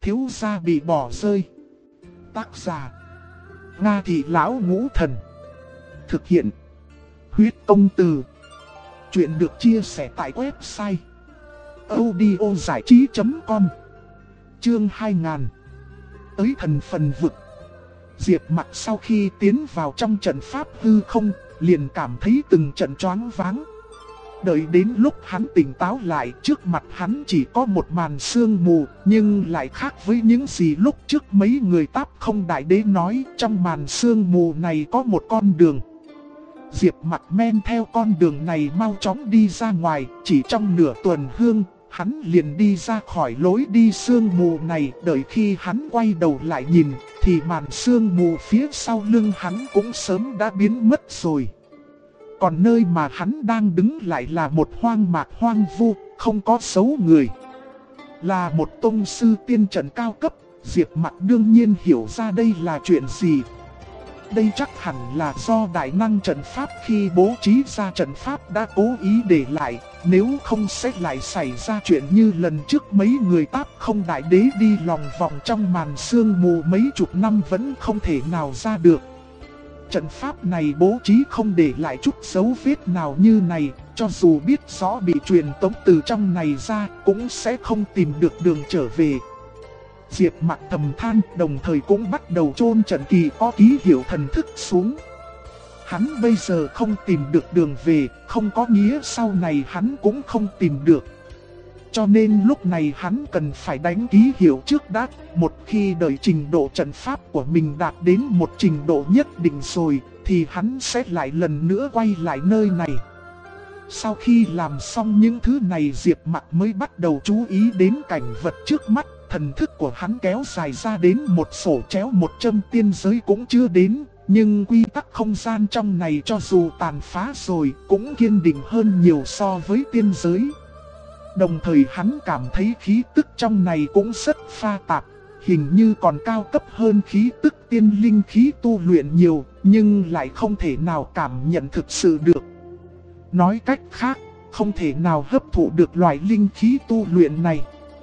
thiếu gia bị bỏ rơi. Tác giả: Nga Thị Lão Ngũ Thần. Thực hiện: Huyết Công Từ. Chuyện được chia sẻ tại website audiozảichí.com. Chương 2000. Tới thần phần vực. Diệp Mặc sau khi tiến vào trong trận pháp hư không, liền cảm thấy từng trận choáng váng. Đợi đến lúc hắn tỉnh táo lại, trước mặt hắn chỉ có một màn sương mù, nhưng lại khác với những gì lúc trước mấy người Táp Không Đại Đế nói. Trong màn sương mù này có một con đường. Diệp Mặc men theo con đường này mau chóng đi ra ngoài. Chỉ trong nửa tuần hương, hắn liền đi ra khỏi lối đi sương mù này. Đợi khi hắn quay đầu lại nhìn, thì màn sương mù phía sau lưng hắn cũng sớm đã biến mất rồi. Còn nơi mà hắn đang đứng lại là một hoang mạc hoang vu, không có dấu người. Là một tông sư tiên trận cao cấp, Diệp Mặc đương nhiên hiểu ra đây là chuyện gì. Đây chắc hẳn là do đại năng trận pháp khi bố trí ra trận pháp đã cố ý để lại, nếu không sẽ lại xảy ra chuyện như lần trước mấy người Táp Không Đại Đế đi lòng vòng trong màn sương mù mấy chục năm vẫn không thể nào ra được. Trận pháp này bố trí không để lại chút dấu vết nào như này, cho dù biết rõ bị truyền tống từ trong này ra cũng sẽ không tìm được đường trở về. Diệp Mặc thầm than, đồng thời cũng bắt đầu chôn trận kỳ có ký hiệu thần thức xuống. Hắn bây giờ không tìm được đường về, không có nghĩa sau này hắn cũng không tìm được. Cho nên lúc này hắn cần phải đánh ký hiệu trước đã. Một khi đợi trình độ trận pháp của mình đạt đến một trình độ nhất định rồi, thì hắn sẽ lại lần nữa quay lại nơi này. Sau khi làm xong những thứ này, Diệp Mặc mới bắt đầu chú ý đến cảnh vật trước mắt. Thần thức của hắn kéo dài ra đến một sổ chéo 100 tiên giới cũng chưa đến. Nhưng quy tắc không gian trong này cho dù tàn phá rồi cũng kiên định hơn nhiều so với tiên giới. Đồng thời hắn cảm thấy khí tức trong này cũng rất pha tạp, hình như còn cao cấp hơn khí tức tiên linh khí tu luyện nhiều, nhưng lại không thể nào cảm nhận thực sự được. Nói cách khác, không thể nào hấp thụ được loại linh khí tu luyện này.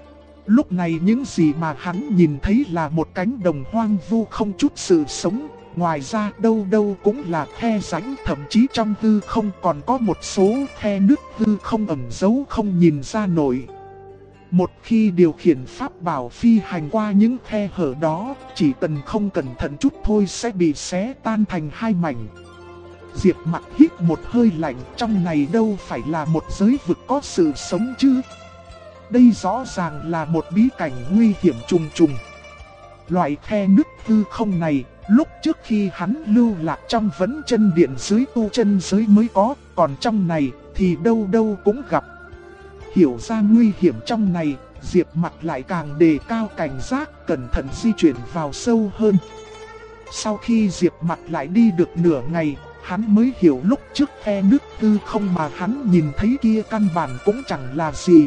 Lúc này những gì mà hắn nhìn thấy là một cánh đồng hoang vu không chút sự sống. Ngoài ra đâu đâu cũng là khe rãnh, thậm chí trong hư không còn có một số khe nước hư không ẩn giấu không nhìn ra nổi. Một khi điều khiển pháp bảo phi hành qua những khe hở đó, chỉ cần không cẩn thận chút thôi sẽ bị xé tan thành hai mảnh. Diệp Mặc hít một hơi lạnh, trong này đâu phải là một giới vực có sự sống chứ. Đây rõ ràng là một bí cảnh nguy hiểm trùng trùng. Loại khe nước hư không này, lúc trước khi hắn lưu lạc trong Vấn Chân Điện dưới tu chân giới mới có, còn trong này thì đâu đâu cũng gặp. Hiểu ra nguy hiểm trong này, Diệp Mặc lại càng đề cao cảnh giác, cẩn thận di chuyển vào sâu hơn. Sau khi Diệp Mặc lại đi được nửa ngày, hắn mới hiểu lúc trước khe nước hư không mà hắn nhìn thấy kia căn bản cũng chẳng là gì.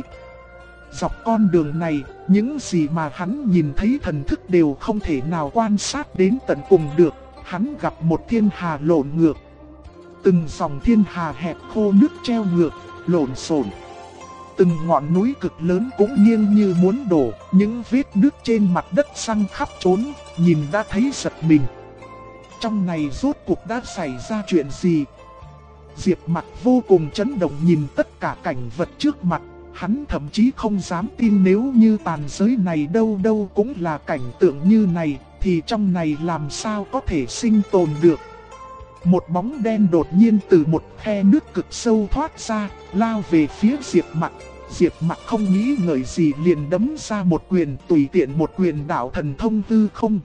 Dọc con đường này, những gì mà hắn nhìn thấy thần thức đều không thể nào quan sát đến tận cùng được. Hắn gặp một thiên hà lộn ngược. Từng dòng thiên hà hẹp khô nước treo ngược, lộn xộn. Từng ngọn núi cực lớn cũng nghiêng như muốn đổ, những vết nước trên mặt đất săn khắp trốn, nhìn đã thấy giật mình. Trong này rốt cuộc đã xảy ra chuyện gì? Diệp Mặc vô cùng chấn động nhìn tất cả cảnh vật trước mặt. Hắn thậm chí không dám tin nếu như tàn giới này đâu đâu cũng là cảnh tượng như này, thì trong này làm sao có thể sinh tồn được. Một bóng đen đột nhiên từ một khe nước cực sâu thoát ra, lao về phía Diệp Mặc. Diệp Mặc không nghĩ ngợi gì liền đấm ra một quyền, tùy tiện một quyền đạo thần thông hư không.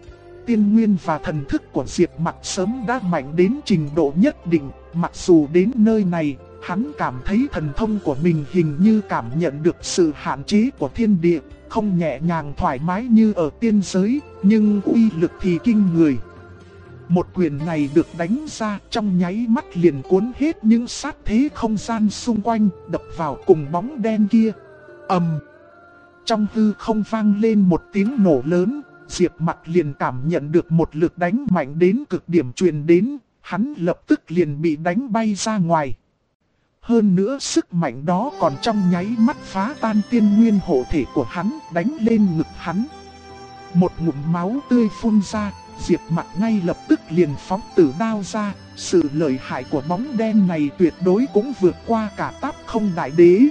Tiên nguyên và thần thức của Diệp Mặc sớm đã mạnh đến trình độ nhất định, mặc dù đến nơi này, hắn cảm thấy thần thông của mình hình như cảm nhận được sự hạn chế của thiên địa, không nhẹ nhàng thoải mái như ở tiên giới, nhưng uy lực thì kinh người. Một quyền này được đánh ra trong nháy mắt liền cuốn hết những sát thế không gian xung quanh, đập vào cùng bóng đen kia. Ầm! Trong hư không vang lên một tiếng nổ lớn, Diệp Mặc liền cảm nhận được một lực đánh mạnh đến cực điểm truyền đến, hắn lập tức liền bị đánh bay ra ngoài. Hơn nữa sức mạnh đó còn trong nháy mắt phá tan tiên nguyên hộ thể của hắn, đánh lên ngực hắn. Một ngụm máu tươi phun ra, Diệp Mặc ngay lập tức liền phóng tử đao ra. Sự lợi hại của bóng đen này tuyệt đối cũng vượt qua cả Táp Không Đại Đế.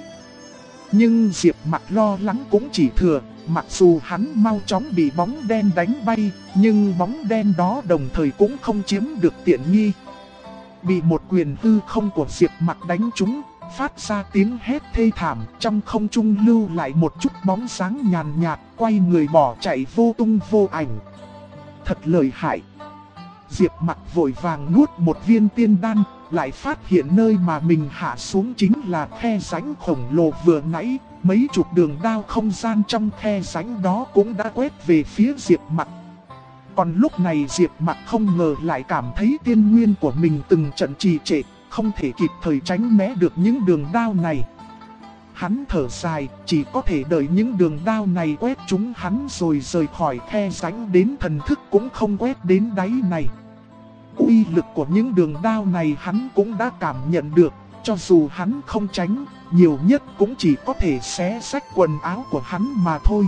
Nhưng Diệp Mặc lo lắng cũng chỉ thừa, mặc dù hắn mau chóng bị bóng đen đánh bay, nhưng bóng đen đó đồng thời cũng không chiếm được tiện nghi. Bị một quyền hư không của Diệp Mặc đánh trúng, phát ra tiếng hét thê thảm, trong không trung lưu lại một chút bóng sáng nhàn nhạt, quay người bỏ chạy vô tung vô ảnh. Thật lợi hại. Diệp Mặc vội vàng nuốt một viên tiên đan, lại phát hiện nơi mà mình hạ xuống chính là khe rãnh khổng lồ vừa nãy. Mấy chục đường đao không gian trong khe rãnh đó cũng đã quét về phía Diệp Mặc. Còn lúc này Diệp Mặc không ngờ lại cảm thấy tiên nguyên của mình từng trận trì trệ, không thể kịp thời tránh né được những đường đao này. Hắn thở dài, chỉ có thể đợi những đường đao này quét trúng hắn rồi rời khỏi khe rãnh, đến thần thức cũng không quét đến đáy này. Uy lực của những đường đao này hắn cũng đã cảm nhận được, cho dù hắn không tránh, nhiều nhất cũng chỉ có thể xé rách quần áo của hắn mà thôi.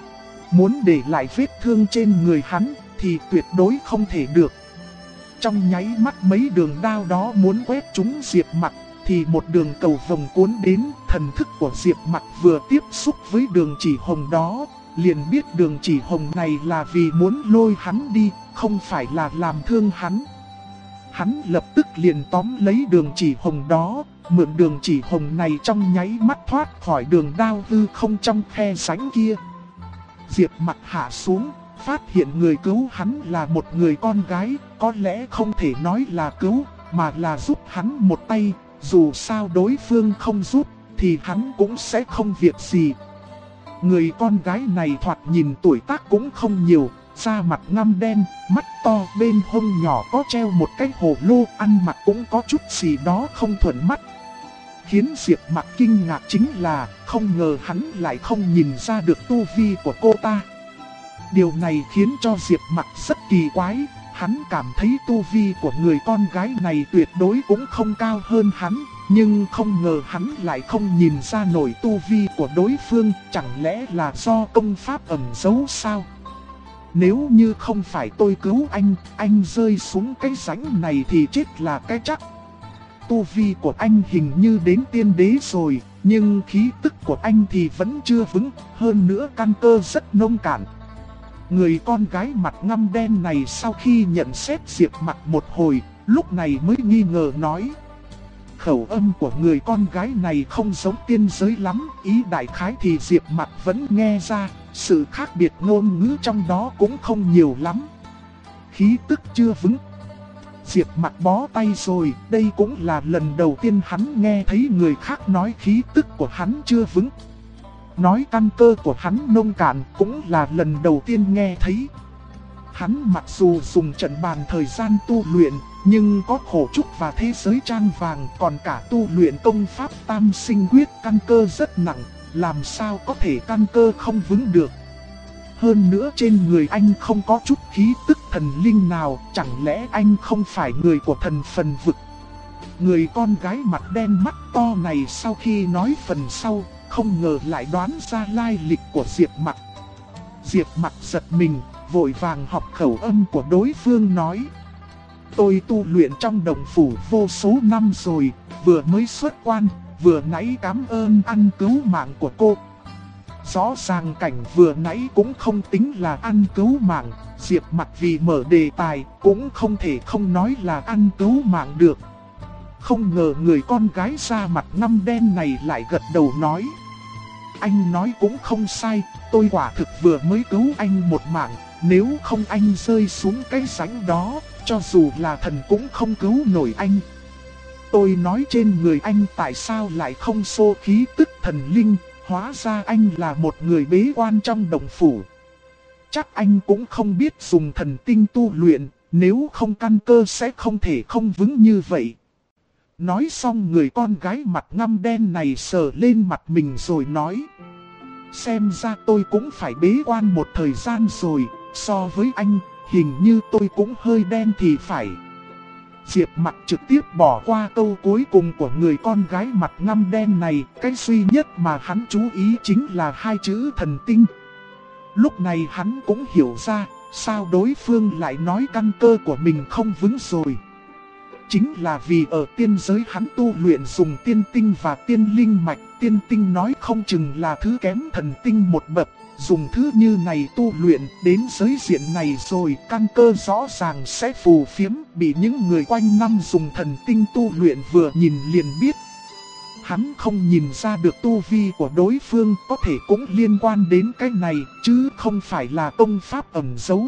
Muốn để lại vết thương trên người hắn thì tuyệt đối không thể được. Trong nháy mắt mấy đường đao đó muốn quét trúng Diệp Mặc, thì một đường cầu vồng cuốn đến. Thần thức của Diệp Mặc vừa tiếp xúc với đường chỉ hồng đó, liền biết đường chỉ hồng này là vì muốn lôi hắn đi, không phải là làm thương hắn. Hắn lập tức liền tóm lấy đường chỉ hồng đó, mượn đường chỉ hồng này trong nháy mắt thoát khỏi đường đao hư không trong khe rãnh kia. Diệp Mặc hạ xuống, phát hiện người cứu hắn là một người con gái, có lẽ không thể nói là cứu, mà là giúp hắn một tay. Dù sao đối phương không giúp, thì hắn cũng sẽ không việc gì. Người con gái này thoạt nhìn tuổi tác cũng không nhiều, da mặt ngăm đen, mắt to, bên hông nhỏ có treo một cái hồ lô, ăn mặc cũng có chút gì đó không thuận mắt. Khiến Diệp Mặc kinh ngạc chính là, không ngờ hắn lại không nhìn ra được tu vi của cô ta. Điều này khiến cho Diệp Mặc rất kỳ quái, hắn cảm thấy tu vi của người con gái này tuyệt đối cũng không cao hơn hắn, nhưng không ngờ hắn lại không nhìn ra nổi tu vi của đối phương, chẳng lẽ là do công pháp ẩn giấu sao? Nếu như không phải tôi cứu anh rơi xuống cái rãnh này thì chết là cái chắc. Tu vi của anh hình như đến tiên đế rồi, nhưng khí tức của anh thì vẫn chưa vững, hơn nữa căn cơ rất nông cạn. Người con gái mặt ngăm đen này sau khi nhận xét Diệp Mặc một hồi, lúc này mới nghi ngờ nói. Khẩu âm của người con gái này không giống tiên giới lắm, ý đại khái thì Diệp Mặc vẫn nghe ra, sự khác biệt ngôn ngữ trong đó cũng không nhiều lắm. Khí tức chưa vững. Diệp Mặc bó tay rồi, đây cũng là lần đầu tiên hắn nghe thấy người khác nói khí tức của hắn chưa vững. Nói căn cơ của hắn nông cạn cũng là lần đầu tiên nghe thấy. Hắn mặc dù dùng trận bàn thời gian tu luyện, nhưng có khổ trúc và thế giới trang vàng, còn cả tu luyện công pháp tam sinh quyết căn cơ rất nặng, làm sao có thể căn cơ không vững được. Hơn nữa trên người anh không có chút khí tức thần linh nào, chẳng lẽ anh không phải người của thần phần vực. Người con gái mặt đen mắt to này sau khi nói phần sau, không ngờ lại đoán ra lai lịch của Diệp Mặc. Diệp Mặc giật mình, vội vàng học khẩu âm của đối phương nói. Tôi tu luyện trong đồng phủ vô số năm rồi, vừa mới xuất quan, vừa nãy cảm ơn ăn cứu mạng của cô. Rõ ràng cảnh vừa nãy cũng không tính là ăn cứu mạng, Diệp Mặc vì mở đề tài cũng không thể không nói là ăn cứu mạng được. Không ngờ người con gái da mặt ngăm đen này lại gật đầu nói. Anh nói cũng không sai, tôi quả thực vừa mới cứu anh một mạng, nếu không anh rơi xuống cái rãnh đó, cho dù là thần cũng không cứu nổi anh. Tôi nói trên người anh tại sao lại không xô khí tức thần linh, hóa ra anh là một người bế quan trong đồng phủ. Chắc anh cũng không biết dùng thần tinh tu luyện, nếu không căn cơ sẽ không thể không vững như vậy. Nói xong người con gái mặt ngăm đen này sờ lên mặt mình rồi nói. Xem ra tôi cũng phải bế quan một thời gian rồi, so với anh, hình như tôi cũng hơi đen thì phải. Diệp Mặc trực tiếp bỏ qua câu cuối cùng của người con gái mặt ngăm đen này, cái duy nhất mà hắn chú ý chính là hai chữ thần tinh. Lúc này hắn cũng hiểu ra, sao đối phương lại nói căn cơ của mình không vững rồi. Chính là vì ở tiên giới hắn tu luyện dùng tiên tinh và tiên linh mạch. Tiên tinh nói không chừng là thứ kém thần tinh một bậc. Dùng thứ như này tu luyện đến giới diện này rồi căn cơ rõ ràng sẽ phù phiếm. Bị những người quanh năm dùng thần tinh tu luyện vừa nhìn liền biết. Hắn không nhìn ra được tu vi của đối phương, có thể cũng liên quan đến cái này, chứ không phải là công pháp ẩn giấu.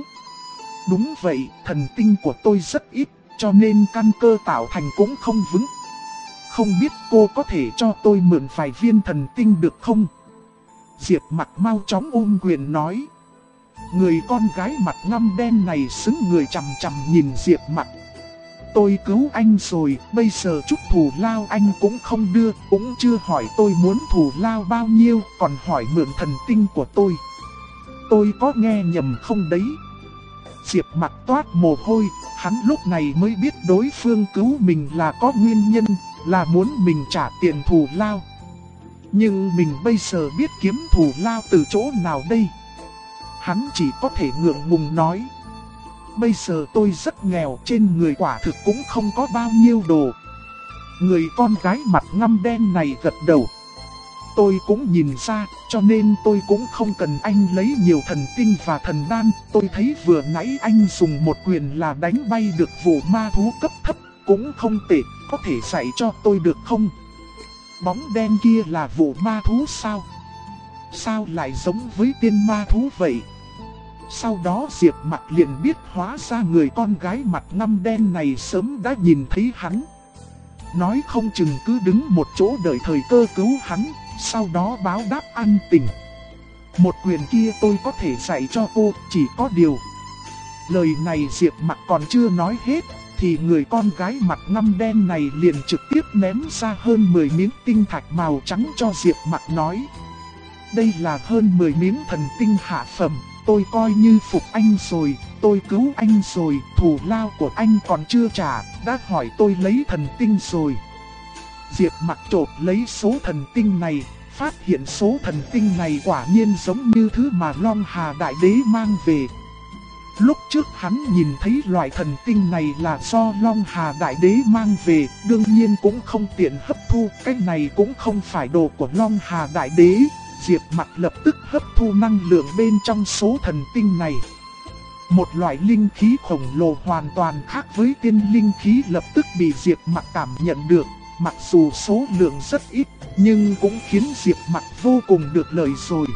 Đúng vậy, thần tinh của tôi rất ít, cho nên căn cơ tạo thành cũng không vững. Không biết cô có thể cho tôi mượn vài viên thần tinh được không? Diệp Mặc mau chóng ôm quyền nói. Người con gái mặt ngăm đen này xứng người chằm chằm nhìn Diệp Mặc. Tôi cứu anh rồi, bây giờ chút thù lao anh cũng không đưa, cũng chưa hỏi tôi muốn thù lao bao nhiêu, còn hỏi mượn thần tinh của tôi. Tôi có nghe nhầm không đấy? Diệp Mặc toát mồ hôi, hắn lúc này mới biết đối phương cứu mình là có nguyên nhân, là muốn mình trả tiền thù lao. Nhưng mình bây giờ biết kiếm thù lao từ chỗ nào đây? Hắn chỉ có thể ngượng ngùng nói. Bây giờ tôi rất nghèo, trên người quả thực cũng không có bao nhiêu đồ. Người con gái mặt ngăm đen này gật đầu. Tôi cũng nhìn ra, cho nên tôi cũng không cần anh lấy nhiều thần tinh và thần đan. Tôi thấy vừa nãy anh dùng một quyền là đánh bay được vụ ma thú cấp thấp, cũng không tệ, có thể dạy cho tôi được không? Bóng đen kia là vụ ma thú sao? Sao lại giống với tiên ma thú vậy? Sau đó Diệp Mặc liền biết hóa ra người con gái mặt ngăm đen này sớm đã nhìn thấy hắn. Nói không chừng cứ đứng một chỗ đợi thời cơ cứu hắn, sau đó báo đáp ân tình. Một quyền kia tôi có thể dạy cho cô, chỉ có điều. Lời này Diệp Mặc còn chưa nói hết, thì người con gái mặt ngăm đen này liền trực tiếp ném ra hơn 10 miếng tinh thạch màu trắng cho Diệp Mặc nói. Đây là hơn 10 miếng thần tinh hạ phẩm, tôi coi như phục anh rồi, tôi cứu anh rồi, thù lao của anh còn chưa trả, đã hỏi tôi lấy thần tinh rồi. Diệp Mặc chộp lấy số thần tinh này, phát hiện số thần tinh này quả nhiên giống như thứ mà Long Hà Đại Đế mang về. Lúc trước hắn nhìn thấy loại thần tinh này là do Long Hà Đại Đế mang về, đương nhiên cũng không tiện hấp thu, cái này cũng không phải đồ của Long Hà Đại Đế. Diệp Mặc lập tức hấp thu năng lượng bên trong số thần tinh này. Một loại linh khí khổng lồ hoàn toàn khác với tiên linh khí lập tức bị Diệp Mặc cảm nhận được. Mặc dù số lượng rất ít, nhưng cũng khiến Diệp Mặc vô cùng được lợi rồi.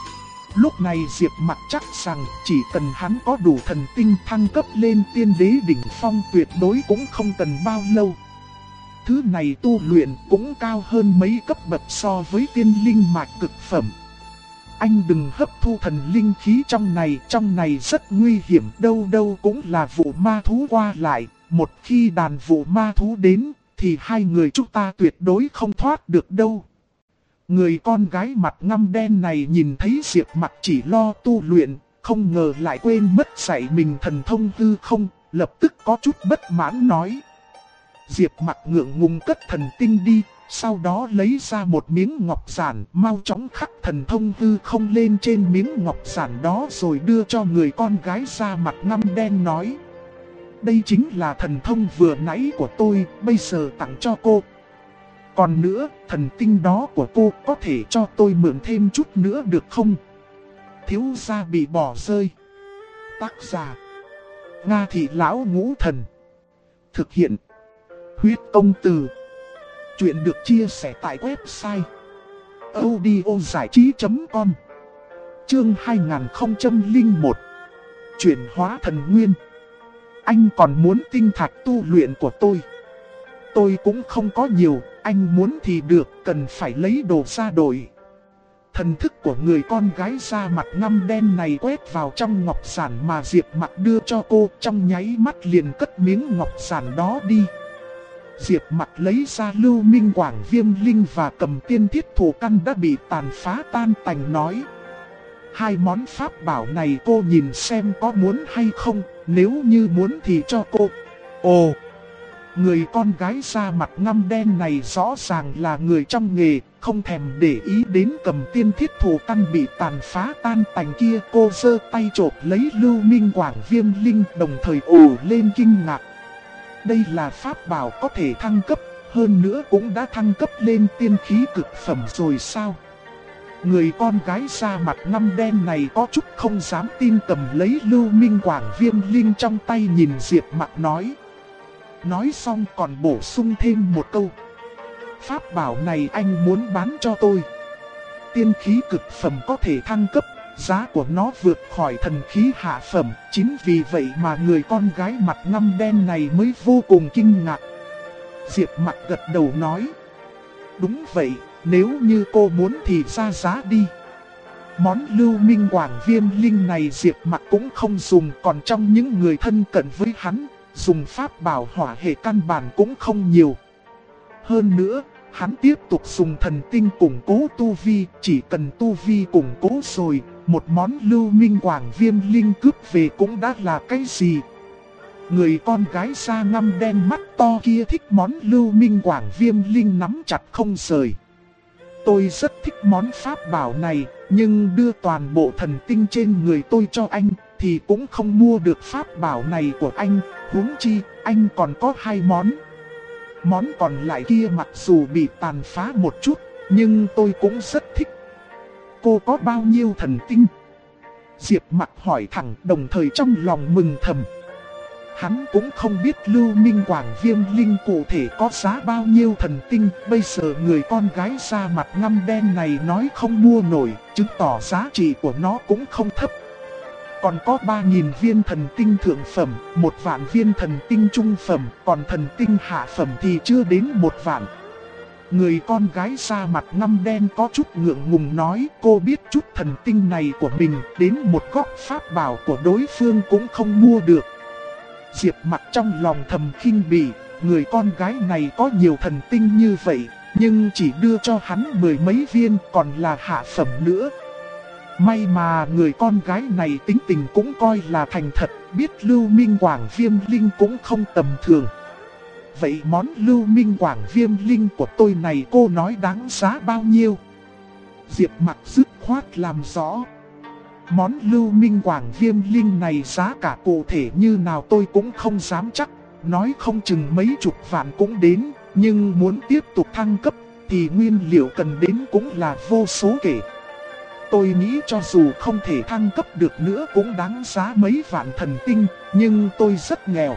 Lúc này Diệp Mặc chắc rằng chỉ cần hắn có đủ thần tinh thăng cấp lên tiên đế đỉnh phong tuyệt đối cũng không cần bao lâu. Thứ này tu luyện cũng cao hơn mấy cấp bậc so với tiên linh mạch cực phẩm. Anh đừng hấp thu thần linh khí trong này rất nguy hiểm, đâu đâu cũng là vụ ma thú qua lại. Một khi đàn vụ ma thú đến thì hai người chúng ta tuyệt đối không thoát được đâu. Người con gái mặt ngăm đen này nhìn thấy Diệp Mặc chỉ lo tu luyện, không ngờ lại quên mất dạy mình thần thông hư không, lập tức có chút bất mãn nói. Diệp Mặc ngượng ngùng cất thần tinh đi, sau đó lấy ra một miếng ngọc giản, mau chóng khắc thần thông hư không lên trên miếng ngọc giản đó rồi đưa cho người con gái da mặt ngăm đen nói. Đây chính là thần thông vừa nãy của tôi, bây giờ tặng cho cô. Còn nữa, thần tinh đó của cô có thể cho tôi mượn thêm chút nữa được không? Thiếu gia bị bỏ rơi. Tác giả: Nga Thị Lão Ngũ Thần. Thực hiện: Huyết Công Từ. Chuyện được chia sẻ tại website audiozảichí.com. Chương 2001. Chuyển hóa thần nguyên. Anh còn muốn tinh thạch tu luyện của tôi? Tôi cũng không có nhiều, anh muốn thì được, cần phải lấy đồ ra đổi. Thần thức của người con gái da mặt ngăm đen này quét vào trong ngọc giản mà Diệp Mặc đưa cho cô, trong nháy mắt liền cất miếng ngọc giản đó đi. Diệp Mặc lấy ra Lưu Minh Quảng Viêm Linh và Cầm Tiên Thiết Thủ Căn đã bị tàn phá tan tành nói. Hai món pháp bảo này cô nhìn xem có muốn hay không, nếu như muốn thì cho cô. Ồ, Người con gái da mặt ngăm đen này rõ ràng là người trong nghề, không thèm để ý đến cầm tiên thiết thủ căn bị tàn phá tan tành kia. Cô giơ tay chộp lấy Lưu Minh Quảng Viêm Linh, đồng thời ồ lên kinh ngạc. Đây là pháp bảo có thể thăng cấp, hơn nữa cũng đã thăng cấp lên tiên khí cực phẩm rồi sao? Người con gái da mặt ngăm đen này có chút không dám tin, cầm lấy Lưu Minh Quảng Viêm Linh trong tay nhìn Diệp Mặc nói. Nói xong còn bổ sung thêm một câu. Pháp bảo này anh muốn bán cho tôi. Tiên khí cực phẩm có thể thăng cấp, giá của nó vượt khỏi thần khí hạ phẩm. Chính vì vậy mà người con gái mặt ngăm đen này mới vô cùng kinh ngạc. Diệp Mặc gật đầu nói. Đúng vậy, nếu như cô muốn thì ra giá đi. Món Lưu Minh Quảng Viêm Linh này Diệp Mặc cũng không dùng, còn trong những người thân cận với hắn, dùng pháp bảo hỏa hệ căn bản cũng không nhiều. Hơn nữa, hắn tiếp tục dùng thần tinh củng cố tu vi, chỉ cần tu vi củng cố rồi, một món Lưu Minh Quảng Viêm Linh cướp về cũng đã là cái gì. Người con gái da ngăm đen mắt to kia thích món Lưu Minh Quảng Viêm Linh nắm chặt không rời. Tôi rất thích món pháp bảo này, nhưng đưa toàn bộ thần tinh trên người tôi cho anh thì cũng không mua được pháp bảo này của anh. Huống chi, anh còn có 2 món. Món còn lại kia mặc dù bị tàn phá một chút, nhưng tôi cũng rất thích. Cô có bao nhiêu thần tinh? Diệp Mặc hỏi thẳng, đồng thời trong lòng mừng thầm. Hắn cũng không biết Lưu Minh Quảng Viêm Linh cụ thể có giá bao nhiêu thần tinh. Bây giờ người con gái da mặt ngăm đen này nói không mua nổi, chứng tỏ giá trị của nó cũng không thấp. Còn có 3.000 viên thần tinh thượng phẩm, 1 vạn viên thần tinh trung phẩm, còn thần tinh hạ phẩm thì chưa đến 1 vạn. Người con gái da mặt ngăm đen có chút ngượng ngùng nói, cô biết chút thần tinh này của mình, đến một góc pháp bảo của đối phương cũng không mua được. Diệp Mặc trong lòng thầm khinh bỉ, người con gái này có nhiều thần tinh như vậy, nhưng chỉ đưa cho hắn 10 mấy viên, còn là hạ phẩm nữa. May mà người con gái này tính tình cũng coi là thành thật, biết Lưu Minh Quảng Viêm Linh cũng không tầm thường. Vậy món Lưu Minh Quảng Viêm Linh của tôi này cô nói đáng giá bao nhiêu? Diệp Mặc dứt khoát làm rõ. Món Lưu Minh Quảng Viêm Linh này giá cả cụ thể như nào tôi cũng không dám chắc, nói không chừng mấy chục vạn cũng đến, nhưng muốn tiếp tục thăng cấp thì nguyên liệu cần đến cũng là vô số kể. Tôi nghĩ cho dù không thể thăng cấp được nữa cũng đáng giá mấy vạn thần tinh, nhưng tôi rất nghèo.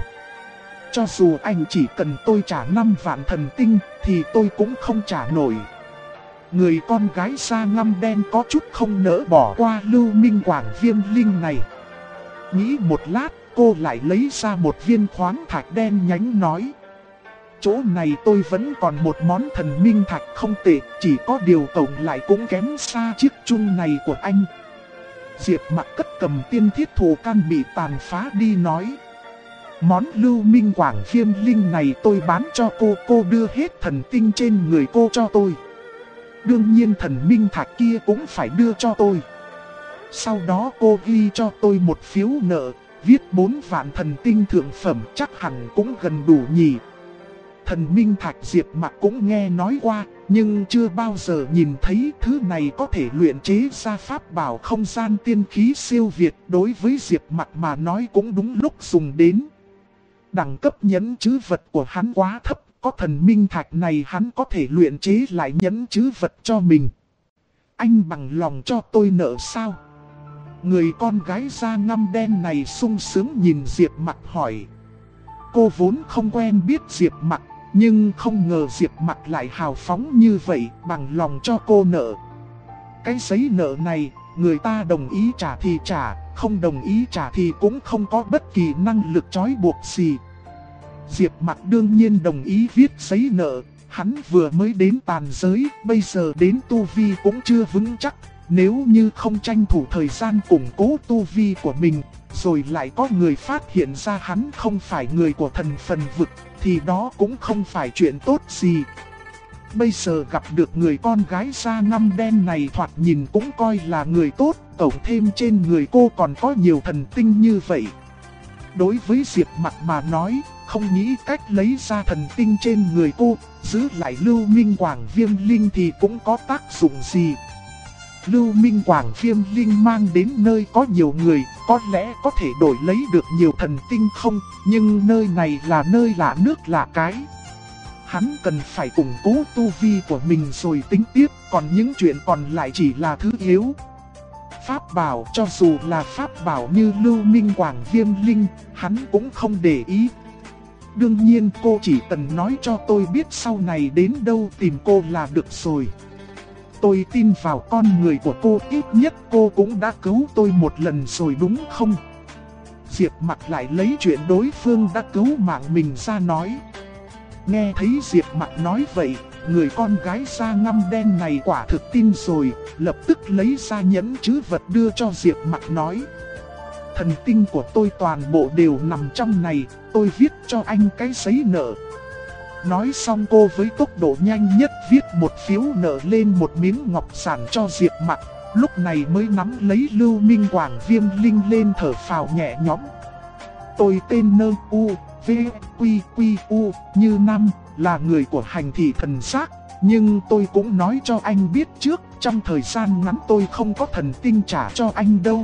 Cho dù anh chỉ cần tôi trả 5 vạn thần tinh thì tôi cũng không trả nổi. Người con gái da ngăm đen có chút không nỡ bỏ qua Lưu Minh Quảng Viêm Linh này. Nghĩ một lát, cô lại lấy ra một viên khoáng thạch đen nhánh nói. Chỗ này tôi vẫn còn một món thần minh thạch không tệ, chỉ có điều tổng lại cũng kém xa chiếc chum này của anh. Diệp Mặc cất cầm tiên thiết thủ can bị tàn phá đi nói. Món Lưu Minh Quảng Viêm Linh này tôi bán cho cô đưa hết thần tinh trên người cô cho tôi. Đương nhiên thần minh thạch kia cũng phải đưa cho tôi. Sau đó cô ghi cho tôi một phiếu nợ, viết 4 vạn thần tinh thượng phẩm, chắc hẳn cũng gần đủ nhỉ. Thần minh thạch Diệp Mặc cũng nghe nói qua, nhưng chưa bao giờ nhìn thấy thứ này có thể luyện chế ra pháp bảo không gian tiên khí siêu việt. Đối với Diệp Mặc mà nói cũng đúng lúc dùng đến. Đẳng cấp nhẫn trữ vật của hắn quá thấp, có thần minh thạch này hắn có thể luyện chế lại nhẫn trữ vật cho mình. Anh bằng lòng cho tôi nợ sao? Người con gái da ngăm đen này sung sướng nhìn Diệp Mặc hỏi. Cô vốn không quen biết Diệp Mặc, nhưng không ngờ Diệp Mặc lại hào phóng như vậy, bằng lòng cho cô nợ. Cái giấy nợ này, người ta đồng ý trả thì trả, không đồng ý trả thì cũng không có bất kỳ năng lực trói buộc gì. Diệp Mặc đương nhiên đồng ý viết giấy nợ, hắn vừa mới đến tàn giới, bây giờ đến tu vi cũng chưa vững chắc. Nếu như không tranh thủ thời gian củng cố tu vi của mình, rồi lại có người phát hiện ra hắn không phải người của thần phần vực, thì đó cũng không phải chuyện tốt gì. Bây giờ gặp được người con gái da ngăm đen này thoạt nhìn cũng coi là người tốt, cộng thêm trên người cô còn có nhiều thần tinh như vậy. Đối với Diệp Mặc mà nói, không nghĩ cách lấy ra thần tinh trên người cô, giữ lại Lưu Minh Quảng Viêm Linh thì cũng có tác dụng gì. Lưu Minh Quảng Viêm Linh mang đến nơi có nhiều người, có lẽ có thể đổi lấy được nhiều thần tinh không, nhưng nơi này là nơi lạ nước lạ cái. Hắn cần phải củng cố tu vi của mình rồi tính tiếp, còn những chuyện còn lại chỉ là thứ yếu. Pháp bảo, cho dù là pháp bảo như Lưu Minh Quảng Viêm Linh, hắn cũng không để ý. Đương nhiên cô chỉ cần nói cho tôi biết sau này đến đâu tìm cô là được rồi. Tôi tin vào con người của cô, ít nhất cô cũng đã cứu tôi một lần rồi đúng không? Diệp Mặc lại lấy chuyện đối phương đã cứu mạng mình ra nói. Nghe thấy Diệp Mặc nói vậy, người con gái da ngăm đen này quả thực tin rồi, lập tức lấy ra nhẫn trữ vật đưa cho Diệp Mặc nói. Thần tinh của tôi toàn bộ đều nằm trong này, tôi viết cho anh cái giấy nợ. Nói xong cô với tốc độ nhanh nhất viết một phiếu nợ lên một miếng ngọc giản cho Diệp Mặc, lúc này mới nắm lấy Lưu Minh Quảng Viêm Linh lên thở phào nhẹ nhõm. Tôi tên Nơ U, V, Quy, Quy, U, Như Nam, là người của hành thị thần giác, nhưng tôi cũng nói cho anh biết trước, trong thời gian ngắn tôi không có thần tinh trả cho anh đâu.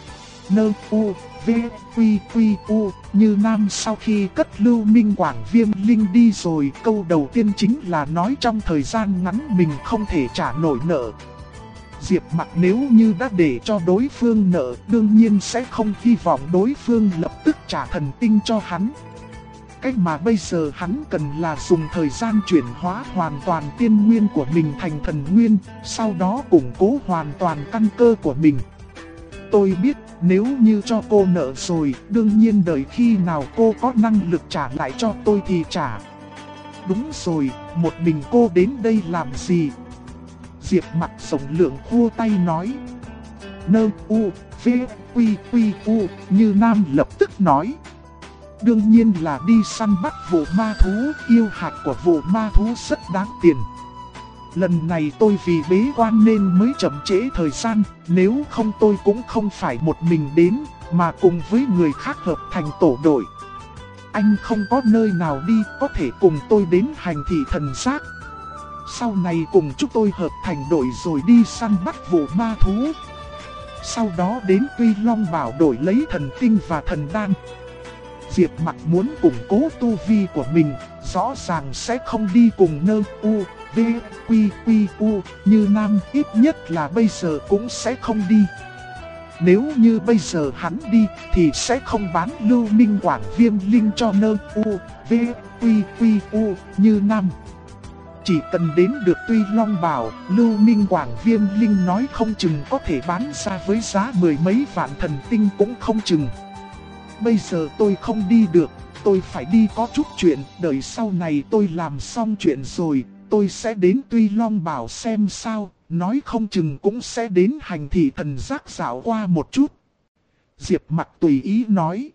Nơ U, V, Quy, Quy, U, Như Nam sau khi cất Lưu Minh Quảng Viêm Linh đi rồi, câu đầu tiên chính là nói trong thời gian ngắn mình không thể trả nổi nợ. Diệp Mặc nếu như đã để cho đối phương nợ, đương nhiên sẽ không hy vọng đối phương lập tức trả thần tinh cho hắn. Cách mà bây giờ hắn cần là dùng thời gian chuyển hóa hoàn toàn tiên nguyên của mình thành thần nguyên, sau đó củng cố hoàn toàn căn cơ của mình. Tôi biết nếu như cho cô nợ rồi, đương nhiên đợi khi nào cô có năng lực trả lại cho tôi thì trả. Đúng rồi, một mình cô đến đây làm gì? Diệp Mặc rộng lượng khua tay nói. Nơ U, V, Quy, Quy, U, Như Nam lập tức nói. Đương nhiên là đi săn bắt vụ ma thú, yêu hạt của vụ ma thú rất đáng tiền. Lần này tôi vì bế quan nên mới chậm trễ thời gian, nếu không tôi cũng không phải một mình đến, mà cùng với người khác hợp thành tổ đội. Anh không có nơi nào đi, có thể cùng tôi đến hành thị thần giác. Sau này cùng chúng tôi hợp thành đội rồi đi săn bắt vụ ma thú. Sau đó đến Tuy Long Bảo đổi lấy thần tinh và thần đan. Diệp Mặc muốn củng cố tu vi của mình, rõ ràng sẽ không đi cùng Nơ U, V, Quy, Quy, U, Như Nam, ít nhất là bây giờ cũng sẽ không đi. Nếu như bây giờ hắn đi thì sẽ không bán Lưu Minh Quảng Viêm Linh cho Nơ U, V, Quy, Quy, U, Như Nam. Chỉ cần đến được Tuy Long Bảo, Lưu Minh Quảng Viêm Linh nói không chừng có thể bán ra với giá mười mấy vạn thần tinh cũng không chừng. Bây giờ tôi không đi được, tôi phải đi có chút chuyện, đợi sau này tôi làm xong chuyện rồi, tôi sẽ đến Tuy Long Bảo xem sao, nói không chừng cũng sẽ đến hành thị thần giác dạo qua một chút. Diệp Mặc tùy ý nói.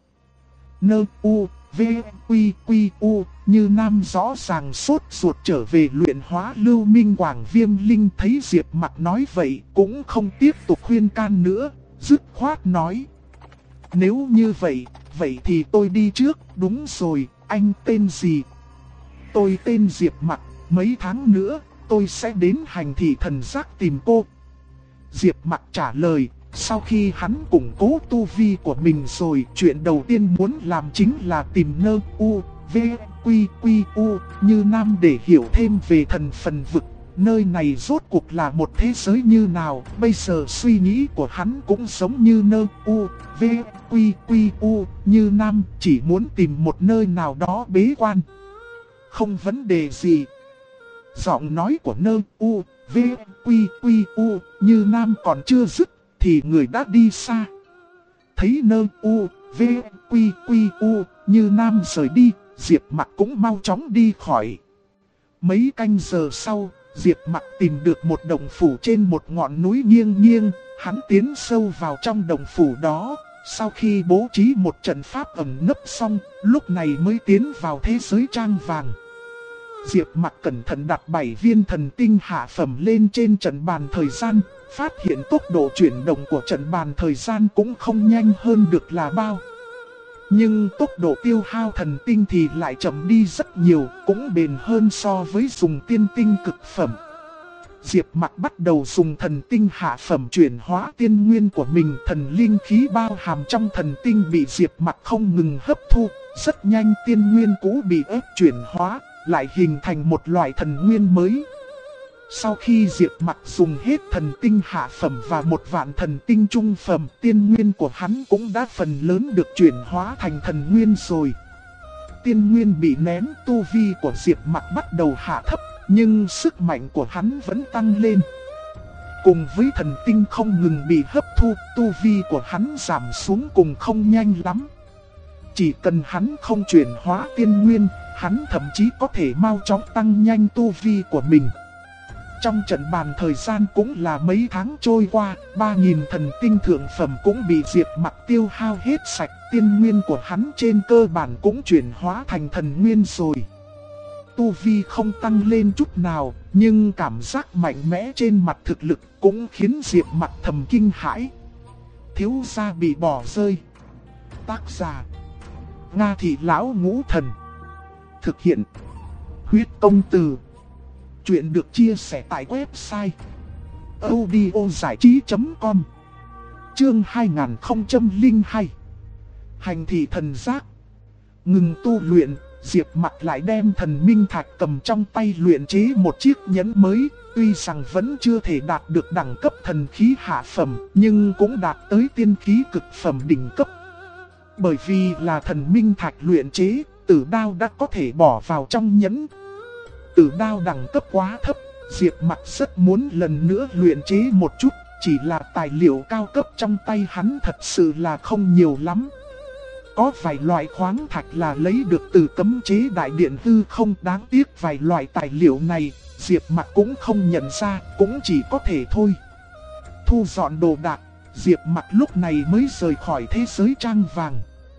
Nơ U, V, Quy, Quy, U, Như Nam rõ ràng sốt ruột trở về luyện hóa Lưu Minh Quảng Viêm Linh, thấy Diệp Mặc nói vậy cũng không tiếp tục khuyên can nữa, dứt khoát nói. Nếu như vậy, vậy thì tôi đi trước, đúng rồi, anh tên gì? Tôi tên Diệp Mặc, mấy tháng nữa, tôi sẽ đến hành thị thần giác tìm cô. Diệp Mặc trả lời, sau khi hắn củng cố tu vi của mình rồi, chuyện đầu tiên muốn làm chính là tìm Nơ U, V, Quy, Quy, U, Như Nam để hiểu thêm về thần phần vực. Nơi này rốt cuộc là một thế giới như nào, bây giờ suy nghĩ của hắn cũng giống như Nơ U, V, Quy, Quy, U, Như Nam, chỉ muốn tìm một nơi nào đó bế quan. Không vấn đề gì. Giọng nói của Nơ U, V, Quy, Quy, U, Như Nam còn chưa dứt, thì người đã đi xa. Thấy Nơ U, V, Quy, Quy, U, Như Nam rời đi, Diệp Mặc cũng mau chóng đi khỏi. Mấy canh giờ sau, Diệp Mặc tìm được một động phủ trên một ngọn núi nghiêng nghiêng, hắn tiến sâu vào trong động phủ đó. Sau khi bố trí một trận pháp ẩn nấp xong, lúc này mới tiến vào thế giới trang vàng. Diệp Mặc cẩn thận đặt 7 viên thần tinh hạ phẩm lên trên trận bàn thời gian, phát hiện tốc độ chuyển động của trận bàn thời gian cũng không nhanh hơn được là bao. Nhưng tốc độ tiêu hao thần tinh thì lại chậm đi rất nhiều, cũng bền hơn so với dùng tiên tinh cực phẩm. Diệp Mặc bắt đầu dùng thần tinh hạ phẩm chuyển hóa tiên nguyên của mình. Thần linh khí bao hàm trong thần tinh bị Diệp Mặc không ngừng hấp thu. Rất nhanh tiên nguyên cũ bị ép chuyển hóa, lại hình thành một loại thần nguyên mới. Sau khi Diệp Mặc dùng hết thần tinh hạ phẩm và 1.000 thần tinh trung phẩm, tiên nguyên của hắn cũng đã phần lớn được chuyển hóa thành thần nguyên rồi. Tiên nguyên bị nén, tu vi của Diệp Mặc bắt đầu hạ thấp, nhưng sức mạnh của hắn vẫn tăng lên. Cùng với thần tinh không ngừng bị hấp thu, tu vi của hắn giảm xuống cùng không nhanh lắm. Chỉ cần hắn không chuyển hóa tiên nguyên, hắn thậm chí có thể mau chóng tăng nhanh tu vi của mình. Trong trận bàn thời gian cũng là mấy tháng trôi qua, 3.000 thần tinh thượng phẩm cũng bị Diệp Mặc tiêu hao hết sạch. Tiên nguyên của hắn trên cơ bản cũng chuyển hóa thành thần nguyên rồi. Tu vi không tăng lên chút nào, nhưng cảm giác mạnh mẽ trên mặt thực lực cũng khiến Diệp Mặc thầm kinh hãi. Thiếu gia bị bỏ rơi. Tác giả: Nga Thị Lão Ngũ Thần. Thực hiện: Huyết Công Từ. Chuyện được chia sẻ tại website audiozảichí.com. Chương 2002. Hành thị thần giác. Ngừng tu luyện, Diệp Mặc lại đem thần minh thạch cầm trong tay luyện chế một chiếc nhẫn mới. Tuy rằng vẫn chưa thể đạt được đẳng cấp thần khí hạ phẩm, nhưng cũng đạt tới tiên khí cực phẩm đỉnh cấp. Bởi vì là thần minh thạch luyện chế, tử đao đã có thể bỏ vào trong nhẫn. Tử đao đẳng cấp quá thấp, Diệp Mặc rất muốn lần nữa luyện chế một chút, chỉ là tài liệu cao cấp trong tay hắn thật sự là không nhiều lắm. Có vài loại khoáng thạch là lấy được từ cấm chế đại điện hư không, đáng tiếc vài loại tài liệu này, Diệp Mặc cũng không nhận ra, cũng chỉ có thể thôi. Thu dọn đồ đạc, Diệp Mặc lúc này mới rời khỏi thế giới trang vàng.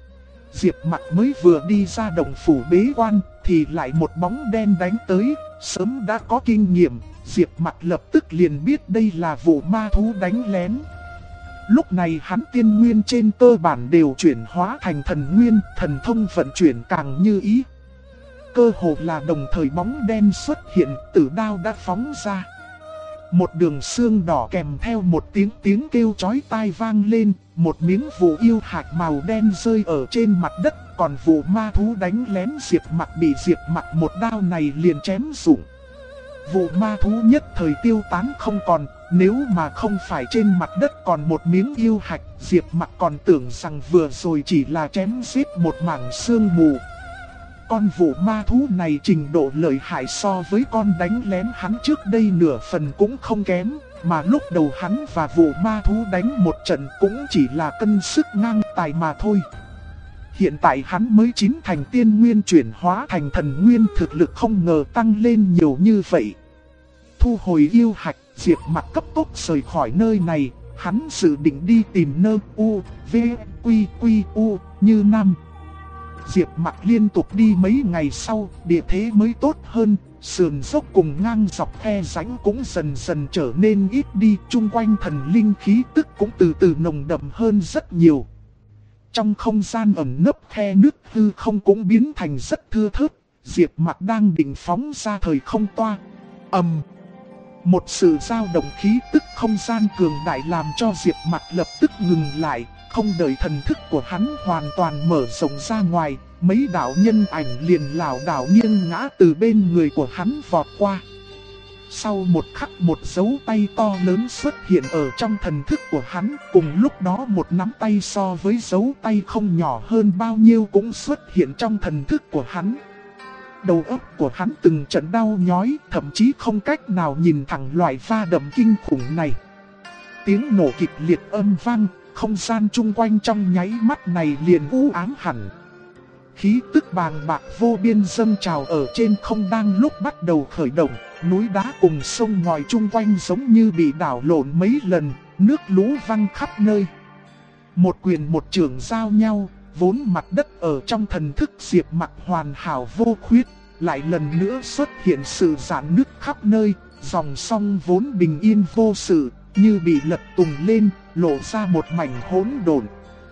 Diệp Mặc mới vừa đi ra động phủ bế quan, thì lại một bóng đen đánh tới. Sớm đã có kinh nghiệm, Diệp Mặc lập tức liền biết đây là vụ ma thú đánh lén. Lúc này hắn tiên nguyên trên cơ bản đều chuyển hóa thành thần nguyên, thần thông vận chuyển càng như ý. Cơ hồ là đồng thời bóng đen xuất hiện, tử đao đã phóng ra. Một đường xương đỏ kèm theo một tiếng kêu chói tai vang lên, một miếng vụ yêu hạch màu đen rơi ở trên mặt đất. Còn vụ ma thú đánh lén Diệp Mặc bị Diệp Mặc một đao này liền chém rụng. Vụ ma thú nhất thời tiêu tán không còn, nếu mà không phải trên mặt đất còn một miếng yêu hạch, Diệp Mặc còn tưởng rằng vừa rồi chỉ là chém giết một mảng sương mù. Con vụ ma thú này trình độ lợi hại so với con đánh lén hắn trước đây nửa phần cũng không kém, mà lúc đầu hắn và vụ ma thú đánh một trận cũng chỉ là cân sức ngang tài mà thôi. Hiện tại hắn mới chín thành tiên nguyên chuyển hóa thành thần nguyên, thực lực không ngờ tăng lên nhiều như vậy. Thu hồi yêu hạch, Diệp Mặc cấp tốc rời khỏi nơi này, hắn dự định đi tìm nơi U, V, Quy, Quy, U, như Nam. Diệp Mặc liên tục đi mấy ngày sau, địa thế mới tốt hơn, sườn dốc cùng ngang dọc khe rãnh cũng dần dần trở nên ít đi, chung quanh thần linh khí tức cũng từ từ nồng đậm hơn rất nhiều. Trong không gian ẩn nấp khe nước hư không cũng biến thành rất thưa thớt, Diệp Mặc đang định phóng ra thời không toa. Một sự dao động khí tức không gian cường đại làm cho Diệp Mặc lập tức ngừng lại, không đợi thần thức của hắn hoàn toàn mở rộng ra ngoài, mấy đạo nhân ảnh liền lảo đảo nghiêng ngã từ bên người của hắn vọt qua. Sau một khắc một dấu tay to lớn xuất hiện ở trong thần thức của hắn, cùng lúc đó một nắm tay so với dấu tay không nhỏ hơn bao nhiêu cũng xuất hiện trong thần thức của hắn. Đầu óc của hắn từng trận đau nhói, thậm chí không cách nào nhìn thẳng loại va đập kinh khủng này. Tiếng nổ kịch liệt âm vang, không gian chung quanh trong nháy mắt này liền u ám hẳn. Khí tức bàng bạc vô biên dâng trào ở trên không đang lúc bắt đầu khởi động, núi đá cùng sông ngòi chung quanh giống như bị đảo lộn mấy lần, nước lũ văng khắp nơi. Một quyền một chưởng giao nhau, vốn mặt đất ở trong thần thức Diệp Mặc hoàn hảo vô khuyết, lại lần nữa xuất hiện sự rạn nứt khắp nơi, dòng sông vốn bình yên vô sự, như bị lật tùng lên, lộ ra một mảnh hỗn độn.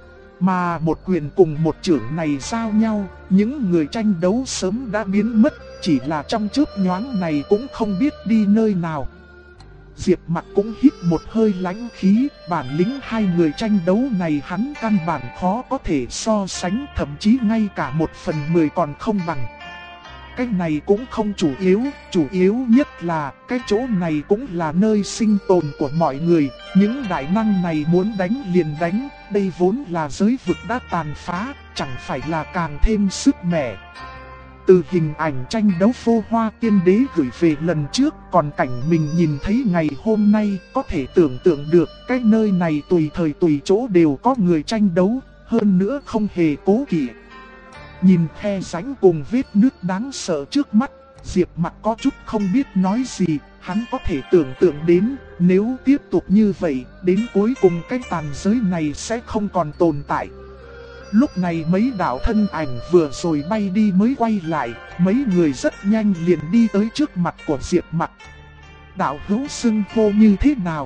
Mà một quyền cùng một chưởng này giao nhau, những người tranh đấu sớm đã biến mất, chỉ là trong chớp nhoáng này cũng không biết đi nơi nào. Diệp Mặc cũng hít một hơi lãnh khí, bản lĩnh hai người tranh đấu này hắn căn bản khó có thể so sánh, thậm chí ngay cả 1/10 còn không bằng. Cái này cũng không chủ yếu nhất là cái chỗ này cũng là nơi sinh tồn của mọi người, những đại năng này muốn đánh liền đánh, đây vốn là giới vực đã tàn phá, chẳng phải là càng thêm sức mẻ. Từ hình ảnh tranh đấu Phô Hoa Tiên Đế gửi về lần trước, còn cảnh mình nhìn thấy ngày hôm nay, có thể tưởng tượng được cái nơi này tùy thời tùy chỗ đều có người tranh đấu, hơn nữa không hề cố kỵ. Nhìn khe rãnh cùng vết nước đáng sợ trước mắt, Diệp Mặc có chút không biết nói gì, hắn có thể tưởng tượng đến, nếu tiếp tục như vậy, đến cuối cùng cái tàn giới này sẽ không còn tồn tại. Lúc này mấy đạo thân ảnh vừa rồi bay đi mới quay lại, mấy người rất nhanh liền đi tới trước mặt của Diệp Mặc. Đạo hữu xưng hô như thế nào?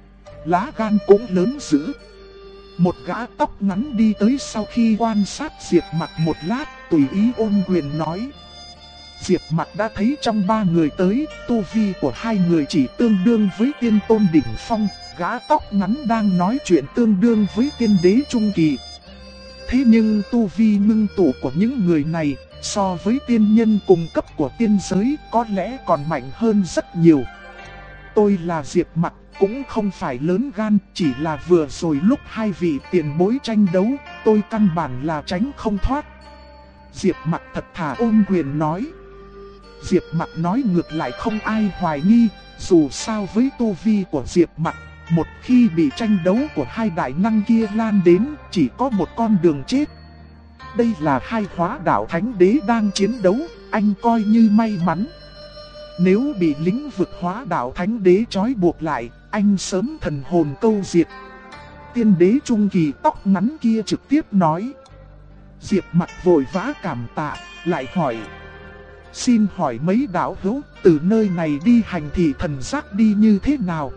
Lá gan cũng lớn dữ. Một gã tóc ngắn đi tới sau khi quan sát Diệp Mặc một lát, tùy ý ôn quyền nói. Diệp Mặc đã thấy trong ba người tới, tu vi của hai người chỉ tương đương với tiên tôn đỉnh phong, gã tóc ngắn đang nói chuyện tương đương với tiên đế trung kỳ. Thế nhưng tu vi ngưng tụ của những người này so với tiên nhân cùng cấp của tiên giới có lẽ còn mạnh hơn rất nhiều. Tôi là Diệp Mặc, cũng không phải lớn gan, chỉ là vừa rồi lúc hai vị tiền bối tranh đấu, tôi căn bản là tránh không thoát. Diệp Mặc thật thà ôn quyền nói. Diệp Mặc nói ngược lại không ai hoài nghi, dù sao với tu vi của Diệp Mặc, một khi bị tranh đấu của hai đại năng kia lan đến, chỉ có một con đường chết. Đây là hai hóa đạo thánh đế đang chiến đấu, anh coi như may mắn. Nếu bị lĩnh vực hóa đạo thánh đế trói buộc lại, anh sớm thần hồn câu diệt. Tiên đế trung kỳ tóc ngắn kia trực tiếp nói. Diệp Mặc vội vã cảm tạ, lại hỏi. Xin hỏi mấy đạo hữu, từ nơi này đi hành thị thần giác đi như thế nào?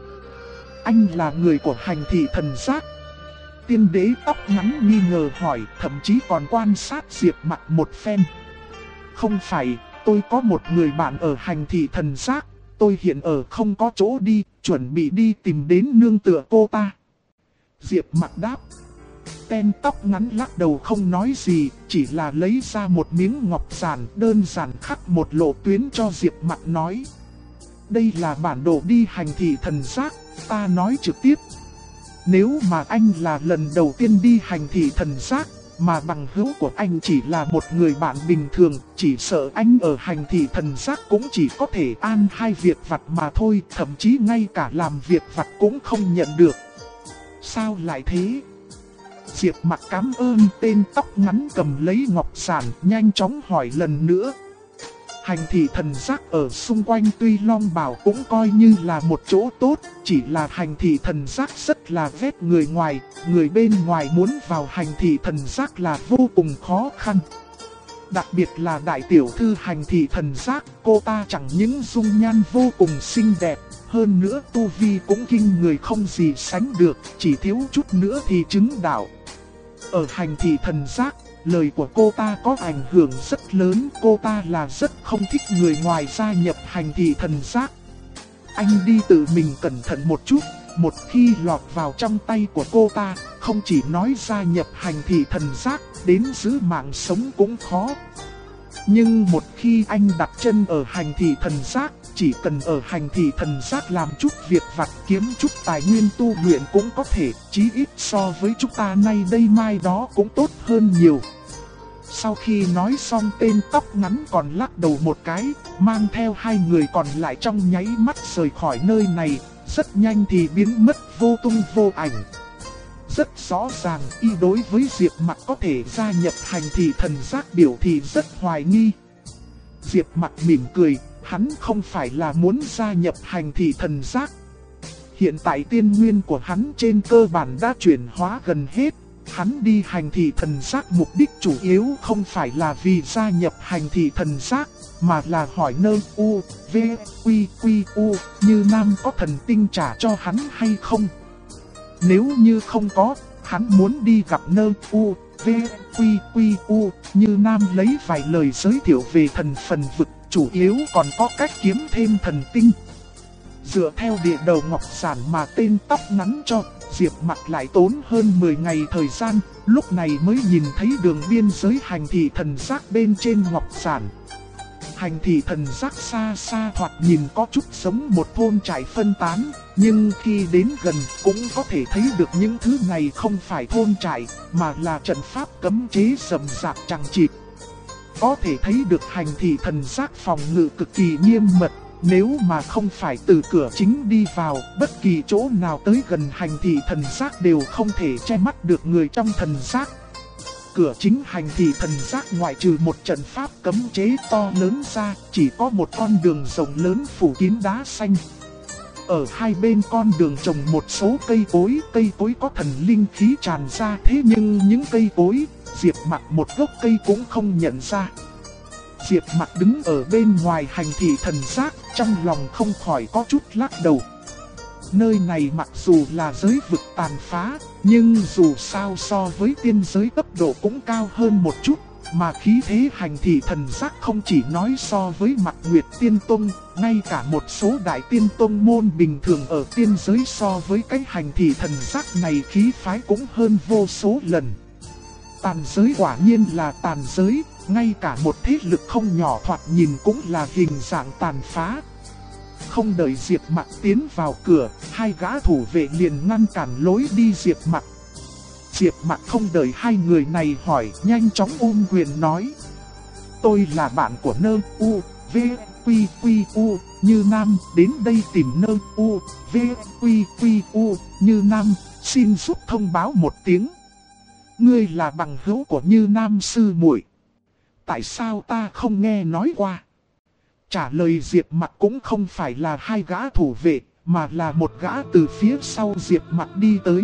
Anh là người của hành thị thần giác. Tiên đế tóc ngắn nghi ngờ hỏi, thậm chí còn quan sát Diệp Mặc một phen. Không phải, tôi có một người bạn ở hành thị thần giác, tôi hiện ở không có chỗ đi, chuẩn bị đi tìm đến nương tựa cô ta. Diệp Mặc đáp. Tên tóc ngắn lắc đầu không nói gì, chỉ là lấy ra một miếng ngọc giản đơn giản khắc một lộ tuyến cho Diệp Mặc nói. Đây là bản đồ đi hành thị thần giác, ta nói trực tiếp. Nếu mà anh là lần đầu tiên đi hành thị thần giác, mà bằng hữu của anh chỉ là một người bạn bình thường, chỉ sợ anh ở hành thị thần giác cũng chỉ có thể an hai việc vặt mà thôi, thậm chí ngay cả làm việc vặt cũng không nhận được. Sao lại thế? Diệp Mặc cảm ơn tên tóc ngắn cầm lấy ngọc giản, nhanh chóng hỏi lần nữa. Hành thị thần giác ở xung quanh tuy Long Bảo cũng coi như là một chỗ tốt, chỉ là hành thị thần giác rất là ghét người ngoài, người bên ngoài muốn vào hành thị thần giác là vô cùng khó khăn. Đặc biệt là đại tiểu thư hành thị thần giác, cô ta chẳng những dung nhan vô cùng xinh đẹp, hơn nữa tu vi cũng kinh người không gì sánh được, chỉ thiếu chút nữa thì chứng đạo. Ở hành thị thần giác, lời của cô ta có ảnh hưởng rất lớn, cô ta là rất không thích người ngoài gia nhập hành thị thần giác. Anh đi tự mình cẩn thận một chút, một khi lọt vào trong tay của cô ta, không chỉ nói gia nhập hành thị thần giác, đến giữ mạng sống cũng khó. Nhưng một khi anh đặt chân ở hành thị thần giác, chỉ cần ở hành thị thần giác làm chút việc vặt kiếm chút tài nguyên tu luyện cũng có thể, chí ít so với chúng ta nay đây mai đó cũng tốt hơn nhiều. Sau khi nói xong tên tóc ngắn còn lắc đầu một cái, mang theo hai người còn lại trong nháy mắt rời khỏi nơi này, rất nhanh thì biến mất vô tung vô ảnh. Rất rõ ràng y đối với Diệp Mặc có thể gia nhập hành thị thần giác biểu thị rất hoài nghi. Diệp Mặc mỉm cười, hắn không phải là muốn gia nhập hành thị thần giác. Hiện tại tiên nguyên của hắn trên cơ bản đã chuyển hóa gần hết. Hắn đi hành thị thần giác mục đích chủ yếu không phải là vì gia nhập hành thị thần giác, mà là hỏi nơ u, v, quy, quy, u, như Nam có thần tinh trả cho hắn hay không. Nếu như không có, hắn muốn đi gặp Nơ U, V, Quy, U, Như Nam lấy vài lời giới thiệu về thần phần vực, chủ yếu còn có cách kiếm thêm thần tinh. Dựa theo địa đầu ngọc sản mà tên tóc ngắn cho, Diệp Mặc lại tốn hơn 10 ngày thời gian, lúc này mới nhìn thấy đường biên giới hành thị thần giác bên trên ngọc sản. Hành thị thần giác xa xa thoạt nhìn có chút giống một thôn trại phân tán, nhưng khi đến gần cũng có thể thấy được những thứ này không phải thôn trại, mà là trận pháp cấm chế rậm rạp chằng chịt. Có thể thấy được hành thị thần giác phòng ngự cực kỳ nghiêm mật, nếu mà không phải từ cửa chính đi vào, bất kỳ chỗ nào tới gần hành thị thần giác đều không thể che mắt được người trong thần giác. Cửa chính hành thị thần giác ngoại trừ một trận pháp cấm chế to lớn ra, chỉ có một con đường rộng lớn phủ kín đá xanh. Ở hai bên con đường trồng một số cây cối có thần linh khí tràn ra, thế nhưng những cây cối, Diệp Mặc một gốc cây cũng không nhận ra. Diệp Mặc đứng ở bên ngoài hành thị thần giác, trong lòng không khỏi có chút lắc đầu. Nơi này mặc dù là giới vực tàn phá, nhưng dù sao so với tiên giới cấp độ cũng cao hơn một chút, mà khí thế hành thị thần giác không chỉ nói so với Mạc Nguyệt Tiên Tông, ngay cả một số đại tiên tông môn bình thường ở tiên giới so với cái hành thị thần giác này khí phái cũng hơn vô số lần. Tàn giới quả nhiên là tàn giới, ngay cả một thế lực không nhỏ thoạt nhìn cũng là hình dạng tàn phá. Không đợi Diệp Mặc tiến vào cửa, hai gã thủ vệ liền ngăn cản lối đi Diệp Mặc. Diệp Mặc không đợi hai người này hỏi, nhanh chóng ôm quyền nói: tôi là bạn của Nơ U, V, Quy, U, Như Nam, đến đây tìm Nơ U, V, Quy, U, Như Nam, xin giúp thông báo một tiếng. Ngươi là bằng hữu của Như Nam sư muội. Tại sao ta không nghe nói qua? Trả lời Diệp Mặc cũng không phải là hai gã thủ vệ, mà là một gã từ phía sau Diệp Mặc đi tới.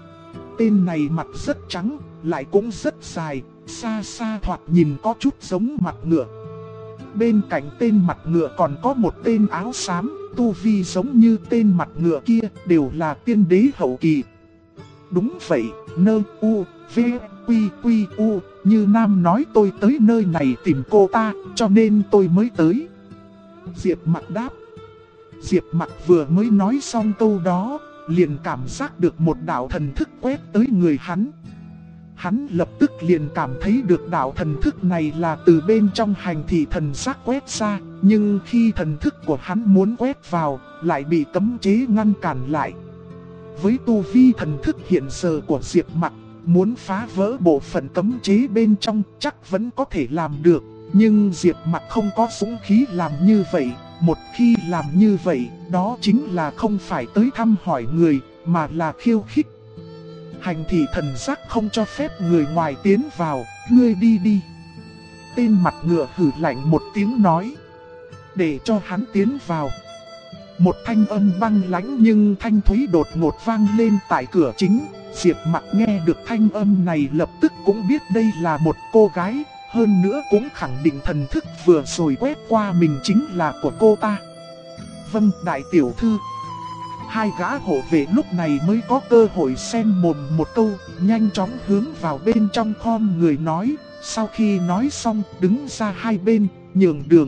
Tên này mặt rất trắng, lại cũng rất dài, xa xa thoạt nhìn có chút giống mặt ngựa. Bên cạnh tên mặt ngựa còn có một tên áo xám, tu vi giống như tên mặt ngựa kia, đều là tiên đế hậu kỳ. Đúng vậy, Nơ U, V, Quy, U, Như Nam nói tôi tới nơi này tìm cô ta, cho nên tôi mới tới. Diệp Mặc đáp. Diệp Mặc vừa mới nói xong câu đó, liền cảm giác được một đạo thần thức quét tới người hắn. Hắn lập tức liền cảm thấy được đạo thần thức này là từ bên trong hành thị thần giác quét ra, nhưng khi thần thức của hắn muốn quét vào, lại bị cấm chế ngăn cản lại. Với tu vi thần thức hiện giờ của Diệp Mặc, muốn phá vỡ bộ phận cấm chế bên trong chắc vẫn có thể làm được, nhưng Diệp Mặc không có dũng khí làm như vậy. Một khi làm như vậy, đó chính là không phải tới thăm hỏi người, mà là khiêu khích. Hành thị thần giác không cho phép người ngoài tiến vào, ngươi đi đi. Tên mặt ngựa hử lạnh một tiếng nói, để cho hắn tiến vào. Một thanh âm băng lãnh nhưng thanh thúy đột ngột vang lên tại cửa chính. Diệp Mặc nghe được thanh âm này lập tức cũng biết đây là một cô gái. Hơn nữa cũng khẳng định thần thức vừa rồi quét qua mình chính là của cô ta. Vâng, đại tiểu thư. Hai gã hộ vệ lúc này mới có cơ hội xen mồm một câu, nhanh chóng hướng vào bên trong khom người nói. Sau khi nói xong, đứng ra hai bên, nhường đường.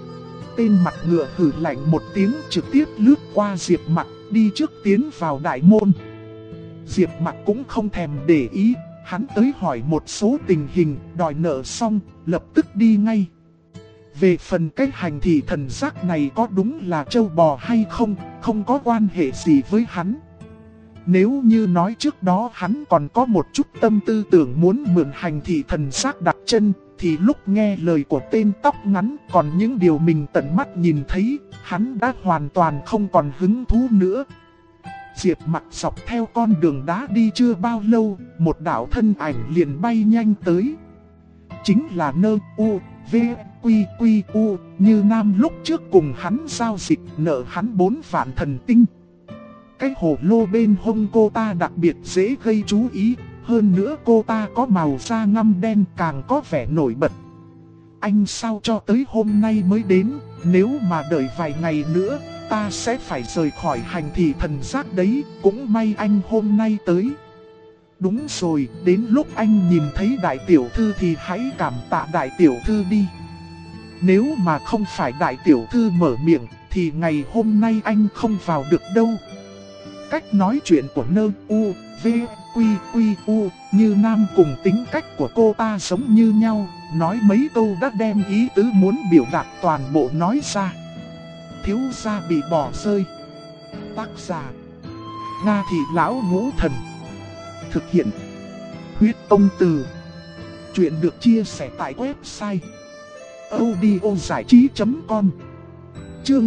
Tên mặt ngựa hử lạnh một tiếng trực tiếp lướt qua Diệp Mặc, đi trước tiến vào đại môn. Diệp Mặc cũng không thèm để ý. Hắn tới hỏi một số tình hình, đòi nợ xong, lập tức đi ngay. Về phần cái hành thị thần giác này có đúng là trâu bò hay không, không có quan hệ gì với hắn. Nếu như nói trước đó hắn còn có một chút tâm tư tưởng muốn mượn hành thị thần giác đặt chân, thì lúc nghe lời của tên tóc ngắn còn những điều mình tận mắt nhìn thấy, hắn đã hoàn toàn không còn hứng thú nữa. Diệp Mặc dọc theo con đường đá đi chưa bao lâu, một đạo thân ảnh liền bay nhanh tới. Chính là Nơ U, V, Quy, U, Như Nam lúc trước cùng hắn giao dịch nợ hắn 4 vạn thần tinh. Cái hồ lô bên hông cô ta đặc biệt dễ gây chú ý, hơn nữa cô ta có màu da ngăm đen càng có vẻ nổi bật. Anh sao cho tới hôm nay mới đến, nếu mà đợi vài ngày nữa ta sẽ phải rời khỏi hành thị thần giác đấy, cũng may anh hôm nay tới. Đúng rồi, đến lúc anh nhìn thấy đại tiểu thư thì hãy cảm tạ đại tiểu thư đi. Nếu mà không phải đại tiểu thư mở miệng, thì ngày hôm nay anh không vào được đâu. Cách nói chuyện của Nơ U, V, Quy, U, Như Nam cùng tính cách của cô ta giống như nhau, nói mấy câu đã đem ý tứ muốn biểu đạt toàn bộ nói ra. Thiếu gia bị bỏ rơi. Tác giả: Nga Thị Lão Ngũ Thần. Thực hiện: Huyết Tông Từ. Chuyện được chia sẻ tại website audiozảichí.com. Chương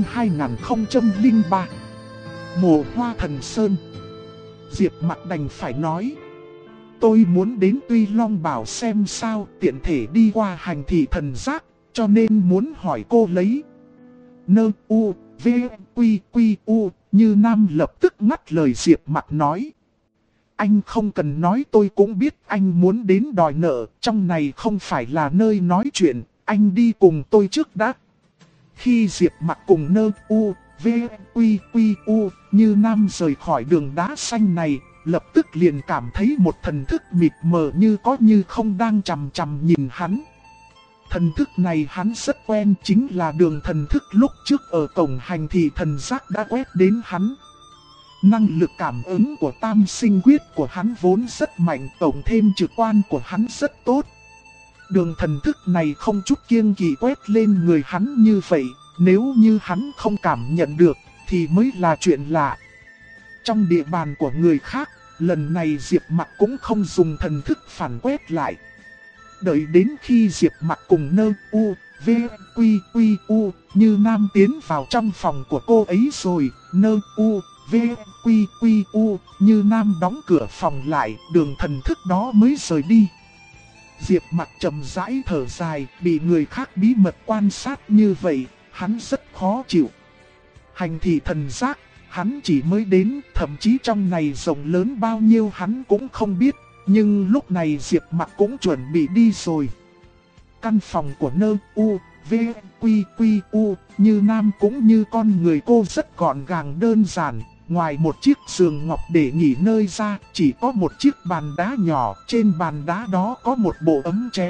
2003. Mộ Hoa Thần Sơn. Diệp Mặc đành phải nói: tôi muốn đến Tuy Long Bảo xem sao, tiện thể đi qua hành thị thần giác, cho nên muốn hỏi cô lấy. Nơ U, V, Quy, U, Như Nam lập tức ngắt lời Diệp Mặc nói: anh không cần nói, tôi cũng biết anh muốn đến đòi nợ, trong này không phải là nơi nói chuyện, anh đi cùng tôi trước đã. Khi Diệp Mặc cùng Nơ U, V, Quy, U, Như Nam rời khỏi đường đá xanh này, lập tức liền cảm thấy một thần thức mịt mờ như có như không đang chằm chằm nhìn hắn. Thần thức này hắn rất quen, chính là đường thần thức lúc trước ở cổng hành thị thần giác đã quét đến hắn. Năng lực cảm ứng của tam sinh quyết của hắn vốn rất mạnh, tổng thêm trực quan của hắn rất tốt. Đường thần thức này không chút kiêng kỵ quét lên người hắn như vậy, nếu như hắn không cảm nhận được thì mới là chuyện lạ. Trong địa bàn của người khác, lần này Diệp Mặc cũng không dùng thần thức phản quét lại. Đợi đến khi Diệp Mặc cùng Nơ U, V, Quy, U, Như Nam tiến vào trong phòng của cô ấy rồi, Nơ U, V, Quy, U, Như Nam đóng cửa phòng lại, đường thần thức đó mới rời đi. Diệp Mặc chậm rãi thở dài, bị người khác bí mật quan sát như vậy, hắn rất khó chịu. Hành thị thần giác, hắn chỉ mới đến, thậm chí trong này rộng lớn bao nhiêu hắn cũng không biết, nhưng lúc này Diệp Mặc cũng chuẩn bị đi rồi. Căn phòng của Nơ U, V, Quy, U, Như Nam cũng như con người cô rất gọn gàng đơn giản. Ngoài một chiếc giường ngọc để nghỉ ngơi ra, chỉ có một chiếc bàn đá nhỏ, trên bàn đá đó có một bộ ấm chén.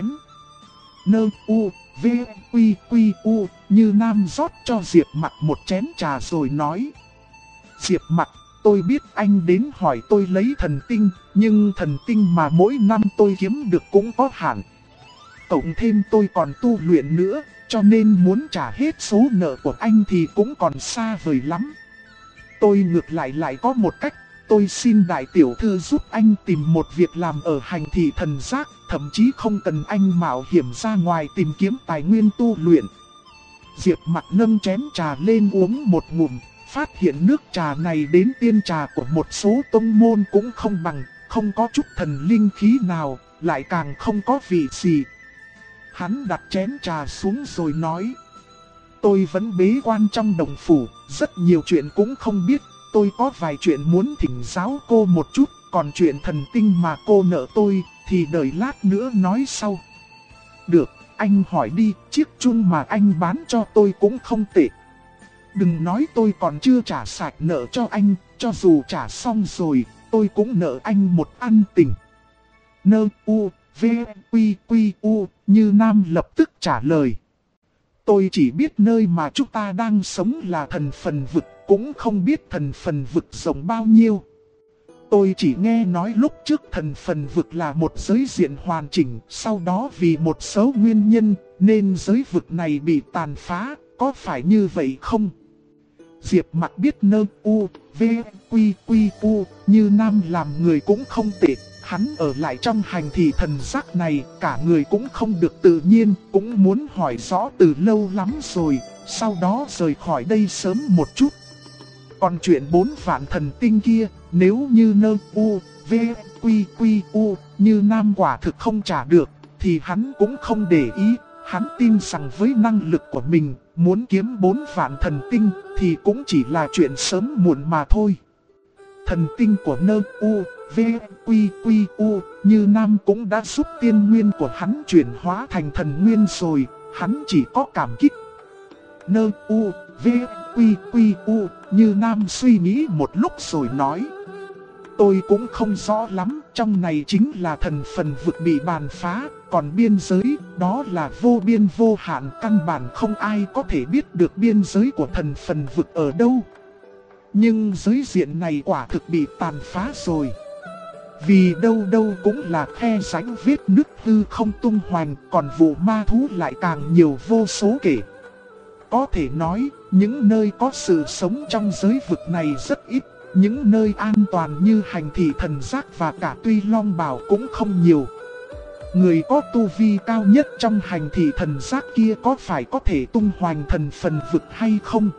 Nơ U, V, Quy, U, Như Nam rót cho Diệp Mặc một chén trà rồi nói: Diệp Mặc, tôi biết anh đến hỏi tôi lấy thần tinh, nhưng thần tinh mà mỗi năm tôi kiếm được cũng có hạn. Cộng thêm tôi còn tu luyện nữa, cho nên muốn trả hết số nợ của anh thì cũng còn xa vời lắm. Tôi ngược lại có một cách, tôi xin đại tiểu thư giúp anh tìm một việc làm ở hành thị thần giác, thậm chí không cần anh mạo hiểm ra ngoài tìm kiếm tài nguyên tu luyện. Diệp Mặc nâng chén trà lên uống một ngụm, phát hiện nước trà này đến tiên trà của một số tông môn cũng không bằng, không có chút thần linh khí nào, lại càng không có vị gì. Hắn đặt chén trà xuống rồi nói: tôi vẫn bế quan trong đồng phủ, rất nhiều chuyện cũng không biết, tôi có vài chuyện muốn thỉnh giáo cô một chút, còn chuyện thần tinh mà cô nợ tôi thì đợi lát nữa nói sau. Được, anh hỏi đi, chiếc chun mà anh bán cho tôi cũng không tệ. Đừng nói tôi còn chưa trả sạch nợ cho anh, cho dù trả xong rồi, tôi cũng nợ anh một ân tình. Nơ U, V, Quy, U, Như Nam lập tức trả lời: tôi chỉ biết nơi mà chúng ta đang sống là thần phần vực, cũng không biết thần phần vực rộng bao nhiêu. Tôi chỉ nghe nói lúc trước thần phần vực là một giới diện hoàn chỉnh, sau đó vì một số nguyên nhân nên giới vực này bị tàn phá, có phải như vậy không? Diệp Mặc biết Nơ U, V, Quy, U, Như Nam làm người cũng không tệ. Hắn ở lại trong hành thị thần giác này, cả người cũng không được tự nhiên, cũng muốn hỏi rõ từ lâu lắm rồi, sau đó rời khỏi đây sớm một chút. Còn chuyện 4 vạn thần tinh kia, nếu như Nơ U, V, Quy, U, Như Nam quả thực không trả được, thì hắn cũng không để ý. Hắn tin rằng với năng lực của mình, muốn kiếm 4 vạn thần tinh thì cũng chỉ là chuyện sớm muộn mà thôi. Thần tinh của Nơ U, V, Quy, U, Như Nam cũng đã giúp tiên nguyên của hắn chuyển hóa thành thần nguyên rồi, hắn chỉ có cảm kích. Nơ U, V, Quy, U, Như Nam suy nghĩ một lúc rồi nói: tôi cũng không rõ lắm, trong này chính là thần phần vực bị bàn phá, còn biên giới, đó là vô biên vô hạn, căn bản không ai có thể biết được biên giới của thần phần vực ở đâu. Nhưng giới diện này quả thực bị tàn phá rồi. Vì đâu đâu cũng là khe rãnh vết nứt hư không tung hoành, còn vụ ma thú lại càng nhiều vô số kể. Có thể nói, những nơi có sự sống trong giới vực này rất ít, những nơi an toàn như hành thị thần giác và cả Tuy Long Bảo cũng không nhiều. Người có tu vi cao nhất trong hành thị thần giác kia có phải có thể tung hoành thần phần vực hay không?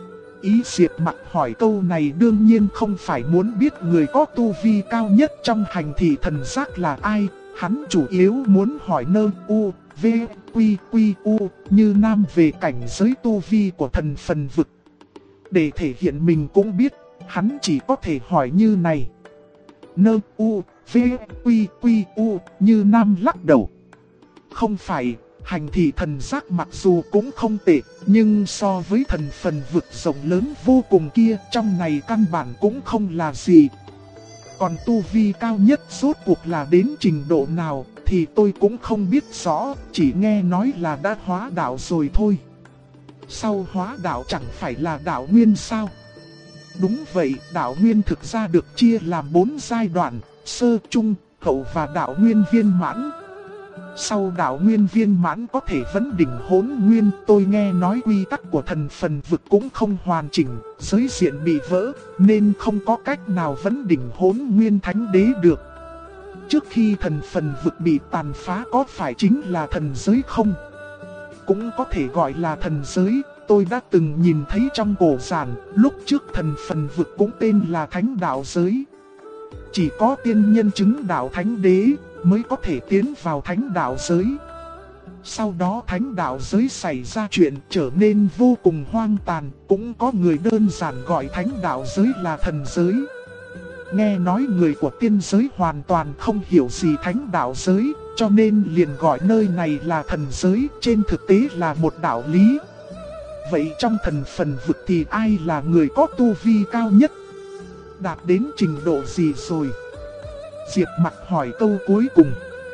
Ý Diệp Mặc hỏi câu này đương nhiên không phải muốn biết người có tu vi cao nhất trong hành thị thần giác là ai, hắn chủ yếu muốn hỏi Nơ U, V, Quy, Quy, U như Nam về cảnh giới tu vi của thần phần vực. Để thể hiện mình cũng biết, hắn chỉ có thể hỏi như này. Nơ U, V, Quy, Quy, U như Nam lắc đầu. Không phải. Hành thị thần giác mặc dù cũng không tệ, nhưng so với thần phần vực rộng lớn vô cùng kia, trong này căn bản cũng không là gì. Còn tu vi cao nhất rốt cuộc là đến trình độ nào thì tôi cũng không biết rõ, chỉ nghe nói là đã hóa đạo rồi thôi. Sau hóa đạo chẳng phải là đạo nguyên sao? Đúng vậy, đạo nguyên thực ra được chia làm 4 giai đoạn, sơ, trung, hậu và đạo nguyên viên mãn. Sau đạo nguyên viên mãn có thể vấn đỉnh hỗn nguyên, tôi nghe nói quy tắc của thần phần vực cũng không hoàn chỉnh, giới diện bị vỡ, nên không có cách nào vấn đỉnh hỗn nguyên thánh đế được. Trước khi thần phần vực bị tàn phá có phải chính là thần giới không? Cũng có thể gọi là thần giới, tôi đã từng nhìn thấy trong cổ giản, lúc trước thần phần vực cũng tên là thánh đạo giới. Chỉ có tiên nhân chứng đạo thánh đế mới có thể tiến vào thánh đạo giới. Sau đó thánh đạo giới xảy ra chuyện trở nên vô cùng hoang tàn, cũng có người đơn giản gọi thánh đạo giới là thần giới. Nghe nói người của tiên giới hoàn toàn không hiểu gì thánh đạo giới, cho nên liền gọi nơi này là thần giới, trên thực tế là một đạo lý. Vậy trong thần phần vực thì ai là người có tu vi cao nhất? Đạt đến trình độ gì rồi? Diệp Mặc hỏi câu cuối cùng.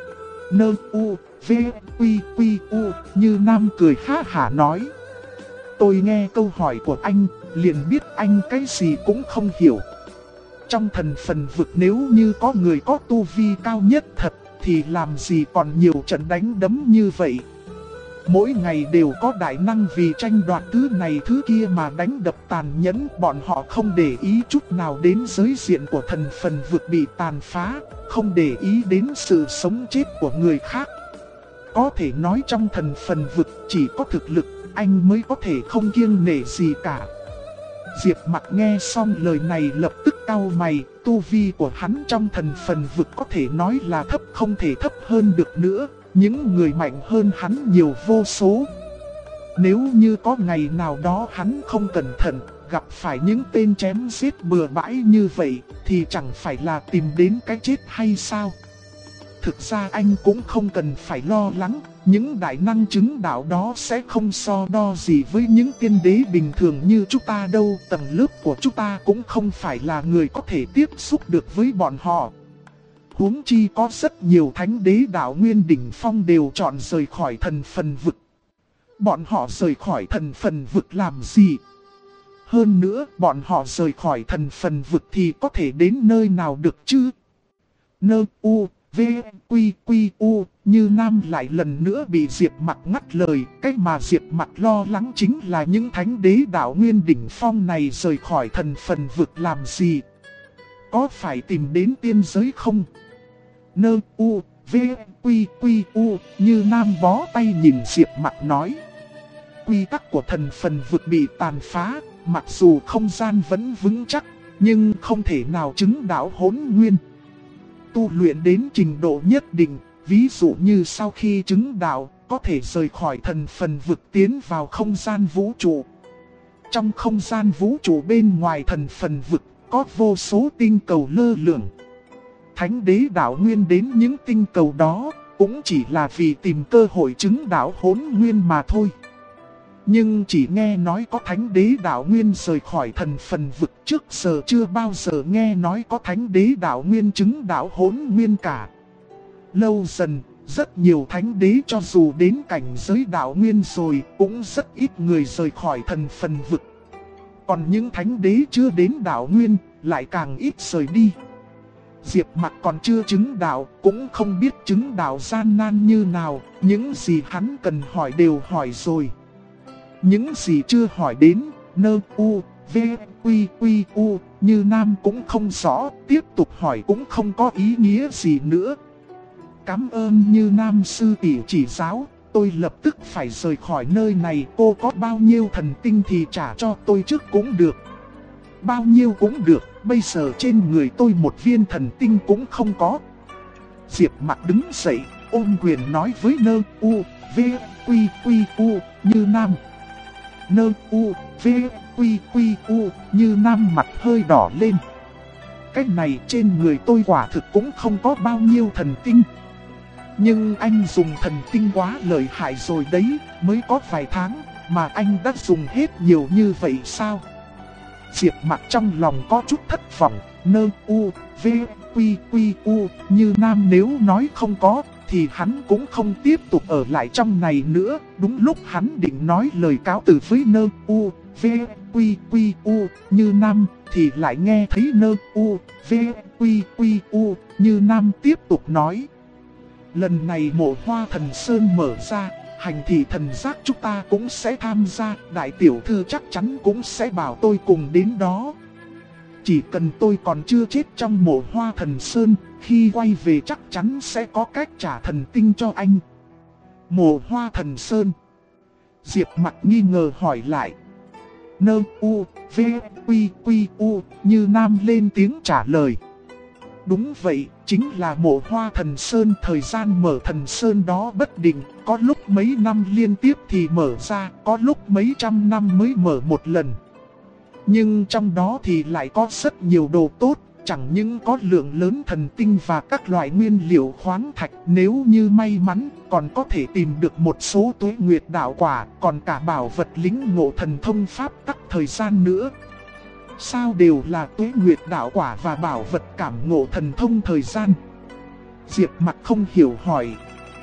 Nơ U, V, Quy, Quy, U như Nam cười ha hả nói. Tôi nghe câu hỏi của anh, liền biết anh cái gì cũng không hiểu. Trong thần phần vực nếu như có người có tu vi cao nhất thật, thì làm gì còn nhiều trận đánh đấm như vậy. Mỗi ngày đều có đại năng vì tranh đoạt thứ này thứ kia mà đánh đập tàn nhẫn, bọn họ không để ý chút nào đến giới diện của thần phần vực bị tàn phá, không để ý đến sự sống chết của người khác. Có thể nói trong thần phần vực chỉ có thực lực, anh mới có thể không kiêng nể gì cả. Diệp Mặc nghe xong lời này lập tức cau mày, tu vi của hắn trong thần phần vực có thể nói là thấp không thể thấp hơn được nữa. Những người mạnh hơn hắn nhiều vô số. Nếu như có ngày nào đó hắn không cẩn thận, gặp phải những tên chém giết bừa bãi như vậy, thì chẳng phải là tìm đến cái chết hay sao? Thực ra anh cũng không cần phải lo lắng, những đại năng chứng đạo đó sẽ không so đo gì với những tiên đế bình thường như chúng ta đâu. Tầng lớp của chúng ta cũng không phải là người có thể tiếp xúc được với bọn họ. Huống chi có rất nhiều thánh đế đạo nguyên đỉnh phong đều chọn rời khỏi thần phần vực. Bọn họ rời khỏi thần phần vực làm gì? Hơn nữa, bọn họ rời khỏi thần phần vực thì có thể đến nơi nào được chứ? Nơ U, V, Quy, Quy, U như Nam lại lần nữa bị Diệp Mặc ngắt lời. Cái mà Diệp Mặc lo lắng chính là những thánh đế đạo nguyên đỉnh phong này rời khỏi thần phần vực làm gì? Có phải tìm đến tiên giới không? Nơ U, V, Quy, Quy, U như Nam bó tay nhìn Diệp Mặc nói. Quy tắc của thần phần vực bị tàn phá, mặc dù không gian vẫn vững chắc, nhưng không thể nào chứng đạo hỗn nguyên. Tu luyện đến trình độ nhất định, ví dụ như sau khi chứng đạo, có thể rời khỏi thần phần vực tiến vào không gian vũ trụ. Trong không gian vũ trụ bên ngoài thần phần vực, có vô số tinh cầu lơ lửng. Thánh đế đạo nguyên đến những tinh cầu đó, cũng chỉ là vì tìm cơ hội chứng đạo hỗn nguyên mà thôi. Nhưng chỉ nghe nói có thánh đế đạo nguyên rời khỏi thần phần vực, trước giờ chưa bao giờ nghe nói có thánh đế đạo nguyên chứng đạo hỗn nguyên cả. Lâu dần, rất nhiều thánh đế cho dù đến cảnh giới đạo nguyên rồi cũng rất ít người rời khỏi thần phần vực. Còn những thánh đế chưa đến đạo nguyên lại càng ít rời đi. Diệp Mặc còn chưa chứng đạo, cũng không biết chứng đạo gian nan như nào, những gì hắn cần hỏi đều hỏi rồi. Những gì chưa hỏi đến, nơ u, v, quy quy u, Như Nam cũng không rõ, tiếp tục hỏi cũng không có ý nghĩa gì nữa. Cảm ơn Như Nam sư tỷ chỉ giáo, tôi lập tức phải rời khỏi nơi này, cô có bao nhiêu thần tinh thì trả cho tôi trước cũng được. Bao nhiêu cũng được, bây giờ trên người tôi một viên thần tinh cũng không có. Diệp Mặc đứng dậy, ôm quyền nói với nơ u, v, quy quy u, Như Nam. Nơ u, v, quy quy u, Như Nam mặt hơi đỏ lên. Cái này trên người tôi quả thực cũng không có bao nhiêu thần tinh. Nhưng anh dùng thần tinh quá lợi hại rồi đấy, mới có vài tháng mà anh đã dùng hết nhiều như vậy sao? Diệp Mặc trong lòng có chút thất vọng, nơ u, v, quy quy u, Như Nam nếu nói không có, thì hắn cũng không tiếp tục ở lại trong này nữa. Đúng lúc hắn định nói lời cáo từ với nơ u, v, quy quy u, Như Nam, thì lại nghe thấy nơ u, v, quy quy u, Như Nam tiếp tục nói. Lần này mộ Hoa Thần Sơn mở ra, hành thị thần giác chúng ta cũng sẽ tham gia, đại tiểu thư chắc chắn cũng sẽ bảo tôi cùng đến đó. Chỉ cần tôi còn chưa chết trong mộ Hoa Thần Sơn, khi quay về chắc chắn sẽ có cách trả thần tinh cho anh. Mộ Hoa Thần Sơn. Diệp Mặc nghi ngờ hỏi lại. Nơ u, v, quy quy u, Như Nam lên tiếng trả lời. Đúng vậy, chính là mộ Hoa Thần Sơn. Thời gian mở thần sơn đó bất định, có lúc mấy năm liên tiếp thì mở ra, có lúc mấy trăm năm mới mở một lần. Nhưng trong đó thì lại có rất nhiều đồ tốt, chẳng những có lượng lớn thần tinh và các loại nguyên liệu khoáng thạch. Nếu như may mắn, còn có thể tìm được một số tuế nguyệt đạo quả, còn cả bảo vật lính ngộ thần thông pháp tắc thời gian nữa. Sao đều là tuế nguyệt đạo quả và bảo vật cảm ngộ thần thông thời gian? Diệp Mặc không hiểu hỏi.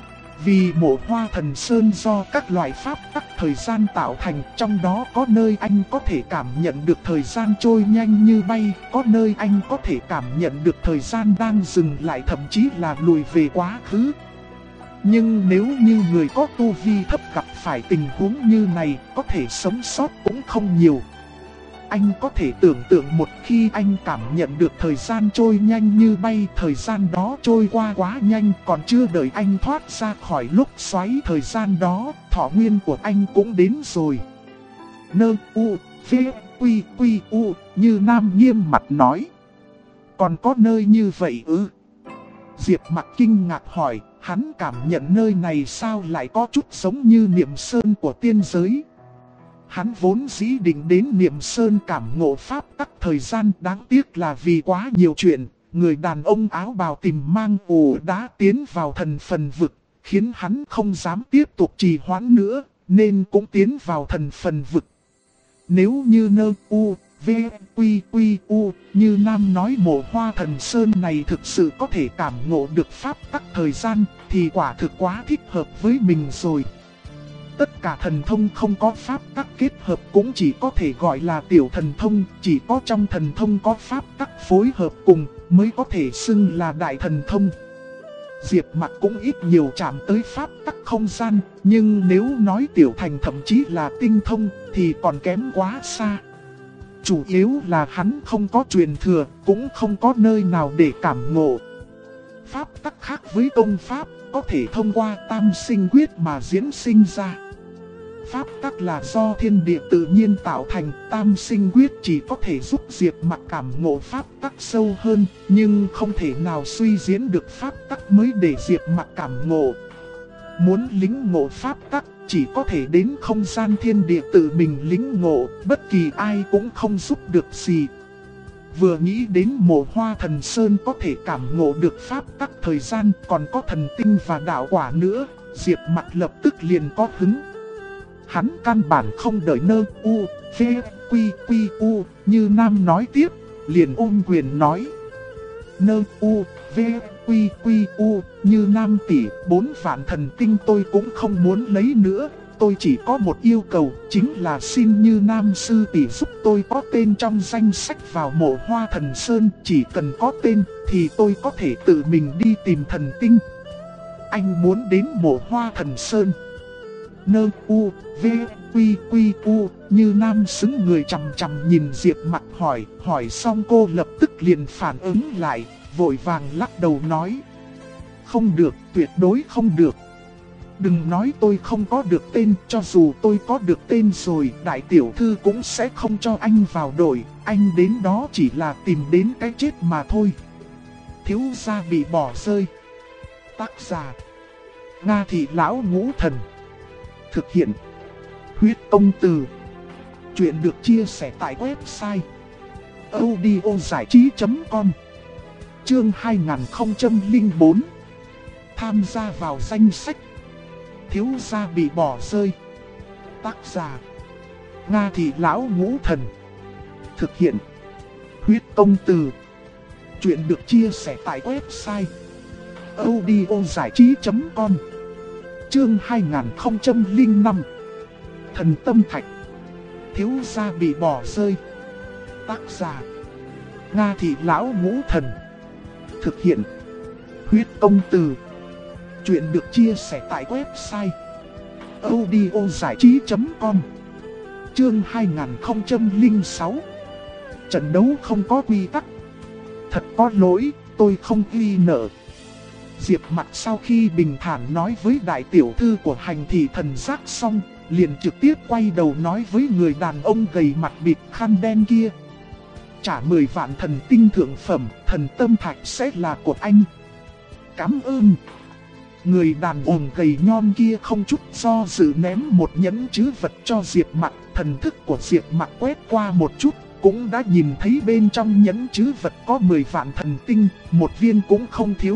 Vì mộ Hoa Thần Sơn do các loại pháp tắc thời gian tạo thành, trong đó có nơi anh có thể cảm nhận được thời gian trôi nhanh như bay, có nơi anh có thể cảm nhận được thời gian đang dừng lại, thậm chí là lùi về quá khứ. Nhưng nếu như người có tu vi thấp gặp phải tình huống như này, có thể sống sót cũng không nhiều. Anh có thể tưởng tượng một khi anh cảm nhận được thời gian trôi nhanh như bay, thời gian đó trôi qua quá nhanh, còn chưa đợi anh thoát ra khỏi lúc xoáy thời gian đó, thọ nguyên của anh cũng đến rồi. Nơ u, v, quy quy u, Như Nam nghiêm mặt nói. Còn có nơi như vậy ư? Diệp Mặc kinh ngạc hỏi, hắn cảm nhận nơi này sao lại có chút giống như Niệm Sơn của tiên giới. Hắn vốn dĩ định đến Niệm Sơn cảm ngộ pháp tắc thời gian, đáng tiếc là vì quá nhiều chuyện, người đàn ông áo bào tìm mang ổ đã tiến vào thần phần vực, khiến hắn không dám tiếp tục trì hoãn nữa, nên cũng tiến vào thần phần vực. Nếu như nơ u, v, quy quy u, Như Nam nói mộ Hoa Thần Sơn này thực sự có thể cảm ngộ được pháp tắc thời gian, thì quả thực quá thích hợp với mình rồi. Tất cả thần thông không có pháp tắc kết hợp cũng chỉ có thể gọi là tiểu thần thông, chỉ có trong thần thông có pháp tắc phối hợp cùng mới có thể xưng là đại thần thông. Diệp Mặc cũng ít nhiều chạm tới pháp tắc không gian, nhưng nếu nói tiểu thành thậm chí là tinh thông thì còn kém quá xa. Chủ yếu là hắn không có truyền thừa, cũng không có nơi nào để cảm ngộ. Pháp tắc khác với công pháp, có thể thông qua tam sinh quyết mà diễn sinh ra. Pháp tắc là do thiên địa tự nhiên tạo thành, tam sinh quyết chỉ có thể giúp Diệp Mặc cảm ngộ pháp tắc sâu hơn, nhưng không thể nào suy diễn được pháp tắc mới để Diệp Mặc cảm ngộ. Muốn lĩnh ngộ pháp tắc, chỉ có thể đến không gian thiên địa tự mình lĩnh ngộ, bất kỳ ai cũng không giúp được gì. Vừa nghĩ đến mộ Hoa Thần Sơn có thể cảm ngộ được pháp tắc thời gian, còn có thần tinh và đạo quả nữa, Diệp Mặc lập tức liền có hứng. Hắn căn bản không đợi Nơ U, V, Quy, Quy, U, Như Nam nói tiếp, liền ôm quyền nói. Nơ U, V, Quy, Quy, U, Như Nam tỷ, 4 vạn thần tinh tôi cũng không muốn lấy nữa. Tôi chỉ có một yêu cầu, chính là xin Như Nam sư tỷ giúp tôi có tên trong danh sách vào Mộ Hoa Thần Sơn. Chỉ cần có tên thì tôi có thể tự mình đi tìm thần tinh. Anh muốn đến Mộ Hoa Thần Sơn. Nơ U, V, Quy, Quy, U, Như Nam xứng người chằm chằm nhìn Diệp Mặc hỏi xong cô lập tức liền phản ứng lại, vội vàng lắc đầu nói. Không được, tuyệt đối không được. Đừng nói tôi không có được tên, cho dù tôi có được tên rồi, đại tiểu thư cũng sẽ không cho anh vào đội, anh đến đó chỉ là tìm đến cái chết mà thôi. Thiếu gia bị bỏ rơi. Tác giả: Nga Thị Lão Ngũ Thần. Thực hiện: Huyết Công Từ. Chuyện được chia sẻ tại website audiozảichí.com. Chương 2004. Tham gia vào danh sách. Thiếu gia bị bỏ rơi. Tác giả: Nga Thị Lão Ngũ Thần. Thực hiện: Huyết Công Từ. Chuyện được chia sẻ tại website audiozảichí.com. Chương 2005. Thần Tâm Thạch. Thiếu gia bị bỏ rơi. Tác giả: Nga Thị Lão Ngũ Thần. Thực hiện: Huyết Công Từ. Chuyện được chia sẻ tại website audiozảichí.com. Chương 2006. Trận đấu không có quy tắc. Thật có lỗi, tôi không ghi nợ. Diệp Mặc sau khi bình thản nói với đại tiểu thư của Hành Thị Thần Giác xong, liền trực tiếp quay đầu nói với người đàn ông gầy mặt bịt khăn đen kia. Trả 10 vạn thần tinh thượng phẩm, thần tâm thạch sẽ là của anh. Cảm ơn. Người đàn ông gầy nhom kia không chút do dự ném một nhẫn trữ vật cho Diệp Mặc. Thần thức của Diệp Mặc quét qua một chút, cũng đã nhìn thấy bên trong nhẫn trữ vật có 10 vạn thần tinh, một viên cũng không thiếu.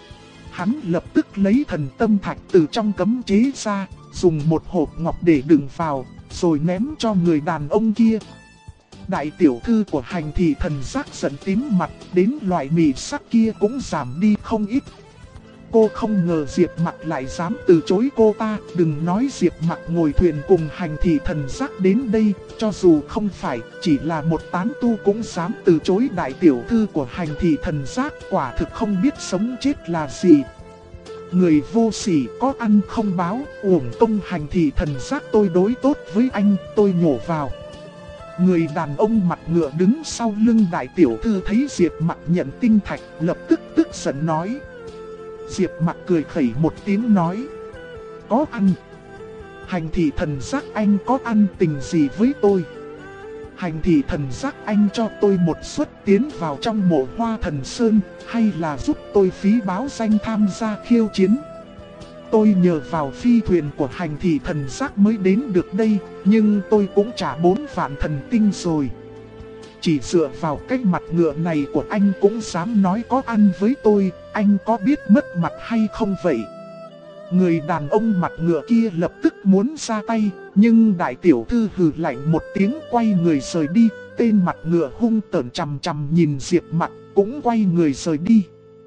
Hắn lập tức lấy thần tâm thạch từ trong cấm chế ra, dùng một hộp ngọc để đựng vào, rồi ném cho người đàn ông kia. Đại tiểu thư của Hành Thị Thần Giác giận tím mặt, đến loại mị sắc kia cũng giảm đi không ít. Cô không ngờ Diệp Mặc lại dám từ chối cô ta, đừng nói Diệp Mặc ngồi thuyền cùng Hành Thị Thần Giác đến đây, cho dù không phải chỉ là một tán tu cũng dám từ chối đại tiểu thư của Hành Thị Thần Giác, quả thực không biết sống chết là gì. Người vô sỉ có ăn không báo, uổng công Hành Thị Thần Giác tôi đối tốt với anh, tôi nhổ vào. Người đàn ông mặt ngựa đứng sau lưng đại tiểu thư thấy Diệp Mặc nhận tinh thạch, lập tức tức giận nói. Diệp Mặc cười khẩy một tiếng nói. Có ăn. Hành Thị Thần Giác anh có ăn tình gì với tôi? Hành Thị Thần Giác anh cho tôi một suất tiến vào trong Mộ Hoa Thần Sơn, hay là giúp tôi phí báo danh tham gia khiêu chiến? Tôi nhờ vào phi thuyền của Hành Thị Thần Giác mới đến được đây, nhưng tôi cũng trả 4 vạn thần tinh rồi. Chỉ dựa vào cái mặt ngựa này của anh cũng dám nói có ăn với tôi, anh có biết mất mặt hay không vậy? Người đàn ông mặt ngựa kia lập tức muốn ra tay, nhưng đại tiểu thư hừ lạnh một tiếng quay người rời đi. Tên mặt ngựa hung tởn chằm chằm nhìn Diệp Mặc, cũng quay người rời đi.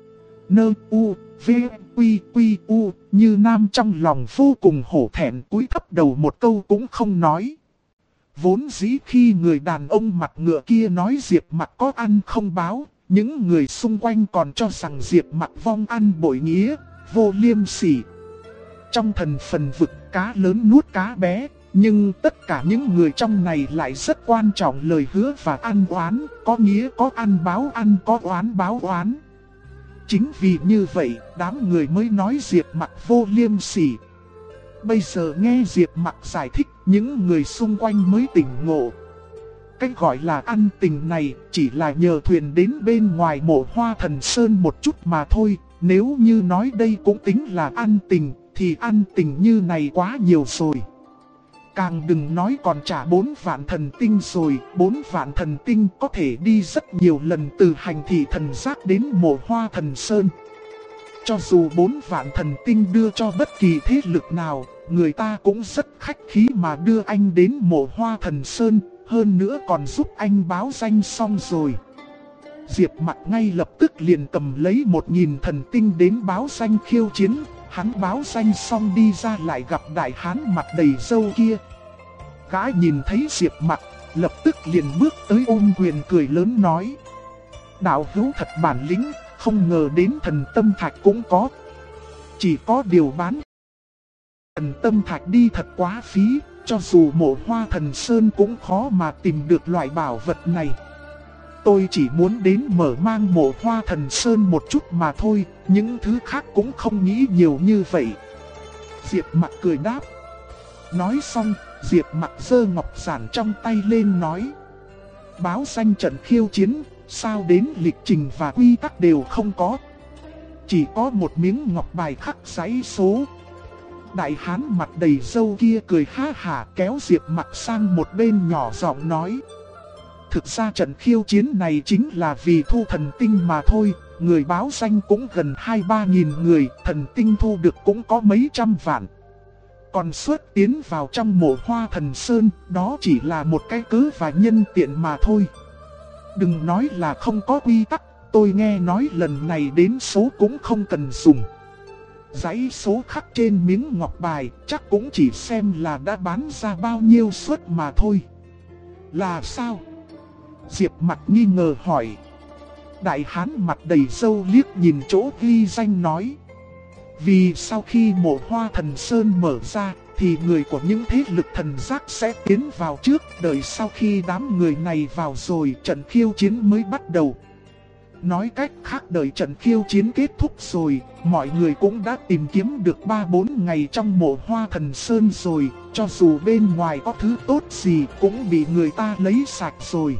Nơ U, V, Quy, Quy, U, Như Nam trong lòng vô cùng hổ thẹn, cúi thấp đầu một câu cũng không nói. Vốn dĩ khi người đàn ông mặt ngựa kia nói Diệp Mặc có ăn không báo, những người xung quanh còn cho rằng Diệp Mặc vong ăn bội nghĩa, vô liêm sỉ. Trong thần phần vực, cá lớn nuốt cá bé, nhưng tất cả những người trong này lại rất quan trọng lời hứa và ăn oán, có nghĩa có ăn báo ăn, có oán báo oán. Chính vì như vậy, đám người mới nói Diệp Mặc vô liêm sỉ. Bây giờ nghe Diệp Mặc giải thích, những người xung quanh mới tỉnh ngộ. Cách gọi là ăn tình này chỉ là nhờ thuyền đến bên ngoài Mộ Hoa Thần Sơn một chút mà thôi. Nếu như nói đây cũng tính là ăn tình, thì ăn tình như này quá nhiều rồi. Càng đừng nói còn trả 4 vạn thần tinh rồi. 4 vạn thần tinh có thể đi rất nhiều lần từ Hành Thị Thần Giác đến Mộ Hoa Thần Sơn. Cho dù 4 vạn thần tinh đưa cho bất kỳ thế lực nào, người ta cũng rất khách khí mà đưa anh đến Mộ Hoa Thần Sơn, hơn nữa còn giúp anh báo danh xong rồi. Diệp Mặc ngay lập tức liền cầm lấy 1000 thần tinh đến báo danh khiêu chiến. Hắn báo danh xong đi ra lại gặp đại hán mặt đầy râu kia. Gã nhìn thấy Diệp Mặc, lập tức liền bước tới ôm quyền cười lớn nói: đạo hữu thật bản lĩnh, không ngờ đến thần tâm thạch cũng có. Chỉ có điều bán thần tâm thạch đi thật quá phí, cho dù Mộ Hoa Thần Sơn cũng khó mà tìm được loại bảo vật này. Tôi chỉ muốn đến mở mang Mộ Hoa Thần Sơn một chút mà thôi, những thứ khác cũng không nghĩ nhiều như vậy. Diệp Mặc cười đáp. Nói xong, Diệp Mặc giơ ngọc giản trong tay lên nói: báo danh trận khiêu chiến, sao đến lịch trình và quy tắc đều không có. Chỉ có một miếng ngọc bài khắc giấy số. Đại hán mặt đầy râu kia cười ha hả kéo Diệp Mặc sang một bên nhỏ giọng nói: thực ra trận khiêu chiến này chính là vì thu thần tinh mà thôi, người báo danh cũng gần 2-3 nghìn người, thần tinh thu được cũng có mấy trăm vạn. Còn suất tiến vào trong Mộ Hoa Thần Sơn, đó chỉ là một cái cớ và nhân tiện mà thôi. Đừng nói là không có quy tắc, tôi nghe nói lần này đến số cũng không cần dùng. Dãy số khắc trên miếng ngọc bài chắc cũng chỉ xem là đã bán ra bao nhiêu suất mà thôi. Là sao? Diệp Mặc nghi ngờ hỏi. Đại hán mặt đầy râu liếc nhìn chỗ ghi danh nói: vì sau khi Mộ Hoa Thần Sơn mở ra thì người của những thế lực thần giác sẽ tiến vào trước, đợi sau khi đám người này vào rồi trận khiêu chiến mới bắt đầu. Nói cách khác, đợi trận khiêu chiến kết thúc rồi, mọi người cũng đã tìm kiếm được 3-4 ngày trong Mộ Hoa Thần Sơn rồi, cho dù bên ngoài có thứ tốt gì cũng bị người ta lấy sạch rồi.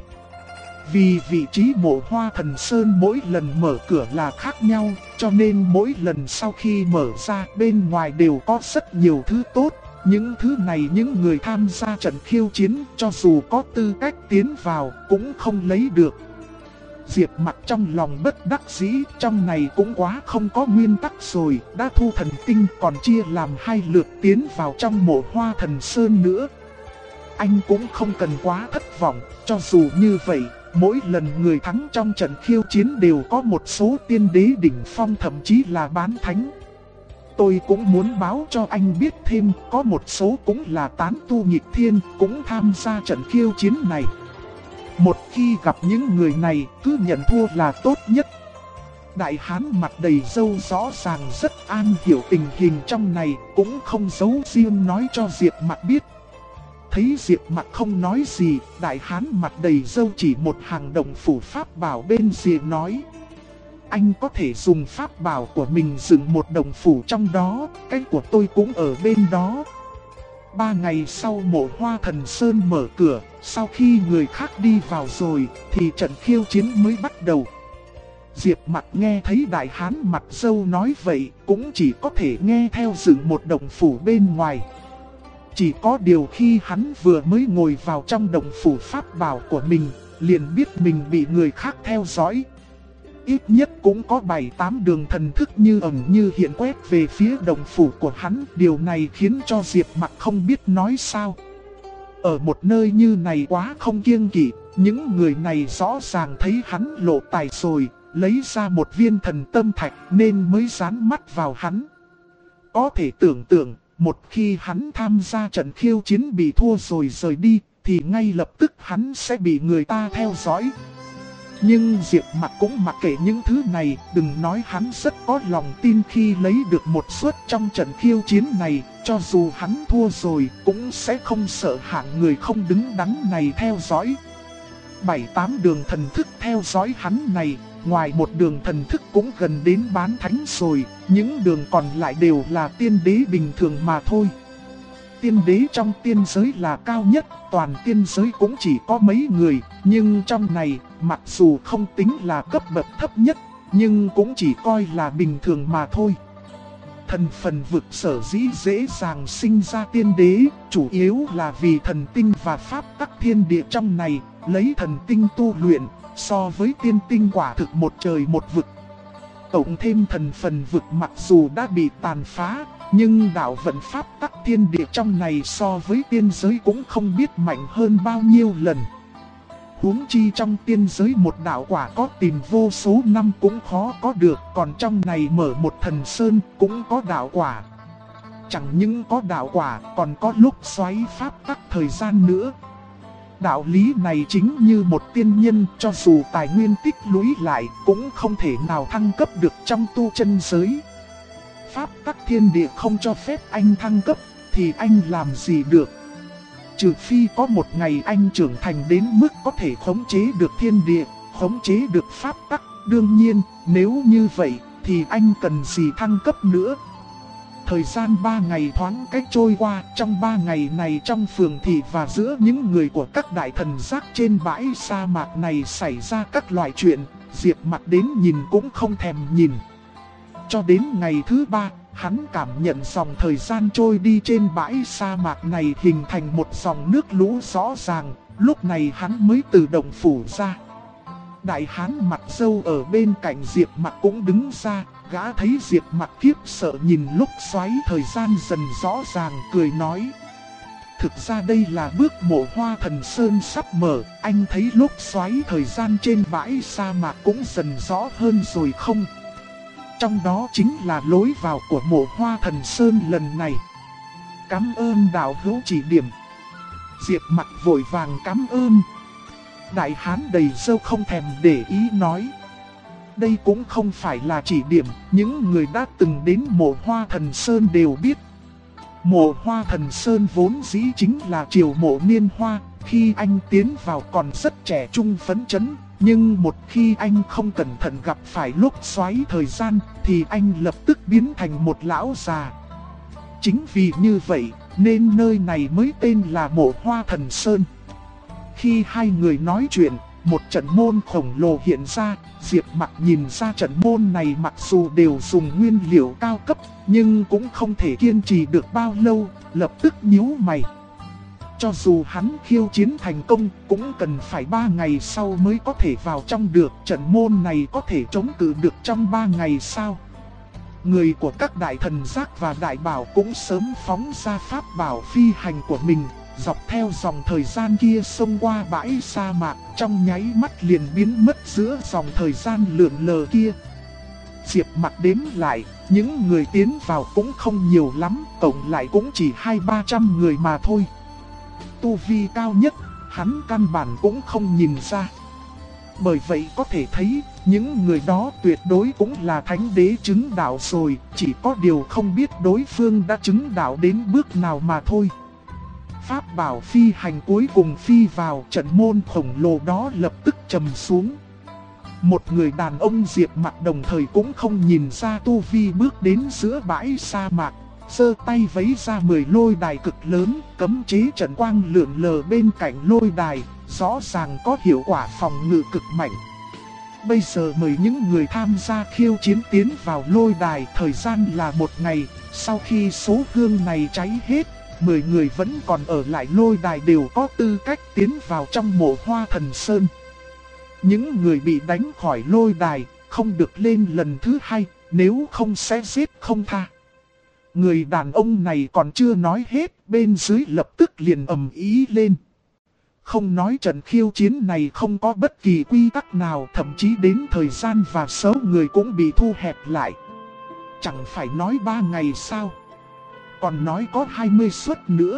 Vì vị trí Mộ Hoa Thần Sơn mỗi lần mở cửa là khác nhau, cho nên mỗi lần sau khi mở ra bên ngoài đều có rất nhiều thứ tốt. Những thứ này những người tham gia trận khiêu chiến cho dù có tư cách tiến vào cũng không lấy được. Diệp Mặc trong lòng bất đắc dĩ, trong này cũng quá không có nguyên tắc rồi, đã thu thần tinh còn chia làm 2 lượt tiến vào trong Mộ Hoa Thần Sơn nữa. Anh cũng không cần quá thất vọng, cho dù như vậy, mỗi lần người thắng trong trận khiêu chiến đều có một số tiên đế đỉnh phong, thậm chí là bán thánh. Tôi cũng muốn báo cho anh biết thêm, có một số cũng là tán tu nghịch thiên, cũng tham gia trận khiêu chiến này. Một khi gặp những người này, cứ nhận thua là tốt nhất. Đại hán mặt đầy râu rõ ràng rất an hiểu tình hình trong này, cũng không giấu riêng nói cho Diệp Mặc biết. Thấy Diệp Mặc không nói gì, đại hán mặt đầy râu chỉ một hàng động phủ pháp bảo bên rìa nói: anh có thể dùng pháp bảo của mình dựng một động phủ trong đó, cái của tôi cũng ở bên đó. 3 ngày sau Mộ Hoa Thần Sơn mở cửa, sau khi người khác đi vào rồi thì trận khiêu chiến mới bắt đầu. Diệp Mặc nghe thấy đại hán mặt râu nói vậy, cũng chỉ có thể nghe theo dựng một động phủ bên ngoài. Chỉ có điều khi hắn vừa mới ngồi vào trong động phủ pháp bảo của mình, liền biết mình bị người khác theo dõi. Ít nhất cũng có 7-8 đường thần thức như ẩn như hiện quét về phía động phủ của hắn. Điều này khiến cho Diệp Mặc không biết nói sao. Ở một nơi như này quá không kiêng kỵ, những người này rõ ràng thấy hắn lộ tài rồi, lấy ra một viên thần tâm thạch nên mới dán mắt vào hắn. Có thể tưởng tượng, một khi hắn tham gia trận khiêu chiến bị thua rồi rời đi, thì ngay lập tức hắn sẽ bị người ta theo dõi. Nhưng Diệp Mặc cũng mặc kệ những thứ này, đừng nói hắn rất có lòng tin khi lấy được một suất trong trận khiêu chiến này, cho dù hắn thua rồi cũng sẽ không sợ hạng người không đứng đắn này theo dõi. 7-8 đường thần thức theo dõi hắn này, ngoài một đường thần thức cũng gần đến bán thánh rồi, những đường còn lại đều là tiên đế bình thường mà thôi. Tiên đế trong tiên giới là cao nhất, toàn tiên giới cũng chỉ có mấy người, nhưng trong này, mặc dù không tính là cấp bậc thấp nhất, nhưng cũng chỉ coi là bình thường mà thôi. Thần phần vực sở dĩ dễ dàng sinh ra tiên đế, chủ yếu là vì thần tinh và pháp tắc thiên địa trong này, lấy thần tinh tu luyện, so với tiên tinh quả thực một trời một vực. cộng thêm thần phần vực mặc dù đã bị tàn phá, nhưng đạo vận pháp tắc thiên địa trong này so với tiên giới cũng không biết mạnh hơn bao nhiêu lần. Huống chi trong tiên giới một đạo quả có tìm vô số năm cũng khó có được, còn trong này mở một thần sơn cũng có đạo quả. Chẳng những có đạo quả còn có lúc xoáy pháp tắc thời gian nữa. Đạo lý này chính như một tiên nhân, cho dù tài nguyên tích lũy lại cũng không thể nào thăng cấp được trong tu chân giới. Pháp tắc thiên địa không cho phép anh thăng cấp thì anh làm gì được? Trừ phi có một ngày anh trưởng thành đến mức có thể khống chế được thiên địa, khống chế được pháp tắc. Đương nhiên, nếu như vậy thì anh cần gì thăng cấp nữa? Thời gian 3 ngày thoáng cách trôi qua, trong 3 ngày này trong phường thị và giữa những người của các đại thần giác trên bãi sa mạc này xảy ra các loại chuyện, Diệp Mặc đến nhìn cũng không thèm nhìn. Cho đến ngày thứ 3, hắn cảm nhận dòng thời gian trôi đi trên bãi sa mạc này hình thành một dòng nước lũ rõ ràng, lúc này hắn mới từ động phủ ra. Đại hán mặt râu ở bên cạnh Diệp Mặc cũng đứng ra, gã thấy Diệp Mặc khiếp sợ nhìn lúc xoáy thời gian dần rõ ràng, cười nói: thực ra đây là bước mộ Hoa Thần Sơn sắp mở, anh thấy lúc xoáy thời gian trên bãi sa mạc cũng dần rõ hơn rồi không? Trong đó chính là lối vào của mộ Hoa Thần Sơn lần này. Cảm ơn đạo hữu chỉ điểm. Diệp Mặc vội vàng cảm ơn. Đại hán đầy râu không thèm để ý nói: đây cũng không phải là chỉ điểm, những người đã từng đến mộ Hoa Thần Sơn đều biết. Mộ Hoa Thần Sơn vốn dĩ chính là triều mộ niên hoa, khi anh tiến vào còn rất trẻ trung phấn chấn, nhưng một khi anh không cẩn thận gặp phải lúc xoáy thời gian thì anh lập tức biến thành một lão già. Chính vì như vậy nên nơi này mới tên là mộ Hoa Thần Sơn. Khi hai người nói chuyện, một trận môn khổng lồ hiện ra. Diệp Mặc nhìn ra trận môn này mặc dù đều dùng nguyên liệu cao cấp, nhưng cũng không thể kiên trì được bao lâu, lập tức nhíu mày. Cho dù hắn khiêu chiến thành công, cũng cần phải 3 ngày sau mới có thể vào trong được. Trận môn này có thể chống cự được trong 3 ngày sao? Người của các đại thần giác và đại bảo cũng sớm phóng ra pháp bảo phi hành của mình, dọc theo dòng thời gian kia xông qua bãi sa mạc, trong nháy mắt liền biến mất giữa dòng thời gian lượn lờ kia. Diệp Mặc đếm lại, những người tiến vào cũng không nhiều lắm, tổng lại cũng chỉ 200-300 người mà thôi. Tu vi cao nhất, hắn căn bản cũng không nhìn ra. Bởi vậy có thể thấy, những người đó tuyệt đối cũng là thánh đế chứng đạo rồi, chỉ có điều không biết đối phương đã chứng đạo đến bước nào mà thôi. Pháp bảo phi hành cuối cùng phi vào, trận môn khổng lồ đó lập tức trầm xuống. Một người đàn ông Diệp Mặc đồng thời cũng không nhìn ra tu vi bước đến giữa bãi sa mạc, giơ tay vấy ra 10 lôi đài cực lớn, cấm chế trận quang lượn lờ bên cạnh lôi đài, rõ ràng có hiệu quả phòng ngự cực mạnh. Bây giờ mời những người tham gia khiêu chiến tiến vào lôi đài, thời gian là 1 ngày, sau khi số hương này cháy hết, 10 người vẫn còn ở lại lôi đài đều có tư cách tiến vào trong mộ Hoa Thần Sơn. Những người bị đánh khỏi lôi đài không được lên lần thứ 2, nếu không sẽ giết không tha. Người đàn ông này còn chưa nói hết, bên dưới lập tức liền ầm ĩ lên. Không nói trận khiêu chiến này không có bất kỳ quy tắc nào, thậm chí đến thời gian và số người cũng bị thu hẹp lại. Chẳng phải nói 3 ngày sao? Còn nói có 20 suất nữa.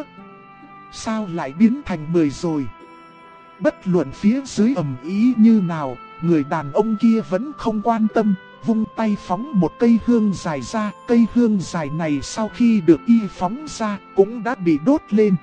Sao lại biến thành 10 rồi? Bất luận phía dưới ầm ĩ như nào, người đàn ông kia vẫn không quan tâm, vung tay phóng một cây hương dài ra. Cây hương dài này sau khi được y phóng ra cũng đã bị đốt lên.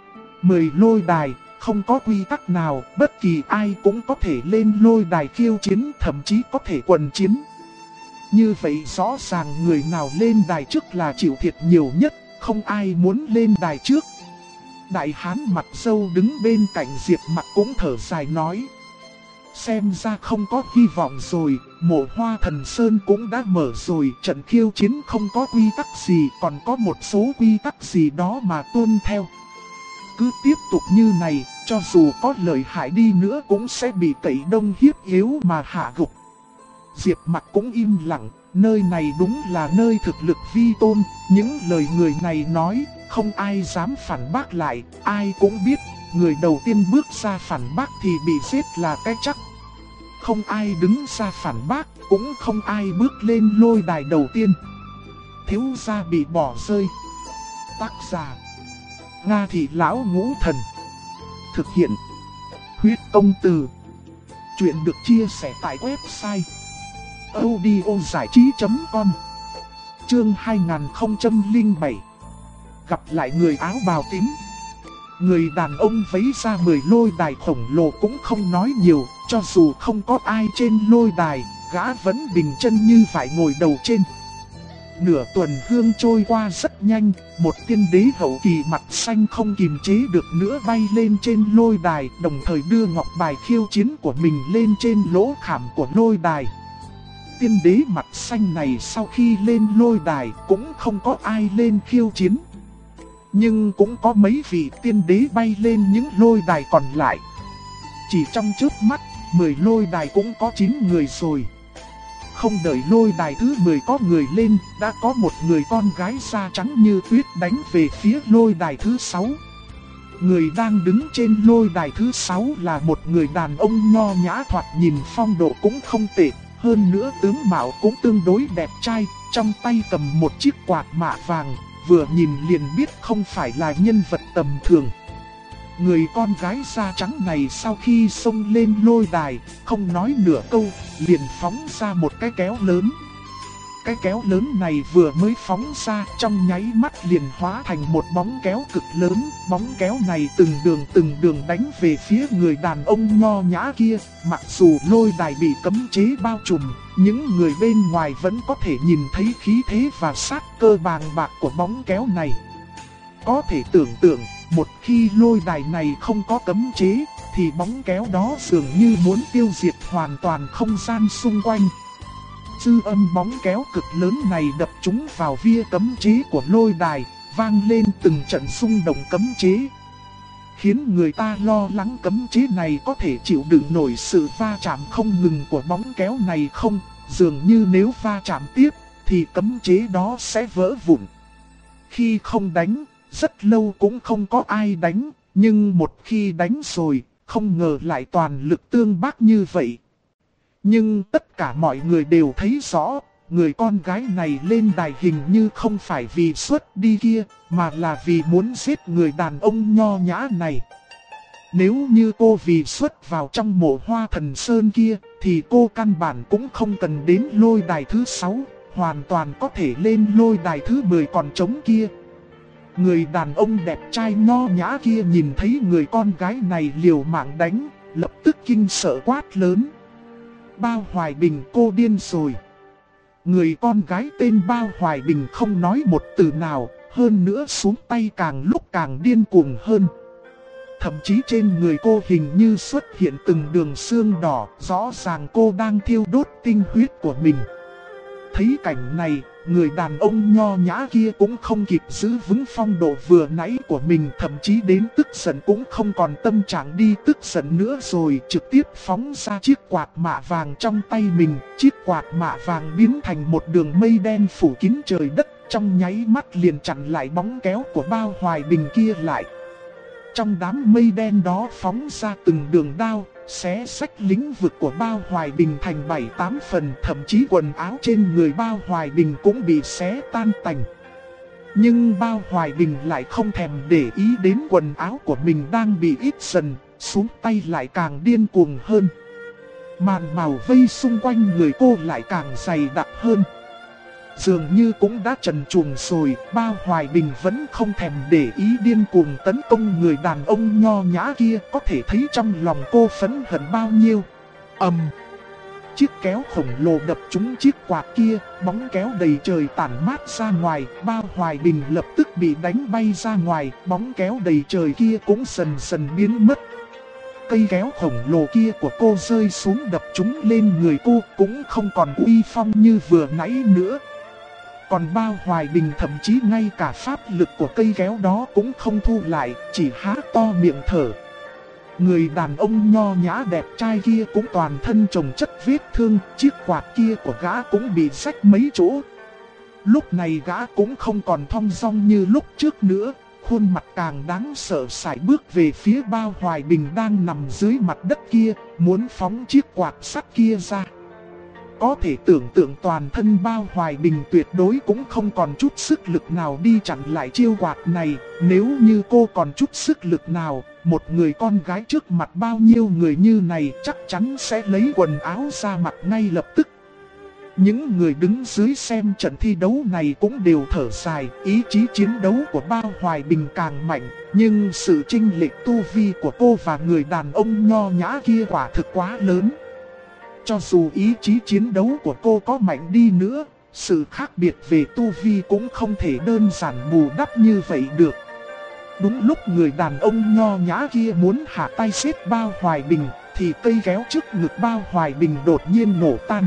10 lôi đài, không có quy tắc nào, bất kỳ ai cũng có thể lên lôi đài khiêu chiến, thậm chí có thể quần chiến. Như vậy rõ ràng người nào lên đài trước là chịu thiệt nhiều nhất, không ai muốn lên đài trước. Đại hán mặt râu đứng bên cạnh Diệp Mặc cũng thở dài nói: xem ra không có hy vọng rồi, mộ Hoa Thần Sơn cũng đã mở rồi, trận khiêu chiến không có quy tắc gì, còn có một số quy tắc gì đó mà tuân theo. Cứ tiếp tục như này, cho dù có lợi hại đi nữa cũng sẽ bị tẩy đông hiếp yếu mà hạ gục. Diệp Mặc cũng im lặng, Nơi này đúng là nơi thực lực vi tôn, những lời người này nói, không ai dám phản bác lại, ai cũng biết, người đầu tiên bước ra phản bác thì bị giết là cái chắc. Không ai đứng ra phản bác, cũng không ai bước lên lôi đài đầu tiên. Thiếu gia bị bỏ rơi. Tác giả: Nga Thị Lão Ngũ Thần. Thực hiện: Huyết Công Từ. Chuyện được chia sẻ tại website audiozảichí.com. Chương 2007. Gặp lại người áo bào tím. Người đàn ông vấy ra 10 lôi đài khổng lồ cũng không nói nhiều, cho dù không có ai trên lôi đài, gã vẫn bình chân như phải ngồi đầu trên. Nửa tuần hương trôi qua rất nhanh, một tiên đế hậu kỳ mặt xanh không kìm chế được nữa bay lên trên lôi đài, đồng thời đưa ngọc bài khiêu chiến của mình lên trên lỗ khảm của lôi đài. Tiên đế mặt xanh này sau khi lên lôi đài cũng không có ai lên khiêu chiến. Nhưng cũng có mấy vị tiên đế bay lên những lôi đài còn lại. Chỉ trong chớp mắt, 10 lôi đài cũng có 9 người rồi. Không đợi lôi đài thứ 10 có người lên, đã có một người con gái da trắng như tuyết đánh về phía lôi đài thứ 6. Người đang đứng trên lôi đài thứ 6 là một người đàn ông nho nhã, thoạt nhìn phong độ cũng không tệ, hơn nữa tướng mạo cũng tương đối đẹp trai, trong tay cầm một chiếc quạt mạ vàng, vừa nhìn liền biết không phải là nhân vật tầm thường. Người con gái da trắng này sau khi xông lên lôi đài, không nói nửa câu, liền phóng ra một cái kéo lớn. Cái kéo lớn này vừa mới phóng ra, trong nháy mắt liền hóa thành một bóng kéo cực lớn. Bóng kéo này từng đường đánh về phía người đàn ông nho nhã kia. Mặc dù lôi đài bị cấm chế bao trùm, những người bên ngoài vẫn có thể nhìn thấy khí thế và sát cơ bàng bạc của bóng kéo này. Có thể tưởng tượng, một khi lôi đài này không có cấm chế, thì bóng kéo đó dường như muốn tiêu diệt hoàn toàn không gian xung quanh. Dư âm bóng kéo cực lớn này đập trúng vào via cấm chế của lôi đài, vang lên từng trận xung động cấm chế. Khiến người ta lo lắng cấm chế này có thể chịu đựng nổi sự va chạm không ngừng của bóng kéo này không, dường như nếu va chạm tiếp, thì cấm chế đó sẽ vỡ vụn. Khi không đánh, rất lâu cũng không có ai đánh, nhưng một khi đánh rồi, không ngờ lại toàn lực tương bác như vậy. Nhưng tất cả mọi người đều thấy rõ, người con gái này lên đài hình như không phải vì xuất đi kia, mà là vì muốn giết người đàn ông nho nhã này. Nếu như cô vì xuất vào trong mộ hoa thần sơn kia, thì cô căn bản cũng không cần đến lôi đài thứ 6, hoàn toàn có thể lên lôi đài thứ 10 còn trống kia. Người đàn ông đẹp trai nho nhã kia nhìn thấy người con gái này liều mạng đánh, lập tức kinh sợ quát lớn: Bao Hoài Bình, cô điên rồi. Người con gái tên Bao Hoài Bình không nói một từ nào, hơn nữa xuống tay càng lúc càng điên cuồng hơn. Thậm chí trên người cô hình như xuất hiện từng đường xương đỏ, rõ ràng cô đang thiêu đốt tinh huyết của mình. Thấy cảnh này, người đàn ông nho nhã kia cũng không kịp giữ vững phong độ vừa nãy của mình, thậm chí đến tức giận cũng không còn tâm trạng đi tức giận nữa rồi, trực tiếp phóng ra chiếc quạt mạ vàng trong tay mình. Chiếc quạt mạ vàng biến thành một đường mây đen phủ kín trời đất, trong nháy mắt liền chặn lại bóng kéo của Bao Hoài Bình kia lại. Trong đám mây đen đó phóng ra từng đường đao, xé xách lĩnh vực của Bao Hoài Bình thành 7-8 phần, thậm chí quần áo trên người Bao Hoài Bình cũng bị xé tan tành. Nhưng Bao Hoài Bình lại không thèm để ý đến quần áo của mình đang bị ít dần, xuống tay lại càng điên cuồng hơn. Màn màu vây xung quanh người cô lại càng dày đặc hơn. Dường như cũng đã trần truồng rồi, Bao Hoài Bình vẫn không thèm để ý điên cuồng tấn công người đàn ông nho nhã kia, có thể thấy trong lòng cô phẫn hận bao nhiêu. Chiếc kéo khổng lồ đập trúng chiếc quạt kia, bóng kéo đầy trời tản mát ra ngoài, Bao Hoài Bình lập tức bị đánh bay ra ngoài, bóng kéo đầy trời kia cũng dần dần biến mất. Cây kéo khổng lồ kia của cô rơi xuống đập trúng lên người cô, cũng không còn uy phong như vừa nãy nữa. Còn Bao Hoài Bình thậm chí ngay cả pháp lực của cây kéo đó cũng không thu lại, chỉ há to miệng thở. Người đàn ông nho nhã đẹp trai kia cũng toàn thân chồng chất vết thương, chiếc quạt kia của gã cũng bị rách mấy chỗ. Lúc này gã cũng không còn thong dong như lúc trước nữa, khuôn mặt càng đáng sợ sải bước về phía Bao Hoài Bình đang nằm dưới mặt đất kia, muốn phóng chiếc quạt sắt kia ra. Có thể tưởng tượng toàn thân Bao Hoài Bình tuyệt đối cũng không còn chút sức lực nào đi chặn lại chiêu quạt này. Nếu như cô còn chút sức lực nào, một người con gái trước mặt bao nhiêu người như này chắc chắn sẽ lấy quần áo ra mặc ngay lập tức. Những người đứng dưới xem trận thi đấu này cũng đều thở dài, ý chí chiến đấu của Bao Hoài Bình càng mạnh, nhưng sự chênh lệch tu vi của cô và người đàn ông nho nhã kia quả thực quá lớn. Cho dù ý chí chiến đấu của cô có mạnh đi nữa, sự khác biệt về tu vi cũng không thể đơn giản bù đắp như vậy được. Đúng lúc người đàn ông nho nhã kia muốn hạ tay xếp Bao Hoài Bình, thì cây kéo trước ngực Bao Hoài Bình đột nhiên nổ tan.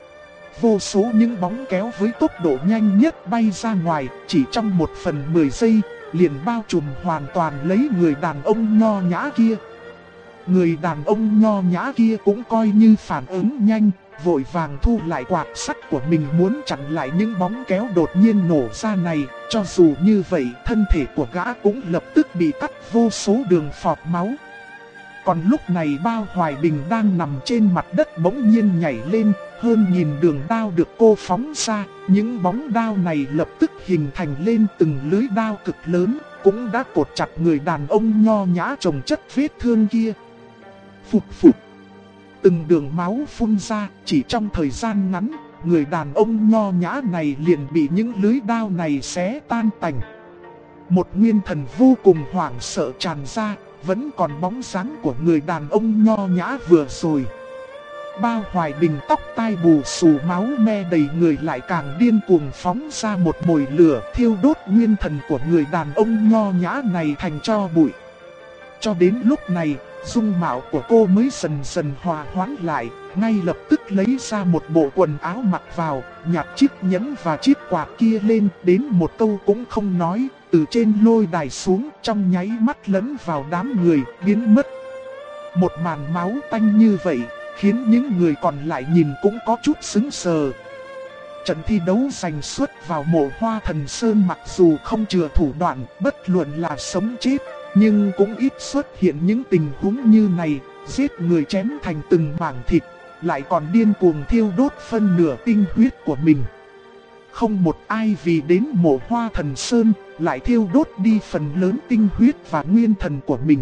Vô số những bóng kéo với tốc độ nhanh nhất bay ra ngoài, chỉ trong 1/10 giây, liền bao trùm hoàn toàn lấy người đàn ông nho nhã kia. Người đàn ông nho nhã kia cũng coi như phản ứng nhanh, vội vàng thu lại quạt sắt của mình muốn chặn lại những bóng kéo đột nhiên nổ ra này. Cho dù như vậy, thân thể của gã cũng lập tức bị cắt vô số đường phọt máu. Còn lúc này Bao Hoài Bình đang nằm trên mặt đất bỗng nhiên nhảy lên, hơn nghìn đường đao được cô phóng ra, những bóng đao này lập tức hình thành lên từng lưới đao cực lớn, cũng đã cột chặt người đàn ông nho nhã chồng chất vết thương kia. Phụt phụt, từng đường máu phun ra, chỉ trong thời gian ngắn, người đàn ông nho nhã này liền bị những lưới đao này xé tan tành. Một nguyên thần vô cùng hoảng sợ tràn ra, vẫn còn bóng dáng của người đàn ông nho nhã vừa rồi. Bao Hoài Bình tóc tai bù xù máu me đầy người lại càng điên cuồng phóng ra một mồi lửa thiêu đốt nguyên thần của người đàn ông nho nhã này thành tro bụi. Cho đến lúc này, dung mạo của cô mới dần dần hòa hoãn lại, ngay lập tức lấy ra một bộ quần áo mặc vào, nhặt chiếc nhẫn và chiếc quạt kia lên, đến một câu cũng không nói, từ trên lôi đài xuống trong nháy mắt lẫn vào đám người, biến mất. Một màn máu tanh như vậy, khiến những người còn lại nhìn cũng có chút sững sờ. Trận thi đấu giành suất vào Mộ Hoa Thần Sơn mặc dù không chừa thủ đoạn, bất luận là sống chết, nhưng cũng ít xuất hiện những tình huống như này, giết người chém thành từng mảng thịt, lại còn điên cuồng thiêu đốt phân nửa tinh huyết của mình. Không một ai vì đến Mộ Hoa Thần Sơn, lại thiêu đốt đi phần lớn tinh huyết và nguyên thần của mình.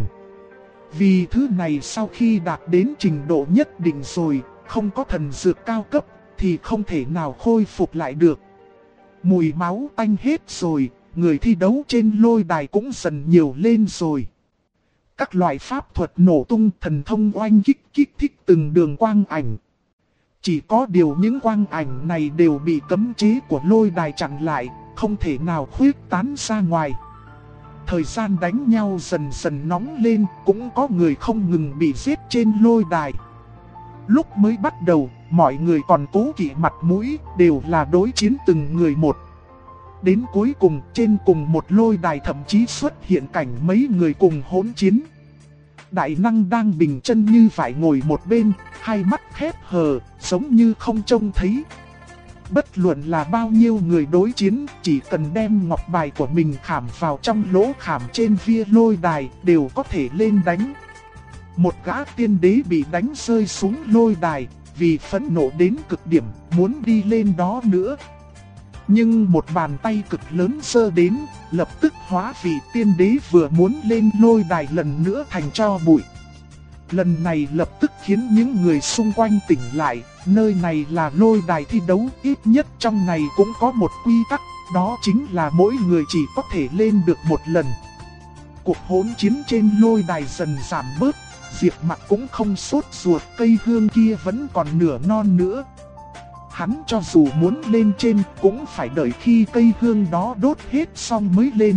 Vì thứ này sau khi đạt đến trình độ nhất định rồi, không có thần dược cao cấp, thì không thể nào khôi phục lại được. Mùi máu tanh hết rồi, người thi đấu trên lôi đài cũng dần nhiều lên rồi. Các loại pháp thuật nổ tung, thần thông oanh kích thích từng đường quang ảnh. Chỉ có điều những quang ảnh này đều bị cấm chế của lôi đài chặn lại, không thể nào khuyết tán ra ngoài. Thời gian đánh nhau dần dần nóng lên, cũng có người không ngừng bị giết trên lôi đài. Lúc mới bắt đầu, mọi người còn cố kỵ mặt mũi, đều là đối chiến từng người một. Đến cuối cùng, trên cùng một lôi đài thậm chí xuất hiện cảnh mấy người cùng hỗn chiến. Đại năng đang bình chân như phải ngồi một bên, hai mắt khép hờ, giống như không trông thấy. Bất luận là bao nhiêu người đối chiến, chỉ cần đem ngọc bài của mình khảm vào trong lỗ khảm trên via lôi đài, đều có thể lên đánh. Một gã tiên đế bị đánh rơi xuống lôi đài, vì phẫn nộ đến cực điểm, muốn đi lên đó nữa. Nhưng một bàn tay cực lớn giơ đến, lập tức hóa vị tiên đế vừa muốn lên lôi đài lần nữa thành tro bụi. Lần này lập tức khiến những người xung quanh tỉnh lại, nơi này là lôi đài thi đấu, ít nhất trong này cũng có một quy tắc, đó chính là mỗi người chỉ có thể lên được một lần. Cuộc hỗn chiến trên lôi đài dần giảm bớt, Diệp Mặc cũng không sốt ruột, cây hương kia vẫn còn nửa non nữa. Hắn cho dù muốn lên trên cũng phải đợi khi cây hương đó đốt hết xong mới lên.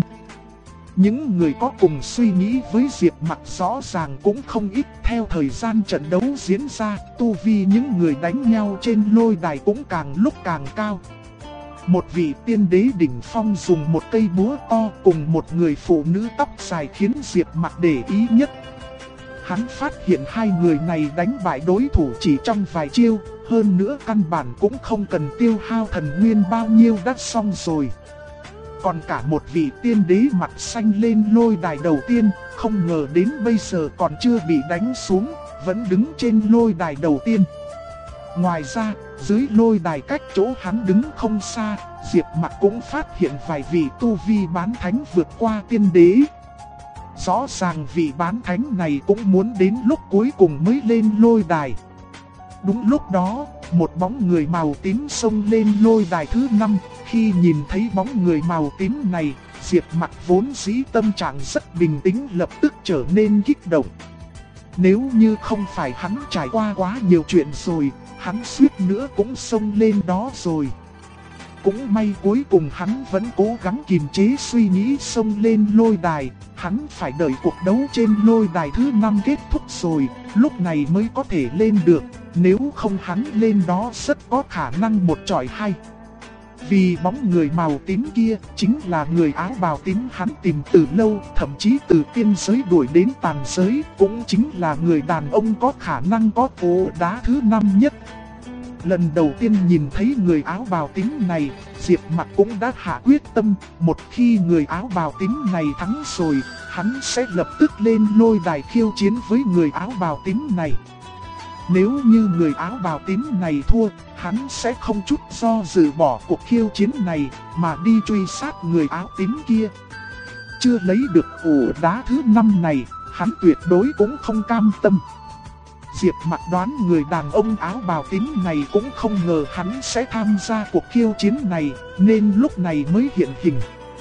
Những người có cùng suy nghĩ với Diệp Mặc rõ ràng cũng không ít. Theo thời gian trận đấu diễn ra, tu vi những người đánh nhau trên lôi đài cũng càng lúc càng cao. Một vị tiên đế đỉnh phong dùng một cây búa to cùng một người phụ nữ tóc dài khiến Diệp Mặc để ý nhất. Hắn phát hiện hai người này đánh bại đối thủ chỉ trong vài chiêu, hơn nữa căn bản cũng không cần tiêu hao thần nguyên bao nhiêu đã xong rồi. Còn cả một vị tiên đế mặt xanh lên lôi đài đầu tiên, không ngờ đến bây giờ còn chưa bị đánh xuống, vẫn đứng trên lôi đài đầu tiên. Ngoài ra, dưới lôi đài cách chỗ hắn đứng không xa, Diệp Mặc cũng phát hiện vài vị tu vi bán thánh vượt qua tiên đế. Rõ ràng vị bán thánh này cũng muốn đến lúc cuối cùng mới lên lôi đài. Đúng lúc đó, một bóng người màu tím xông lên lôi đài thứ 5. Khi nhìn thấy bóng người màu tím này, Diệp Mặc vốn dĩ tâm trạng rất bình tĩnh lập tức trở nên kích động. Nếu như không phải hắn trải qua quá nhiều chuyện rồi, hắn suýt nữa cũng xông lên đó rồi. Cũng may cuối cùng hắn vẫn cố gắng kiềm chế suy nghĩ xông lên lôi đài. Hắn phải đợi cuộc đấu trên lôi đài thứ 5 kết thúc rồi, lúc này mới có thể lên được. Nếu không hắn lên đó rất có khả năng một chọi hai. Vì bóng người màu tím kia chính là người áo bào tím hắn tìm từ lâu, thậm chí từ tiên giới đuổi đến tàn giới, cũng chính là người đàn ông có khả năng có cỗ đá thứ 5 nhất. Lần đầu tiên nhìn thấy người áo bào tím này, Diệp Mặc cũng đã hạ quyết tâm, một khi người áo bào tím này thắng rồi, hắn sẽ lập tức lên lôi đài khiêu chiến với người áo bào tím này. Nếu như người áo bào tím này thua, hắn sẽ không chút do dự bỏ cuộc khiêu chiến này, mà đi truy sát người áo tím kia. Chưa lấy được ổ đá thứ 5 này, hắn tuyệt đối cũng không cam tâm. Diệp Mặc đoán người đàn ông áo bào tím này cũng không ngờ hắn sẽ tham gia cuộc khiêu chiến này, nên lúc này mới hiện hình.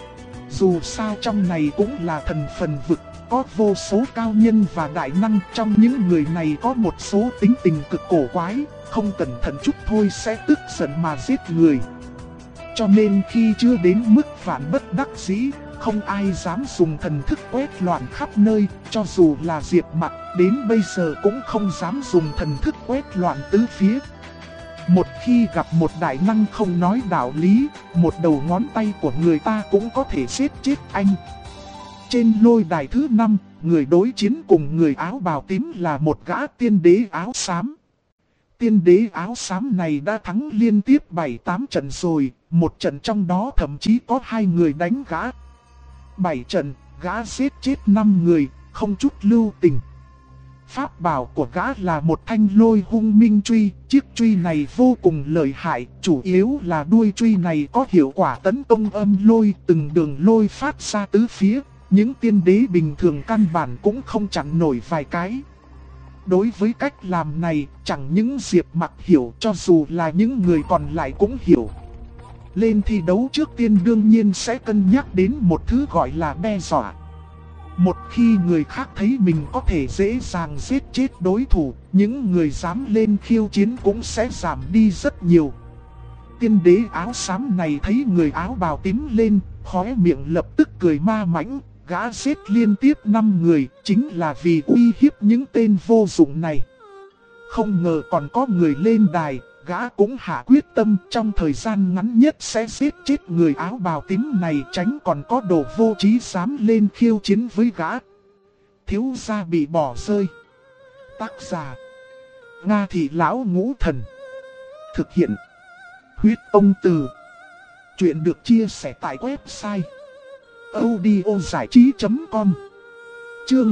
Dù sao trong này cũng là thần phần vực, có vô số cao nhân và đại năng, trong những người này có một số tính tình cực cổ quái, không cẩn thận chút thôi sẽ tức giận mà giết người. Cho nên khi chưa đến mức vạn bất đắc dĩ, không ai dám dùng thần thức quét loạn khắp nơi, cho dù là Diệp Mặc đến bây giờ cũng không dám dùng thần thức quét loạn tứ phía. Một khi gặp một đại năng không nói đạo lý, một đầu ngón tay của người ta cũng có thể giết chết anh. Trên lôi đài thứ 5, người đối chiến cùng người áo bào tím là một gã tiên đế áo xám. Tiên đế áo xám này đã thắng liên tiếp 7-8 trận rồi, một trận trong đó thậm chí có 2 người đánh gã. 7 trận, gã giết chết 5 người, không chút lưu tình. Pháp bảo của gã là một thanh lôi hung minh truy, chiếc truy này vô cùng lợi hại, chủ yếu là đuôi truy này có hiệu quả tấn công âm lôi, từng đường lôi phát ra tứ phía, những tiên đế bình thường căn bản cũng không chặn nổi vài cái. Đối với cách làm này, chẳng những Diệp Mặc hiểu, cho dù là những người còn lại cũng hiểu. Lên thi đấu trước tiên đương nhiên sẽ cân nhắc đến một thứ gọi là đe dọa. Một khi người khác thấy mình có thể dễ dàng giết chết đối thủ, những người dám lên khiêu chiến cũng sẽ giảm đi rất nhiều. Tiên đế áo xám này thấy người áo bào tím lên, khóe miệng lập tức cười ma mãnh, gã giết liên tiếp 5 người, chính là vì uy hiếp những tên vô dụng này. Không ngờ còn có người lên đài, gã cũng hạ quyết tâm trong thời gian ngắn nhất sẽ giết chết người áo bào tím này, tránh còn có đồ vô trí dám lên khiêu chiến với gã. Thiếu gia bị bỏ rơi. Tác giả: Nga Thị Lão Ngũ Thần. Thực hiện: Huyết Ông Từ. Chuyện được chia sẻ tại website audiozảichí.com. Chương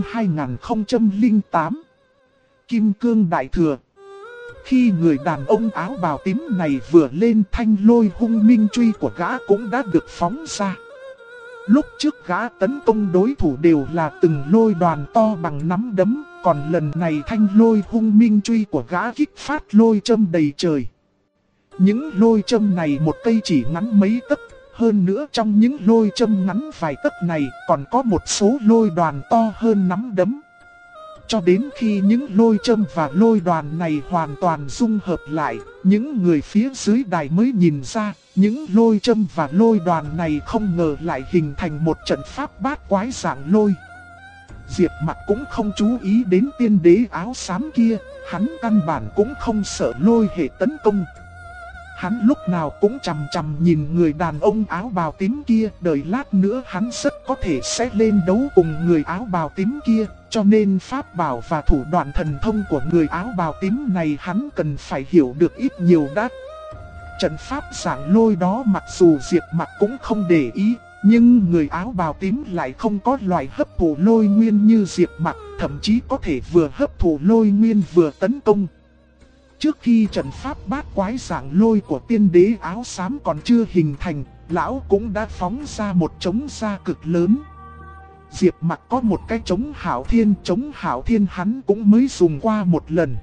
2008. Kim Cương Đại Thừa. Khi người đàn ông áo bào tím này vừa lên, thanh lôi hung minh truy của gã cũng đã được phóng ra. Lúc trước gã tấn công đối thủ đều là từng lôi đoàn to bằng nắm đấm, còn lần này thanh lôi hung minh truy của gã kích phát lôi châm đầy trời. Những lôi châm này một cây chỉ ngắn mấy tấc, hơn nữa trong những lôi châm ngắn vài tấc này còn có một số lôi đoàn to hơn nắm đấm. Cho đến khi những lôi châm và lôi đoàn này hoàn toàn dung hợp lại, những người phía dưới đài mới nhìn ra, những lôi châm và lôi đoàn này không ngờ lại hình thành một trận pháp bát quái dạng lôi. Diệp Mặc cũng không chú ý đến tiên đế áo xám kia, hắn căn bản cũng không sợ lôi hệ tấn công. Hắn lúc nào cũng chằm chằm nhìn người đàn ông áo bào tím kia, đợi lát nữa hắn rất có thể sẽ lên đấu cùng người áo bào tím kia, cho nên pháp bảo và thủ đoạn thần thông của người áo bào tím này hắn cần phải hiểu được ít nhiều đã. Trận pháp giảng lôi đó mặc dù Diệp Mặc cũng không để ý, nhưng người áo bào tím lại không có loại hấp thụ lôi nguyên như Diệp Mặc, thậm chí có thể vừa hấp thụ lôi nguyên vừa tấn công. Trước khi trận pháp bát quái giảng lôi của tiên đế áo xám còn chưa hình thành, lão cũng đã phóng ra một trống ra cực lớn. Diệp Mặc có một cái trống hảo thiên hắn cũng mới dùng qua một lần.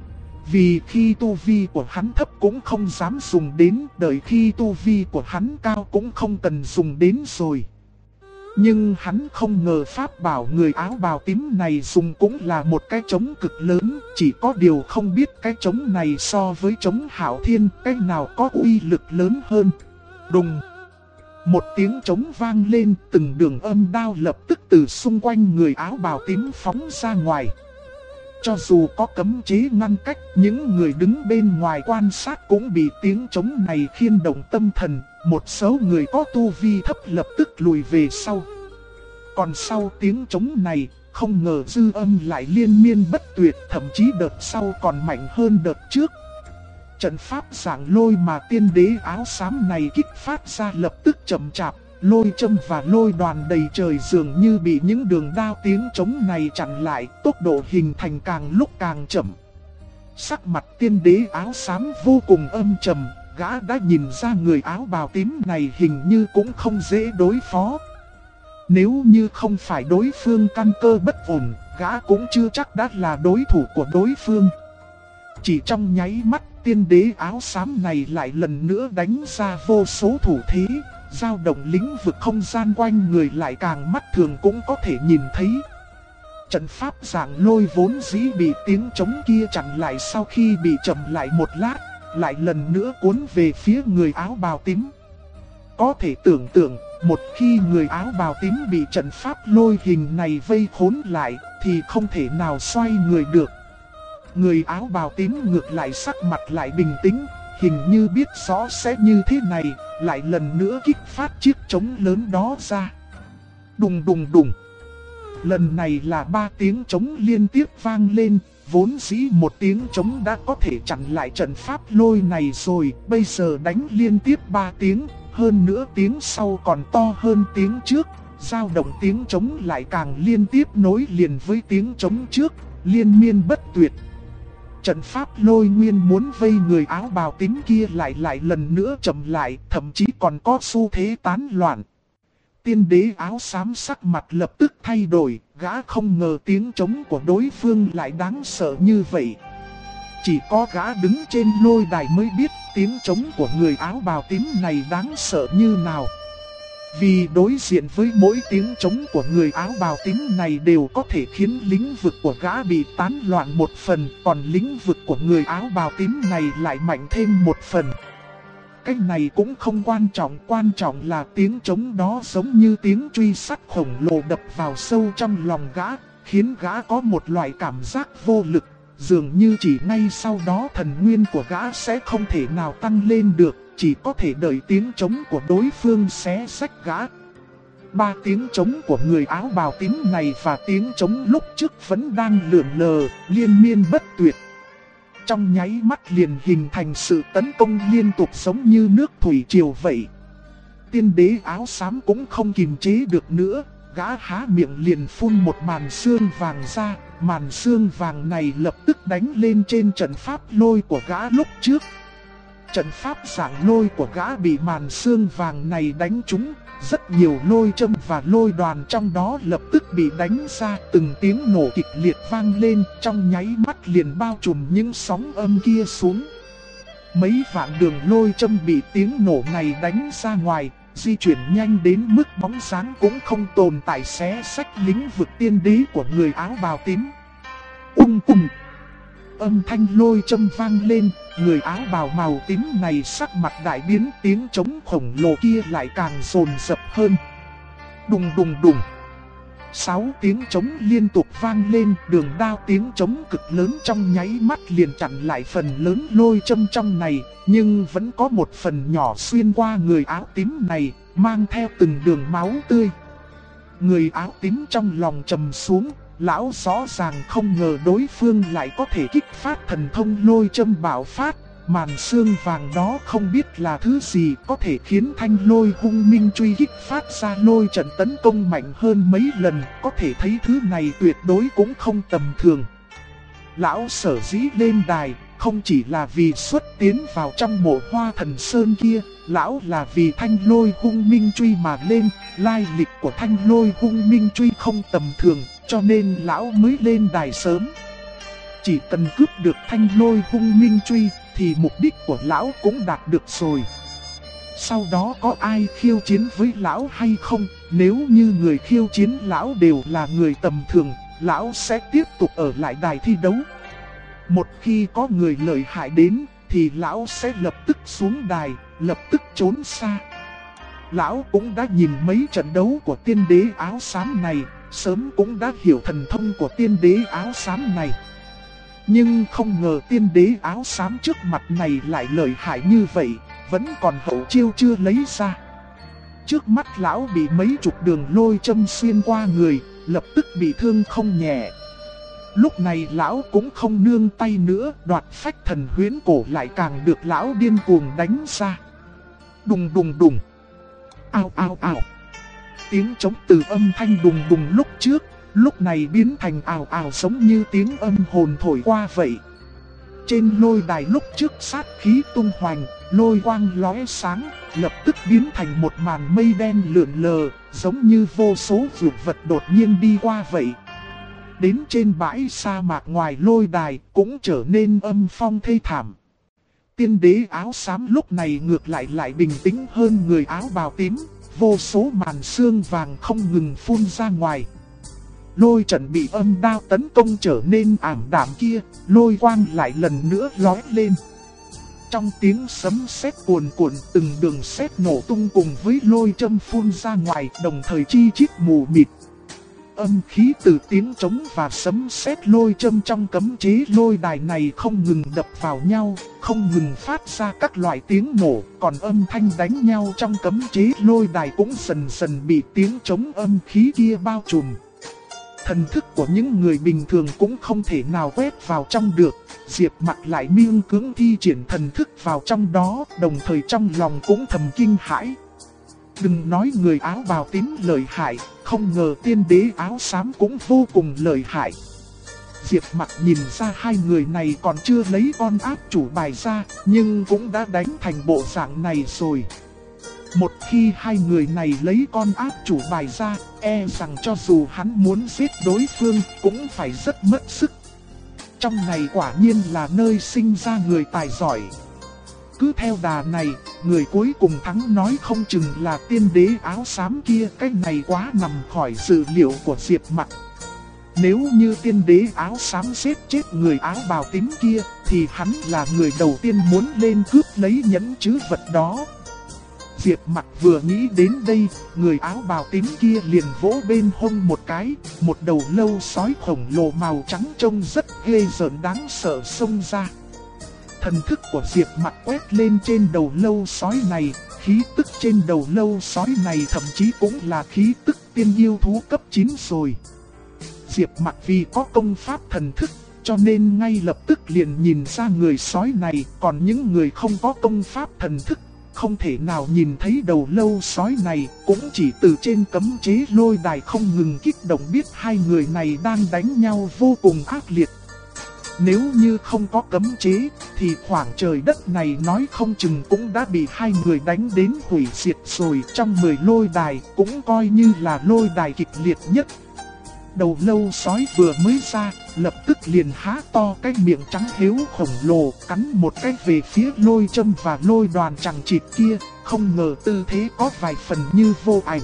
Vì khi tu vi của hắn thấp cũng không dám dùng đến, đợi khi tu vi của hắn cao cũng không cần dùng đến rồi. Nhưng hắn không ngờ pháp bảo người áo bào tím này dùng cũng là một cái trống cực lớn, chỉ có điều không biết cái trống này so với trống hảo thiên, cái nào có uy lực lớn hơn. Đùng! Một tiếng trống vang lên, từng đường âm đao lập tức từ xung quanh người áo bào tím phóng ra ngoài. Cho dù có cấm chế ngăn cách, những người đứng bên ngoài quan sát cũng bị tiếng trống này khiên động tâm thần. Một số người có tu vi thấp lập tức lùi về sau. Còn sau tiếng trống này, không ngờ dư âm lại liên miên bất tuyệt, thậm chí đợt sau còn mạnh hơn đợt trước. Trận pháp giảng lôi mà tiên đế áo xám này kích phát ra lập tức chậm chạp, lôi châm và lôi đoàn đầy trời dường như bị những đường đao tiếng trống này chặn lại, tốc độ hình thành càng lúc càng chậm. Sắc mặt tiên đế áo xám vô cùng âm trầm, gã đã nhìn ra người áo bào tím này hình như cũng không dễ đối phó. Nếu như không phải đối phương căn cơ bất ổn, gã cũng chưa chắc đã là đối thủ của đối phương. Chỉ trong nháy mắt, tiên đế áo xám này lại lần nữa đánh ra vô số thủ thế, dao động lĩnh vực không gian quanh người lại càng mắt thường cũng có thể nhìn thấy. Trận pháp giảng lôi vốn dĩ bị tiếng trống kia chặn lại, sau khi bị chậm lại một lát, lại lần nữa cuốn về phía người áo bào tím. Có thể tưởng tượng, một khi người áo bào tím bị trận pháp lôi hình này vây khốn lại, thì không thể nào xoay người được. Người áo bào tím ngược lại sắc mặt lại bình tĩnh, hình như biết rõ sẽ như thế này, lại lần nữa kích phát chiếc trống lớn đó ra. Đùng đùng đùng. Lần này là 3 tiếng trống liên tiếp vang lên, vốn dĩ một tiếng trống đã có thể chặn lại trận pháp lôi này rồi, bây giờ đánh liên tiếp 3 tiếng, hơn nữa tiếng sau còn to hơn tiếng trước, dao động tiếng trống lại càng liên tiếp nối liền với tiếng trống trước, liên miên bất tuyệt. Trận pháp lôi nguyên muốn vây người áo bào tím kia lại lần nữa chậm lại, thậm chí còn có xu thế tán loạn. Tiên đế áo xám sắc mặt lập tức thay đổi, gã không ngờ tiếng trống của đối phương lại đáng sợ như vậy. Chỉ có gã đứng trên lôi đài mới biết tiếng trống của người áo bào tím này đáng sợ như nào. Vì đối diện với mỗi tiếng trống của người áo bào tím này đều có thể khiến lĩnh vực của gã bị tán loạn một phần, còn lĩnh vực của người áo bào tím này lại mạnh thêm một phần. Cái này cũng không quan trọng là tiếng trống đó giống như tiếng truy sắt khổng lồ đập vào sâu trong lòng gã, khiến gã có một loại cảm giác vô lực, dường như chỉ ngay sau đó thần nguyên của gã sẽ không thể nào tăng lên được, chỉ có thể đợi tiếng trống của đối phương xé rách gã. 3 tiếng trống của người áo bào tím này và tiếng trống lúc trước vẫn đang lượn lờ, liên miên bất tuyệt. Trong nháy mắt liền hình thành sự tấn công liên tục giống như nước thủy triều vậy. Tiên đế áo xám cũng không kiềm chế được nữa, gã há miệng liền phun một màn sương vàng ra. Màn sương vàng này lập tức đánh lên trên trận pháp lôi của gã lúc trước. Trận pháp giảng lôi của gã bị màn sương vàng này đánh trúng, rất nhiều lôi châm và lôi đoàn trong đó lập tức bị đánh ra, từng tiếng nổ kịch liệt vang lên, trong nháy mắt liền bao trùm những sóng âm kia xuống. Mấy vạn đường lôi châm bị tiếng nổ này đánh ra ngoài, di chuyển nhanh đến mức bóng dáng cũng không tồn tại, xé rách lĩnh vực tiên đế của người áo bào tím. Ung. Âm thanh lôi châm vang lên, người áo bào màu tím này sắc mặt đại biến, tiếng trống khổng lồ kia lại càng dồn dập hơn. Đùng. 6 tiếng trống liên tục vang lên, đường đao tiếng trống cực lớn trong nháy mắt liền chặn lại phần lớn lôi châm trong này, nhưng vẫn có một phần nhỏ xuyên qua người áo tím này, mang theo từng đường máu tươi. Người áo tím trong lòng trầm xuống, lão rõ ràng không ngờ đối phương lại có thể kích phát thần thông lôi châm bạo phát. Màn xương vàng đó không biết là thứ gì có thể khiến thanh lôi hung minh truy kích phát ra lôi trận tấn công mạnh hơn mấy lần, có thể thấy thứ này tuyệt đối cũng không tầm thường. Lão sở dĩ lên đài, không chỉ là vì xuất tiến vào trong mộ Hoa Thần Sơn kia, lão là vì thanh lôi hung minh truy mà lên, lai lịch của thanh lôi hung minh truy không tầm thường, cho nên lão mới lên đài sớm. Chỉ cần cướp được thanh lôi hung minh truy, thì mục đích của lão cũng đạt được rồi. Sau đó có ai khiêu chiến với lão hay không, nếu như người khiêu chiến lão đều là người tầm thường, lão sẽ tiếp tục ở lại đài thi đấu. Một khi có người lợi hại đến, thì lão sẽ lập tức xuống đài, lập tức trốn xa. Lão cũng đã nhìn mấy trận đấu của tiên đế áo xám này, sớm cũng đã hiểu thần thông của tiên đế áo xám này. Nhưng không ngờ tiên đế áo xám trước mặt này lại lợi hại như vậy, vẫn còn hậu chiêu chưa lấy ra. Trước mắt lão bị mấy chục đường lôi châm xuyên qua người, lập tức bị thương không nhẹ. Lúc này lão cũng không nương tay nữa, đoạt phách thần huyễn cổ lại càng được lão điên cuồng đánh ra. Đùng đùng đùng, ao ao ao. Tiếng trống từ âm thanh đùng đùng lúc trước, lúc này biến thành ào ào giống như tiếng âm hồn thổi qua vậy. Trên lôi đài lúc trước sát khí tung hoành, lôi quang lóe sáng, lập tức biến thành một màn mây đen lượn lờ, giống như vô số vụt vật đột nhiên đi qua vậy. Đến trên bãi sa mạc ngoài lôi đài cũng trở nên âm phong thê thảm. Tiên đế áo xám lúc này ngược lại bình tĩnh hơn người áo bào tím, vô số màn sương vàng không ngừng phun ra ngoài. Lôi trận bị âm đao tấn công trở nên ảm đạm kia, lôi quang lại lần nữa lóe lên. Trong tiếng sấm sét cuồn cuộn, từng đường sét nổ tung cùng với lôi châm phun ra ngoài, đồng thời chi chít mù mịt. Âm khí từ tiếng trống và sấm sét lôi châm trong cấm chế lôi đài này không ngừng đập vào nhau, không ngừng phát ra các loại tiếng nổ, còn âm thanh đánh nhau trong cấm chế lôi đài cũng dần dần bị tiếng trống âm khí kia bao trùm. Thần thức của những người bình thường cũng không thể nào quét vào trong được, Diệp Mặc lại miễn cưỡng thi triển thần thức vào trong đó, đồng thời trong lòng cũng thầm kinh hãi. Đừng nói người áo bào tím lợi hại, không ngờ tiên đế áo xám cũng vô cùng lợi hại. Diệp Mặc nhìn ra hai người này còn chưa lấy con áp chủ bài ra, nhưng cũng đã đánh thành bộ dạng này rồi. Một khi hai người này lấy con áp chủ bài ra, e rằng cho dù hắn muốn giết đối phương cũng phải rất mất sức. Trong này quả nhiên là nơi sinh ra người tài giỏi. Cứ theo đà này, người cuối cùng thắng nói không chừng là tiên đế áo xám kia, cái này quá nằm khỏi dự liệu của Diệp Mặc. Nếu như tiên đế áo xám giết chết người áo bào tím kia, thì hắn là người đầu tiên muốn lên cướp lấy nhẫn chữ vật đó. Diệp Mặc vừa nghĩ đến đây, người áo bào tím kia liền vỗ bên hông một cái, một đầu lâu sói khổng lồ màu trắng trông rất ghê rợn đáng sợ xông ra. Thần thức của Diệp Mặc quét lên trên đầu lâu sói này, khí tức trên đầu lâu sói này thậm chí cũng là khí tức tiên yêu thú cấp 9 rồi. Diệp Mặc vì có công pháp thần thức, cho nên ngay lập tức liền nhìn ra người sói này, còn những người không có công pháp thần thức không thể nào nhìn thấy đầu lâu sói này, cũng chỉ từ trên cấm chế lôi đài không ngừng kích động biết hai người này đang đánh nhau vô cùng ác liệt. Nếu như không có cấm chế, thì khoảng trời đất này nói không chừng cũng đã bị hai người đánh đến hủy diệt rồi. Trong 10 lôi đài cũng coi như là lôi đài kịch liệt nhất. Đầu lâu sói vừa mới ra, lập tức liền há to cái miệng trắng hiếu khổng lồ, cắn một cái về phía lôi châm và lôi đoàn chằng chịt kia, không ngờ tư thế có vài phần như vô ảnh.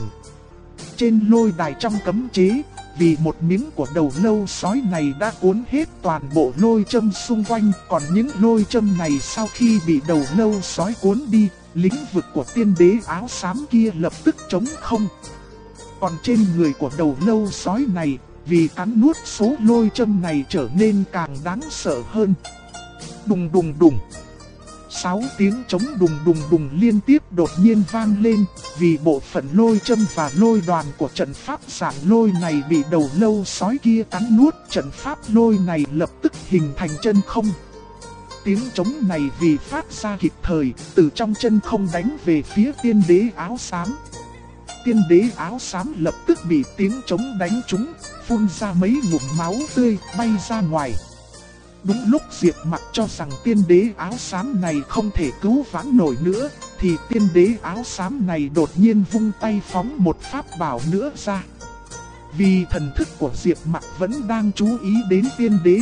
Trên lôi đài trong cấm chế, vì một miếng của đầu lâu sói này đã cuốn hết toàn bộ lôi châm xung quanh, còn những lôi châm này sau khi bị đầu lâu sói cuốn đi, lĩnh vực của tiên đế áo xám kia lập tức trống không. Còn trên người của đầu lâu sói này, vì cắn nuốt số lôi châm này trở nên càng đáng sợ hơn. Đùng đùng đùng. 6 tiếng trống đùng đùng đùng liên tiếp đột nhiên vang lên, vì bộ phận lôi châm và lôi đoàn của trận pháp dạng lôi này bị đầu lâu sói kia cắn nuốt, trận pháp lôi này lập tức hình thành chân không. Tiếng trống này vì phát ra kịp thời, từ trong chân không đánh về phía tiên đế áo xám. Tiên đế áo xám lập tức bị tiếng trống đánh trúng, phun ra mấy ngụm máu tươi bay ra ngoài. Đúng lúc Diệp Mặc cho rằng tiên đế áo xám này không thể cứu vãn nổi nữa, thì tiên đế áo xám này đột nhiên vung tay phóng một pháp bảo nữa ra. Vì thần thức của Diệp Mặc vẫn đang chú ý đến tiên đế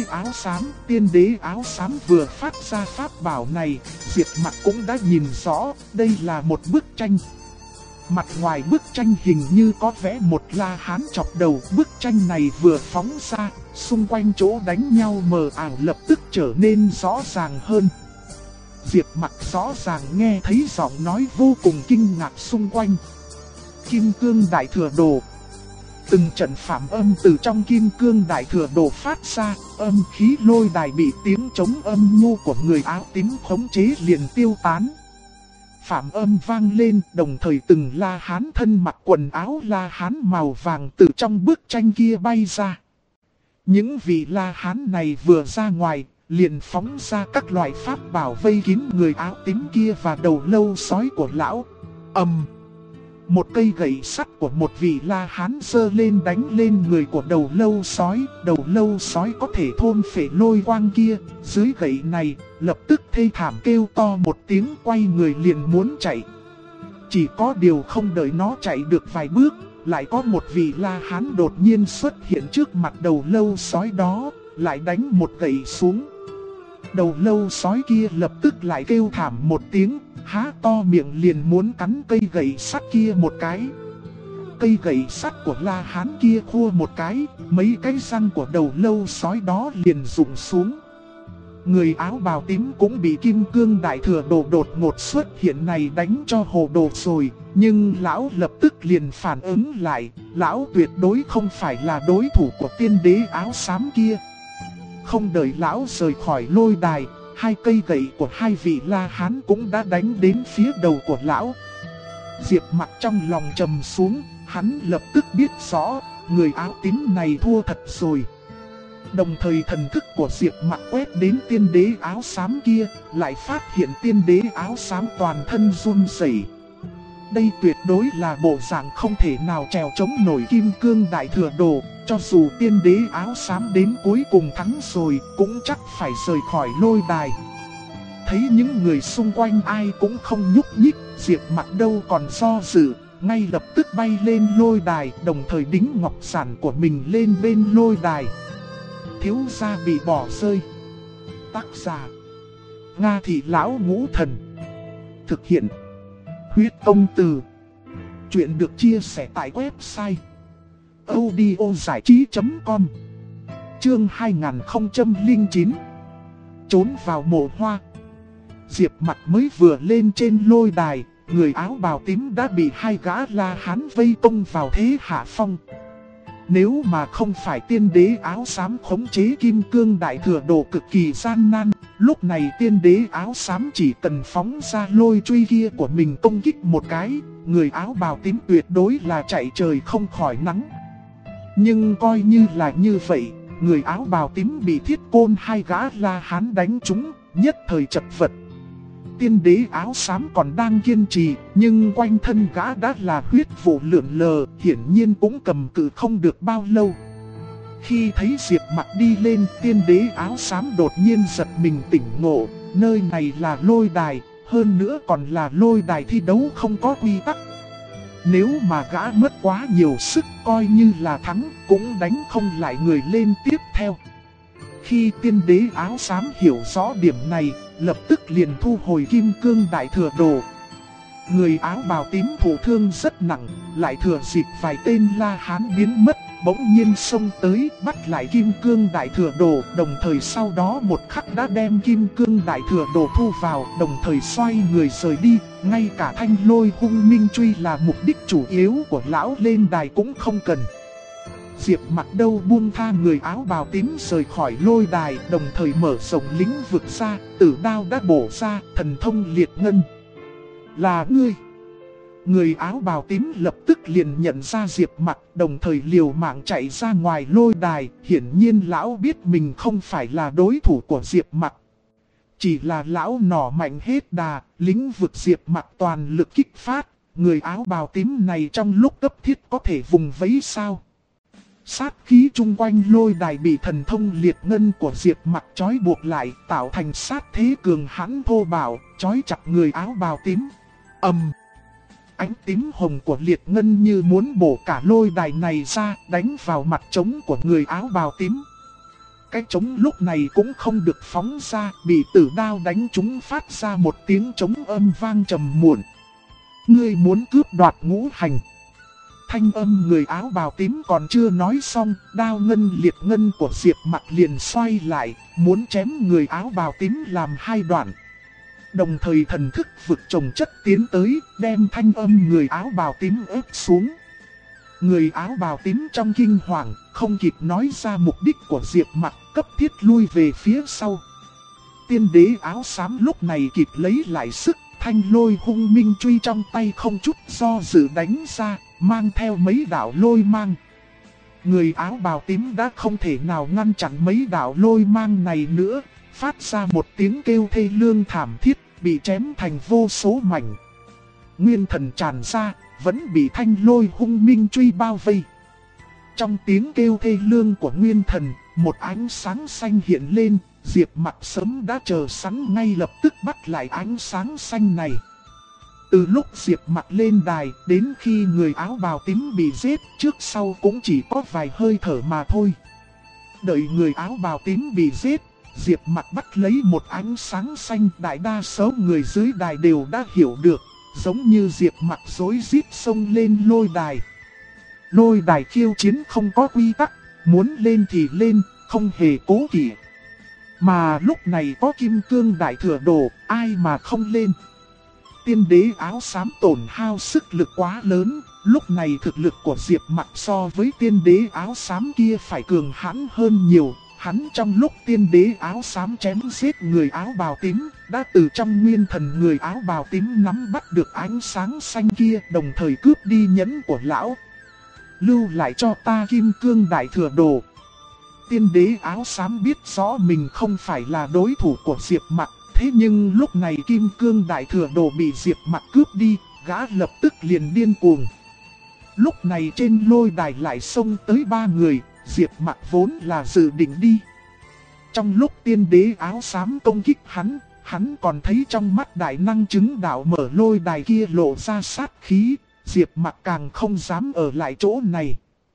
áo xám vừa phát ra pháp bảo này, Diệp Mặc cũng đã nhìn rõ, đây là một bức tranh. Mặt ngoài bức tranh hình như có vẽ một la hán chọc đầu, bức tranh này vừa phóng ra, xung quanh chỗ đánh nhau mờ ảo lập tức trở nên rõ ràng hơn. Diệp Mặc rõ ràng nghe thấy giọng nói vô cùng kinh ngạc xung quanh. Kim cương đại thừa đồ. Từng trận phạm âm từ trong kim cương đại thừa đồ phát ra, âm khí lôi đài bị tiếng trống âm nhu của người áo tím khống chế liền tiêu tán. Phạm âm vang lên, đồng thời từng la hán thân mặc quần áo la hán màu vàng từ trong bức tranh kia bay ra. Những vị la hán này vừa ra ngoài, liền phóng ra các loại pháp bảo vây kín người áo tím kia và đầu lâu sói của lão. Một cây gậy sắt của một vị la hán giơ lên đánh lên người của đầu lâu sói có thể thôn phệ lôi quang kia, dưới gậy này, lập tức thê thảm kêu to một tiếng quay người liền muốn chạy. Chỉ có điều không đợi nó chạy được vài bước, lại có một vị la hán đột nhiên xuất hiện trước mặt đầu lâu sói đó, lại đánh một gậy xuống. Đầu lâu sói kia lập tức lại kêu thảm một tiếng, há to miệng liền muốn cắn cây gậy sắt kia một cái. Cây gậy sắt của la hán kia khua một cái, mấy cái răng của đầu lâu sói đó liền rụng xuống. Người áo bào tím cũng bị kim cương đại thừa đồ đột ngột xuất hiện này đánh cho hồ đồ rồi, nhưng lão lập tức liền phản ứng lại, lão tuyệt đối không phải là đối thủ của tiên đế áo xám kia. Không đợi lão rời khỏi lôi đài, hai cây gậy của hai vị la hán cũng đã đánh đến phía đầu của lão. Diệp Mặc trong lòng trầm xuống, hắn lập tức biết rõ, người áo tím này thua thật rồi. Đồng thời thần thức của Diệp Mặc quét đến tiên đế áo xám kia, lại phát hiện tiên đế áo xám toàn thân run rẩy. Đây tuyệt đối là bộ dạng không thể nào trèo chống nổi kim cương đại thừa đồ, cho dù tiên đế áo xám đến cuối cùng thắng rồi, cũng chắc phải rời khỏi lôi đài. Thấy những người xung quanh ai cũng không nhúc nhích, Diệp Mặc đâu còn do dự, ngay lập tức bay lên lôi đài, đồng thời đính ngọc giản của mình lên bên lôi đài. Thiếu gia bị bỏ rơi. Tác giả: Nga Thị Lão Ngũ Thần. Thực hiện: Huyết Công Từ. Chuyện được chia sẻ tại website audiozảichí.com. Chương 2009. Trốn vào mộ hoa. Diệp Mặc mới vừa lên trên lôi đài, người áo bào tím đã bị hai gã la hán vây công vào thế hạ phong. Nếu mà không phải tiên đế áo xám khống chế kim cương đại thừa đồ cực kỳ gian nan, lúc này tiên đế áo xám chỉ cần phóng ra lôi truy kia của mình công kích một cái, người áo bào tím tuyệt đối là chạy trời không khỏi nắng. Nhưng coi như là như vậy, người áo bào tím bị thiết côn hai gã la hán đánh trúng, nhất thời chật vật. Tiên đế áo xám còn đang kiên trì, nhưng quanh thân gã đã là huyết vụ lượn lờ, hiển nhiên cũng cầm cự không được bao lâu. Khi thấy Diệp Mặc đi lên, tiên đế áo xám đột nhiên giật mình tỉnh ngộ, nơi này là lôi đài, hơn nữa còn là lôi đài thi đấu không có quy tắc. Nếu mà gã mất quá nhiều sức, coi như là thắng, cũng đánh không lại người lên tiếp theo. Khi tiên đế áo xám hiểu rõ điểm này, lập tức liền thu hồi kim cương đại thừa đồ. Người áo bào tím thụ thương rất nặng, lại thừa dịp vài tên La Hán biến mất, bỗng nhiên xông tới bắt lại Kim Cương Đại Thừa Đồ. Đồng thời sau đó một khắc đã đem Kim Cương Đại Thừa Đồ thu vào, đồng thời xoay người rời đi. Ngay cả Thanh Lôi Hung Minh Truy là mục đích chủ yếu của lão lên đài cũng không cần. Diệp Mặc đâu buông tha người áo bào tím rời khỏi lôi đài, đồng thời mở rộng lĩnh vực ra, tử đao đã bổ ra, thần thông liệt ngân. Là ngươi. Người áo bào tím lập tức liền nhận ra Diệp Mặc, đồng thời liều mạng chạy ra ngoài lôi đài. Hiển nhiên lão biết mình không phải là đối thủ của Diệp Mặc. Chỉ là lão nỏ mạnh hết đà, lĩnh vực Diệp Mặc toàn lực kích phát. Người áo bào tím này trong lúc cấp thiết có thể vùng vẫy sao? Sát khí chung quanh lôi đài bị thần thông liệt ngân của Diệp Mặc trói buộc lại, tạo thành sát thế cường hãn thô bạo, trói chặt người áo bào tím. Ánh tím hồng của liệt ngân như muốn bổ cả lôi đài này ra, đánh vào mặt trống của người áo bào tím. Cái trống lúc này cũng không được phóng ra, bị tử đao đánh trúng phát ra một tiếng trống âm vang trầm muộn. Ngươi muốn cướp đoạt ngũ hành. Thanh âm người áo bào tím còn chưa nói xong, đao ngân liệt ngân của Diệp Mặc liền xoay lại, muốn chém người áo bào tím làm hai đoạn. Đồng thời thần thức vực chồng chất tiến tới, đem thanh âm người áo bào tím ép xuống. Người áo bào tím trong kinh hoàng, không kịp nói ra mục đích của Diệp Mặc, cấp thiết lui về phía sau. Tiên đế áo xám lúc này kịp lấy lại sức, Thanh Lôi Hung Minh Truy trong tay không chút do dự đánh ra, mang theo mấy đạo lôi mang. Người áo bào tím đã không thể nào ngăn chặn mấy đạo lôi mang này nữa, phát ra một tiếng kêu thê lương thảm thiết, bị chém thành vô số mảnh. Nguyên thần tràn ra, vẫn bị Thanh Lôi Hung Minh Truy bao vây. Trong tiếng kêu thê lương của nguyên thần, một ánh sáng xanh hiện lên, Diệp Mặc sớm đã chờ sẵn ngay lập tức bắt lại ánh sáng xanh này. Từ lúc Diệp Mặc lên đài đến khi người áo bào tím bị giết, trước sau cũng chỉ có vài hơi thở mà thôi. Đợi người áo bào tím bị giết, Diệp Mặc bắt lấy một ánh sáng xanh, đại đa số người dưới đài đều đã hiểu được, giống như Diệp Mặc rối rít xông lên lôi đài. Lôi đài khiêu chiến không có quy tắc, muốn lên thì lên, không hề cố kỵ. Mà lúc này có Kim Cương Đại Thừa Đồ, ai mà không lên. Tiên đế áo xám tổn hao sức lực quá lớn, lúc này thực lực của Diệp Mặc so với tiên đế áo xám kia phải cường hãn hơn nhiều. Hắn trong lúc tiên đế áo xám chém giết người áo bào tím, đã từ trong nguyên thần người áo bào tím nắm bắt được ánh sáng xanh kia, đồng thời cướp đi nhẫn của lão. Lưu lại cho ta Kim Cương Đại Thừa Đồ. Tiên đế áo xám biết rõ mình không phải là đối thủ của Diệp Mặc, thế nhưng lúc này Kim Cương Đại Thừa Đồ bị Diệp Mặc cướp đi, gã lập tức liền điên cuồng. Lúc này trên lôi đài lại xông tới ba người, Diệp Mặc vốn là dự định đi. Trong lúc tiên đế áo xám công kích hắn còn thấy trong mắt đại năng chứng đạo mở lôi đài kia lộ ra sát khí, Diệp Mặc càng không dám ở lại chỗ này.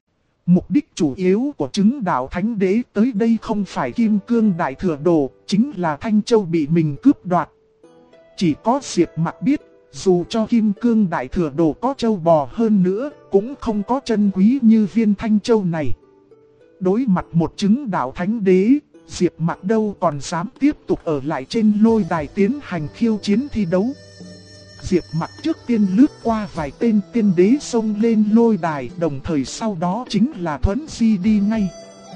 Mục đích chủ yếu của chứng đạo thánh đế tới đây không phải Kim Cương Đại Thừa Đồ, chính là Thanh Châu bị mình cướp đoạt. Chỉ có Diệp Mặc biết, dù cho Kim Cương Đại Thừa Đồ có châu bò hơn nữa, cũng không có chân quý như viên Thanh Châu này. Đối mặt một chứng đạo thánh đế, Diệp Mặc đâu còn dám tiếp tục ở lại trên lôi đài tiến hành khiêu chiến thi đấu. Diệp Mặc trước tiên lướt qua vài tên tiên đế xông lên lôi đài, đồng thời sau đó chính là thuấn di đi ngay.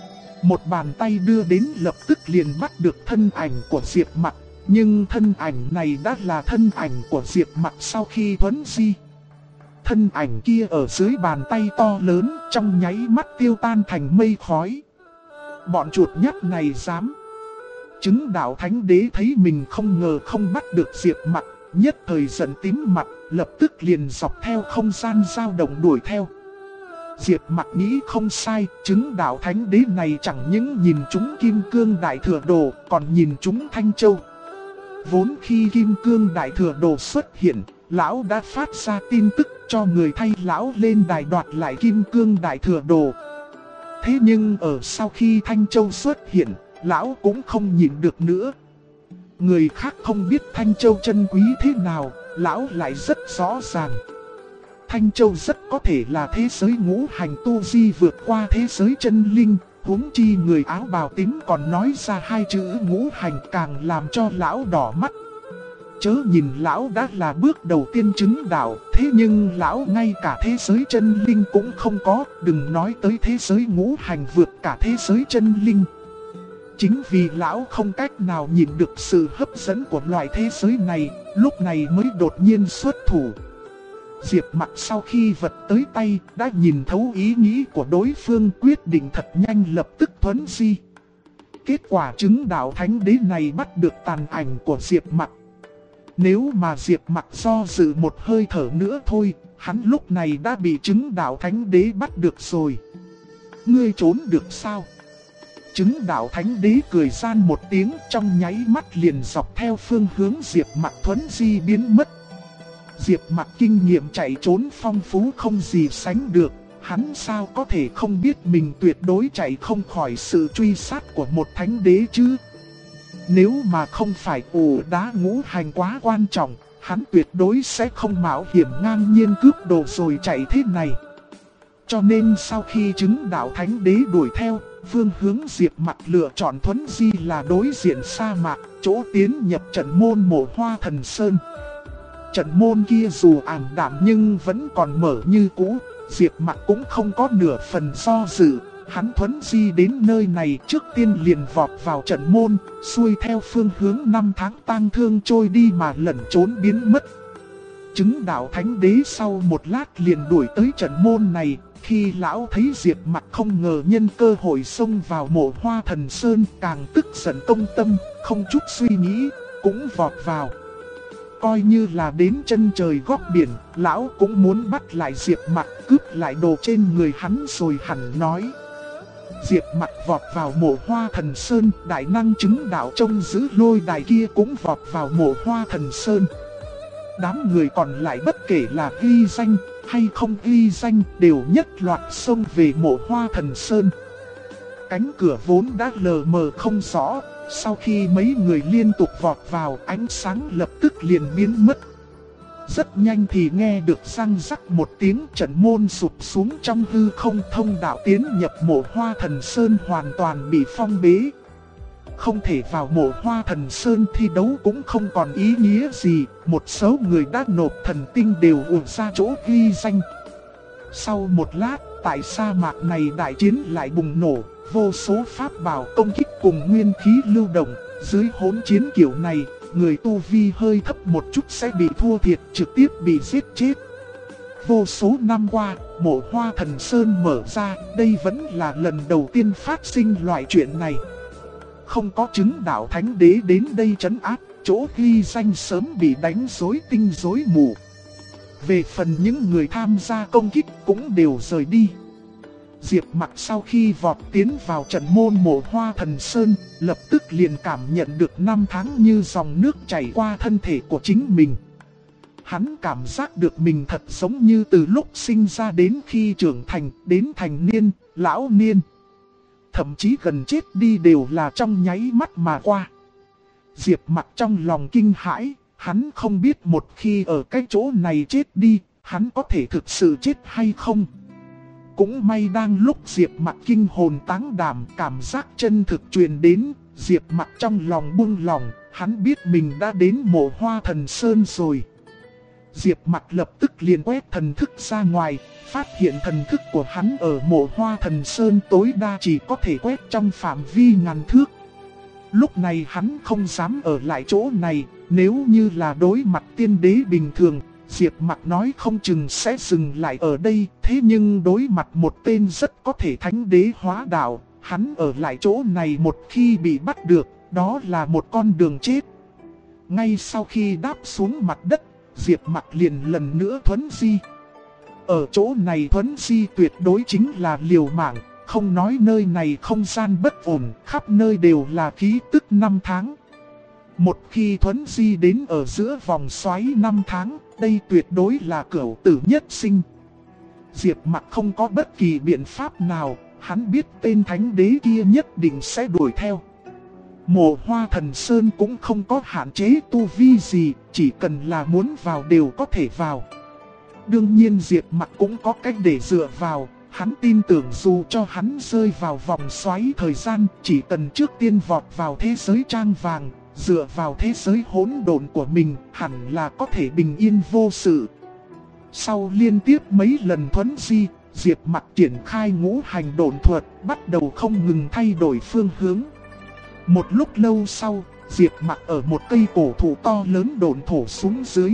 Một bàn tay đưa đến lập tức liền bắt được thân ảnh của Diệp Mặc, nhưng thân ảnh này đã là thân ảnh của Diệp Mặc sau khi thuấn di. Thân ảnh kia ở dưới bàn tay to lớn, trong nháy mắt tiêu tan thành mây khói. Bọn chuột nhắt này dám. Chứng đạo thánh đế thấy mình không ngờ không bắt được Diệp Mặc, nhất thời giận tím mặt, lập tức liền dọc theo không gian dao động đuổi theo. Diệp Mặc nghĩ không sai, chứng đạo thánh đế này chẳng những nhìn chúng Kim Cương Đại Thừa Đồ, còn nhìn chúng Thanh Châu. Vốn khi Kim Cương Đại Thừa Đồ xuất hiện, lão đã phát ra tin tức cho người thay lão lên đài đoạt lại Kim Cương Đại Thừa Đồ. Thế nhưng ở sau khi Thanh Châu xuất hiện, lão cũng không nhịn được nữa. Người khác không biết Thanh Châu chân quý thế nào, lão lại rất rõ ràng. Thanh Châu rất có thể là thế giới ngũ hành tu di vượt qua thế giới chân linh, huống chi người áo bào tím còn nói ra hai chữ ngũ hành càng làm cho lão đỏ mắt. Chớ nhìn lão đã là bước đầu tiên chứng đạo, thế nhưng lão ngay cả thế giới chân linh cũng không có, đừng nói tới thế giới ngũ hành vượt cả thế giới chân linh. Chính vì lão không cách nào nhìn được sự hấp dẫn của loại thế giới này, lúc này mới đột nhiên xuất thủ. Diệp Mặc sau khi vật tới tay đã nhìn thấu ý nghĩ của đối phương, quyết định thật nhanh lập tức thuấn di. Kết quả chứng đạo thánh đế này bắt được tàn ảnh của Diệp Mặc. Nếu mà Diệp Mặc do dự một hơi thở nữa thôi, hắn lúc này đã bị chứng đạo thánh đế bắt được rồi. Ngươi trốn được sao? Chứng đạo thánh đế cười gian một tiếng, trong nháy mắt liền dọc theo phương hướng Diệp Mặc thuấn di biến mất. Diệp Mặc kinh nghiệm chạy trốn phong phú không gì sánh được, hắn sao có thể không biết mình tuyệt đối chạy không khỏi sự truy sát của một thánh đế chứ. Nếu mà không phải ổ đá ngũ hành quá quan trọng, hắn tuyệt đối sẽ không mạo hiểm ngang nhiên cướp đồ rồi chạy thế này. Cho nên sau khi chứng đạo thánh đế đuổi theo, phương hướng Diệp Mặc lựa chọn thuấn di là đối diện sa mạc, chỗ tiến nhập trận môn Mộ Hoa Thần Sơn. Trận môn kia dù ảm đạm nhưng vẫn còn mở như cũ, Diệp Mặc cũng không có nửa phần do dự. Hắn thuấn di đến nơi này trước tiên liền vọt vào trận môn, xuôi theo phương hướng năm tháng tang thương trôi đi mà lẩn trốn biến mất. Chứng đạo thánh đế sau một lát liền đuổi tới trận môn này, khi lão thấy Diệp Mặc không ngờ nhân cơ hội xông vào Mộ Hoa Thần Sơn, càng tức giận công tâm, không chút suy nghĩ, cũng vọt vào. Coi như là đến chân trời góc biển, lão cũng muốn bắt lại Diệp Mặc, cướp lại đồ trên người hắn rồi hẳn nói. Diệp Mặc vọt vào Mộ Hoa Thần Sơn, đại năng chứng đạo trông giữ lôi đài kia cũng vọt vào Mộ Hoa Thần Sơn. Đám người còn lại bất kể là ghi danh hay không ghi danh đều nhất loạt xông về Mộ Hoa Thần Sơn. Cánh cửa vốn đã lờ mờ không rõ, sau khi mấy người liên tục vọt vào, ánh sáng lập tức liền biến mất. Rất nhanh thì nghe được răng rắc một tiếng, trận môn sụp xuống trong hư không, thông đạo tiến nhập Mộ Hoa Thần Sơn hoàn toàn bị phong bế. Không thể vào Mộ Hoa Thần Sơn thi đấu cũng không còn ý nghĩa gì, một số người đã nộp thần tinh đều ùa ra chỗ ghi danh. Sau một lát, tại sa mạc này đại chiến lại bùng nổ, vô số pháp bảo công kích cùng nguyên khí lưu động, dưới hỗn chiến kiểu này, người tu vi hơi thấp một chút sẽ bị thua thiệt, trực tiếp bị giết chết. Vô số năm qua, Mộ Hoa Thần Sơn mở ra, đây vẫn là lần đầu tiên phát sinh loại chuyện này. Không có chứng đạo thánh đế đến đây trấn áp, chỗ ghi danh sớm bị đánh rối tinh rối mù. Về phần những người tham gia công kích cũng đều rời đi. Diệp Mặc sau khi vọt tiến vào trận môn Mộ Hoa Thần Sơn, lập tức liền cảm nhận được năm tháng như dòng nước chảy qua thân thể của chính mình. Hắn cảm giác được mình thật giống như từ lúc sinh ra đến khi trưởng thành, đến thành niên, lão niên. Thậm chí gần chết đi đều là trong nháy mắt mà qua. Diệp Mặc trong lòng kinh hãi, hắn không biết một khi ở cái chỗ này chết đi, hắn có thể thực sự chết hay không. Cũng may đang lúc Diệp Mặc kinh hồn táng đảm, cảm giác chân thực truyền đến, Diệp Mặc trong lòng buông lòng, hắn biết mình đã đến Mộ Hoa Thần Sơn rồi. Diệp Mặc lập tức liền quét thần thức ra ngoài, phát hiện thần thức của hắn ở Mộ Hoa Thần Sơn tối đa chỉ có thể quét trong phạm vi ngàn thước. Lúc này hắn không dám ở lại chỗ này, nếu như là đối mặt tiên đế bình thường, Diệp Mặc nói không chừng sẽ dừng lại ở đây, thế nhưng đối mặt một tên rất có thể thánh đế hóa đạo, hắn ở lại chỗ này một khi bị bắt được, đó là một con đường chết. Ngay sau khi đáp xuống mặt đất, Diệp Mặc liền lần nữa thuấn di. Ở chỗ này thuấn di tuyệt đối chính là liều mạng, không nói nơi này không gian bất ổn, khắp nơi đều là khí tức năm tháng. Một khi thuấn di đến ở giữa vòng xoáy năm tháng, đây tuyệt đối là cửu tử nhất sinh. Diệp Mặc không có bất kỳ biện pháp nào, hắn biết tên thánh đế kia nhất định sẽ đuổi theo. Mộ Hoa Thần Sơn cũng không có hạn chế tu vi gì, chỉ cần là muốn vào đều có thể vào. Đương nhiên Diệp Mặc cũng có cách để dựa vào, hắn tin tưởng dù cho hắn rơi vào vòng xoáy thời gian, chỉ cần trước tiên vọt vào thế giới trang vàng, dựa vào thế giới hỗn độn của mình, hẳn là có thể bình yên vô sự. Sau liên tiếp mấy lần thuấn di, Diệp Mặc triển khai ngũ hành độn thuật, bắt đầu không ngừng thay đổi phương hướng. Một lúc lâu sau, Diệp Mặc ở một cây cổ thụ to lớn độn thổ xuống dưới.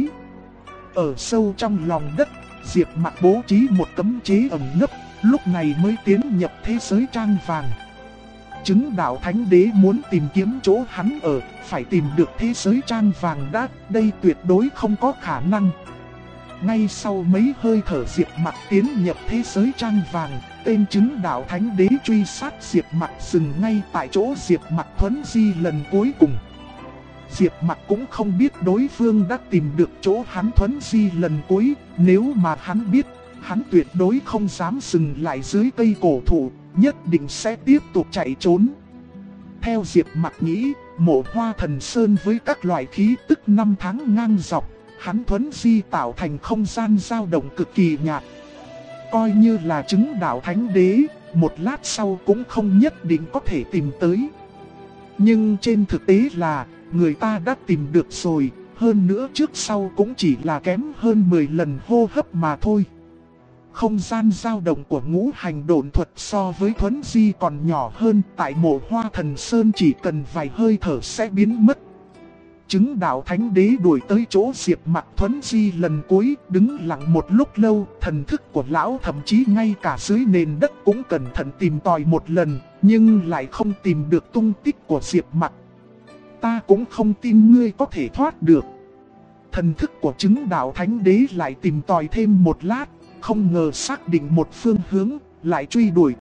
Ở sâu trong lòng đất, Diệp Mặc bố trí một cấm chế ẩn nấp, lúc này mới tiến nhập thế giới trang vàng. Chứng đạo thánh đế muốn tìm kiếm chỗ hắn ở, phải tìm được thế giới trang vàng đã, đây tuyệt đối không có khả năng. Ngay sau mấy hơi thở Diệp Mặc tiến nhập thế giới trang vàng, tên chứng đạo thánh đế truy sát Diệp Mặc dừng ngay tại chỗ Diệp Mặc thuấn di lần cuối cùng. Diệp Mặc cũng không biết đối phương đã tìm được chỗ hắn thuấn di lần cuối, nếu mà hắn biết, hắn tuyệt đối không dám dừng lại dưới cây cổ thụ, nhất định sẽ tiếp tục chạy trốn. Theo Diệp Mặc nghĩ, Mộ Hoa Thần Sơn với các loại khí tức năm tháng ngang dọc, hắn thuấn di tạo thành không gian dao động cực kỳ nhạt. Coi như là chứng đạo thánh đế, một lát sau cũng không nhất định có thể tìm tới. Nhưng trên thực tế là, người ta đã tìm được rồi, hơn nữa trước sau cũng chỉ là kém hơn 10 lần hô hấp mà thôi. Không gian dao động của ngũ hành độn thuật so với thuấn di còn nhỏ hơn, tại Mộ Hoa Thần Sơn chỉ cần vài hơi thở sẽ biến mất. Chứng đạo thánh đế đuổi tới chỗ Diệp Mặc thuấn di lần cuối, đứng lặng một lúc lâu, thần thức của lão thậm chí ngay cả dưới nền đất cũng cẩn thận tìm tòi một lần, nhưng lại không tìm được tung tích của Diệp Mặc. Ta cũng không tin ngươi có thể thoát được. Thần thức của chứng đạo thánh đế lại tìm tòi thêm một lát, không ngờ xác định một phương hướng, lại truy đuổi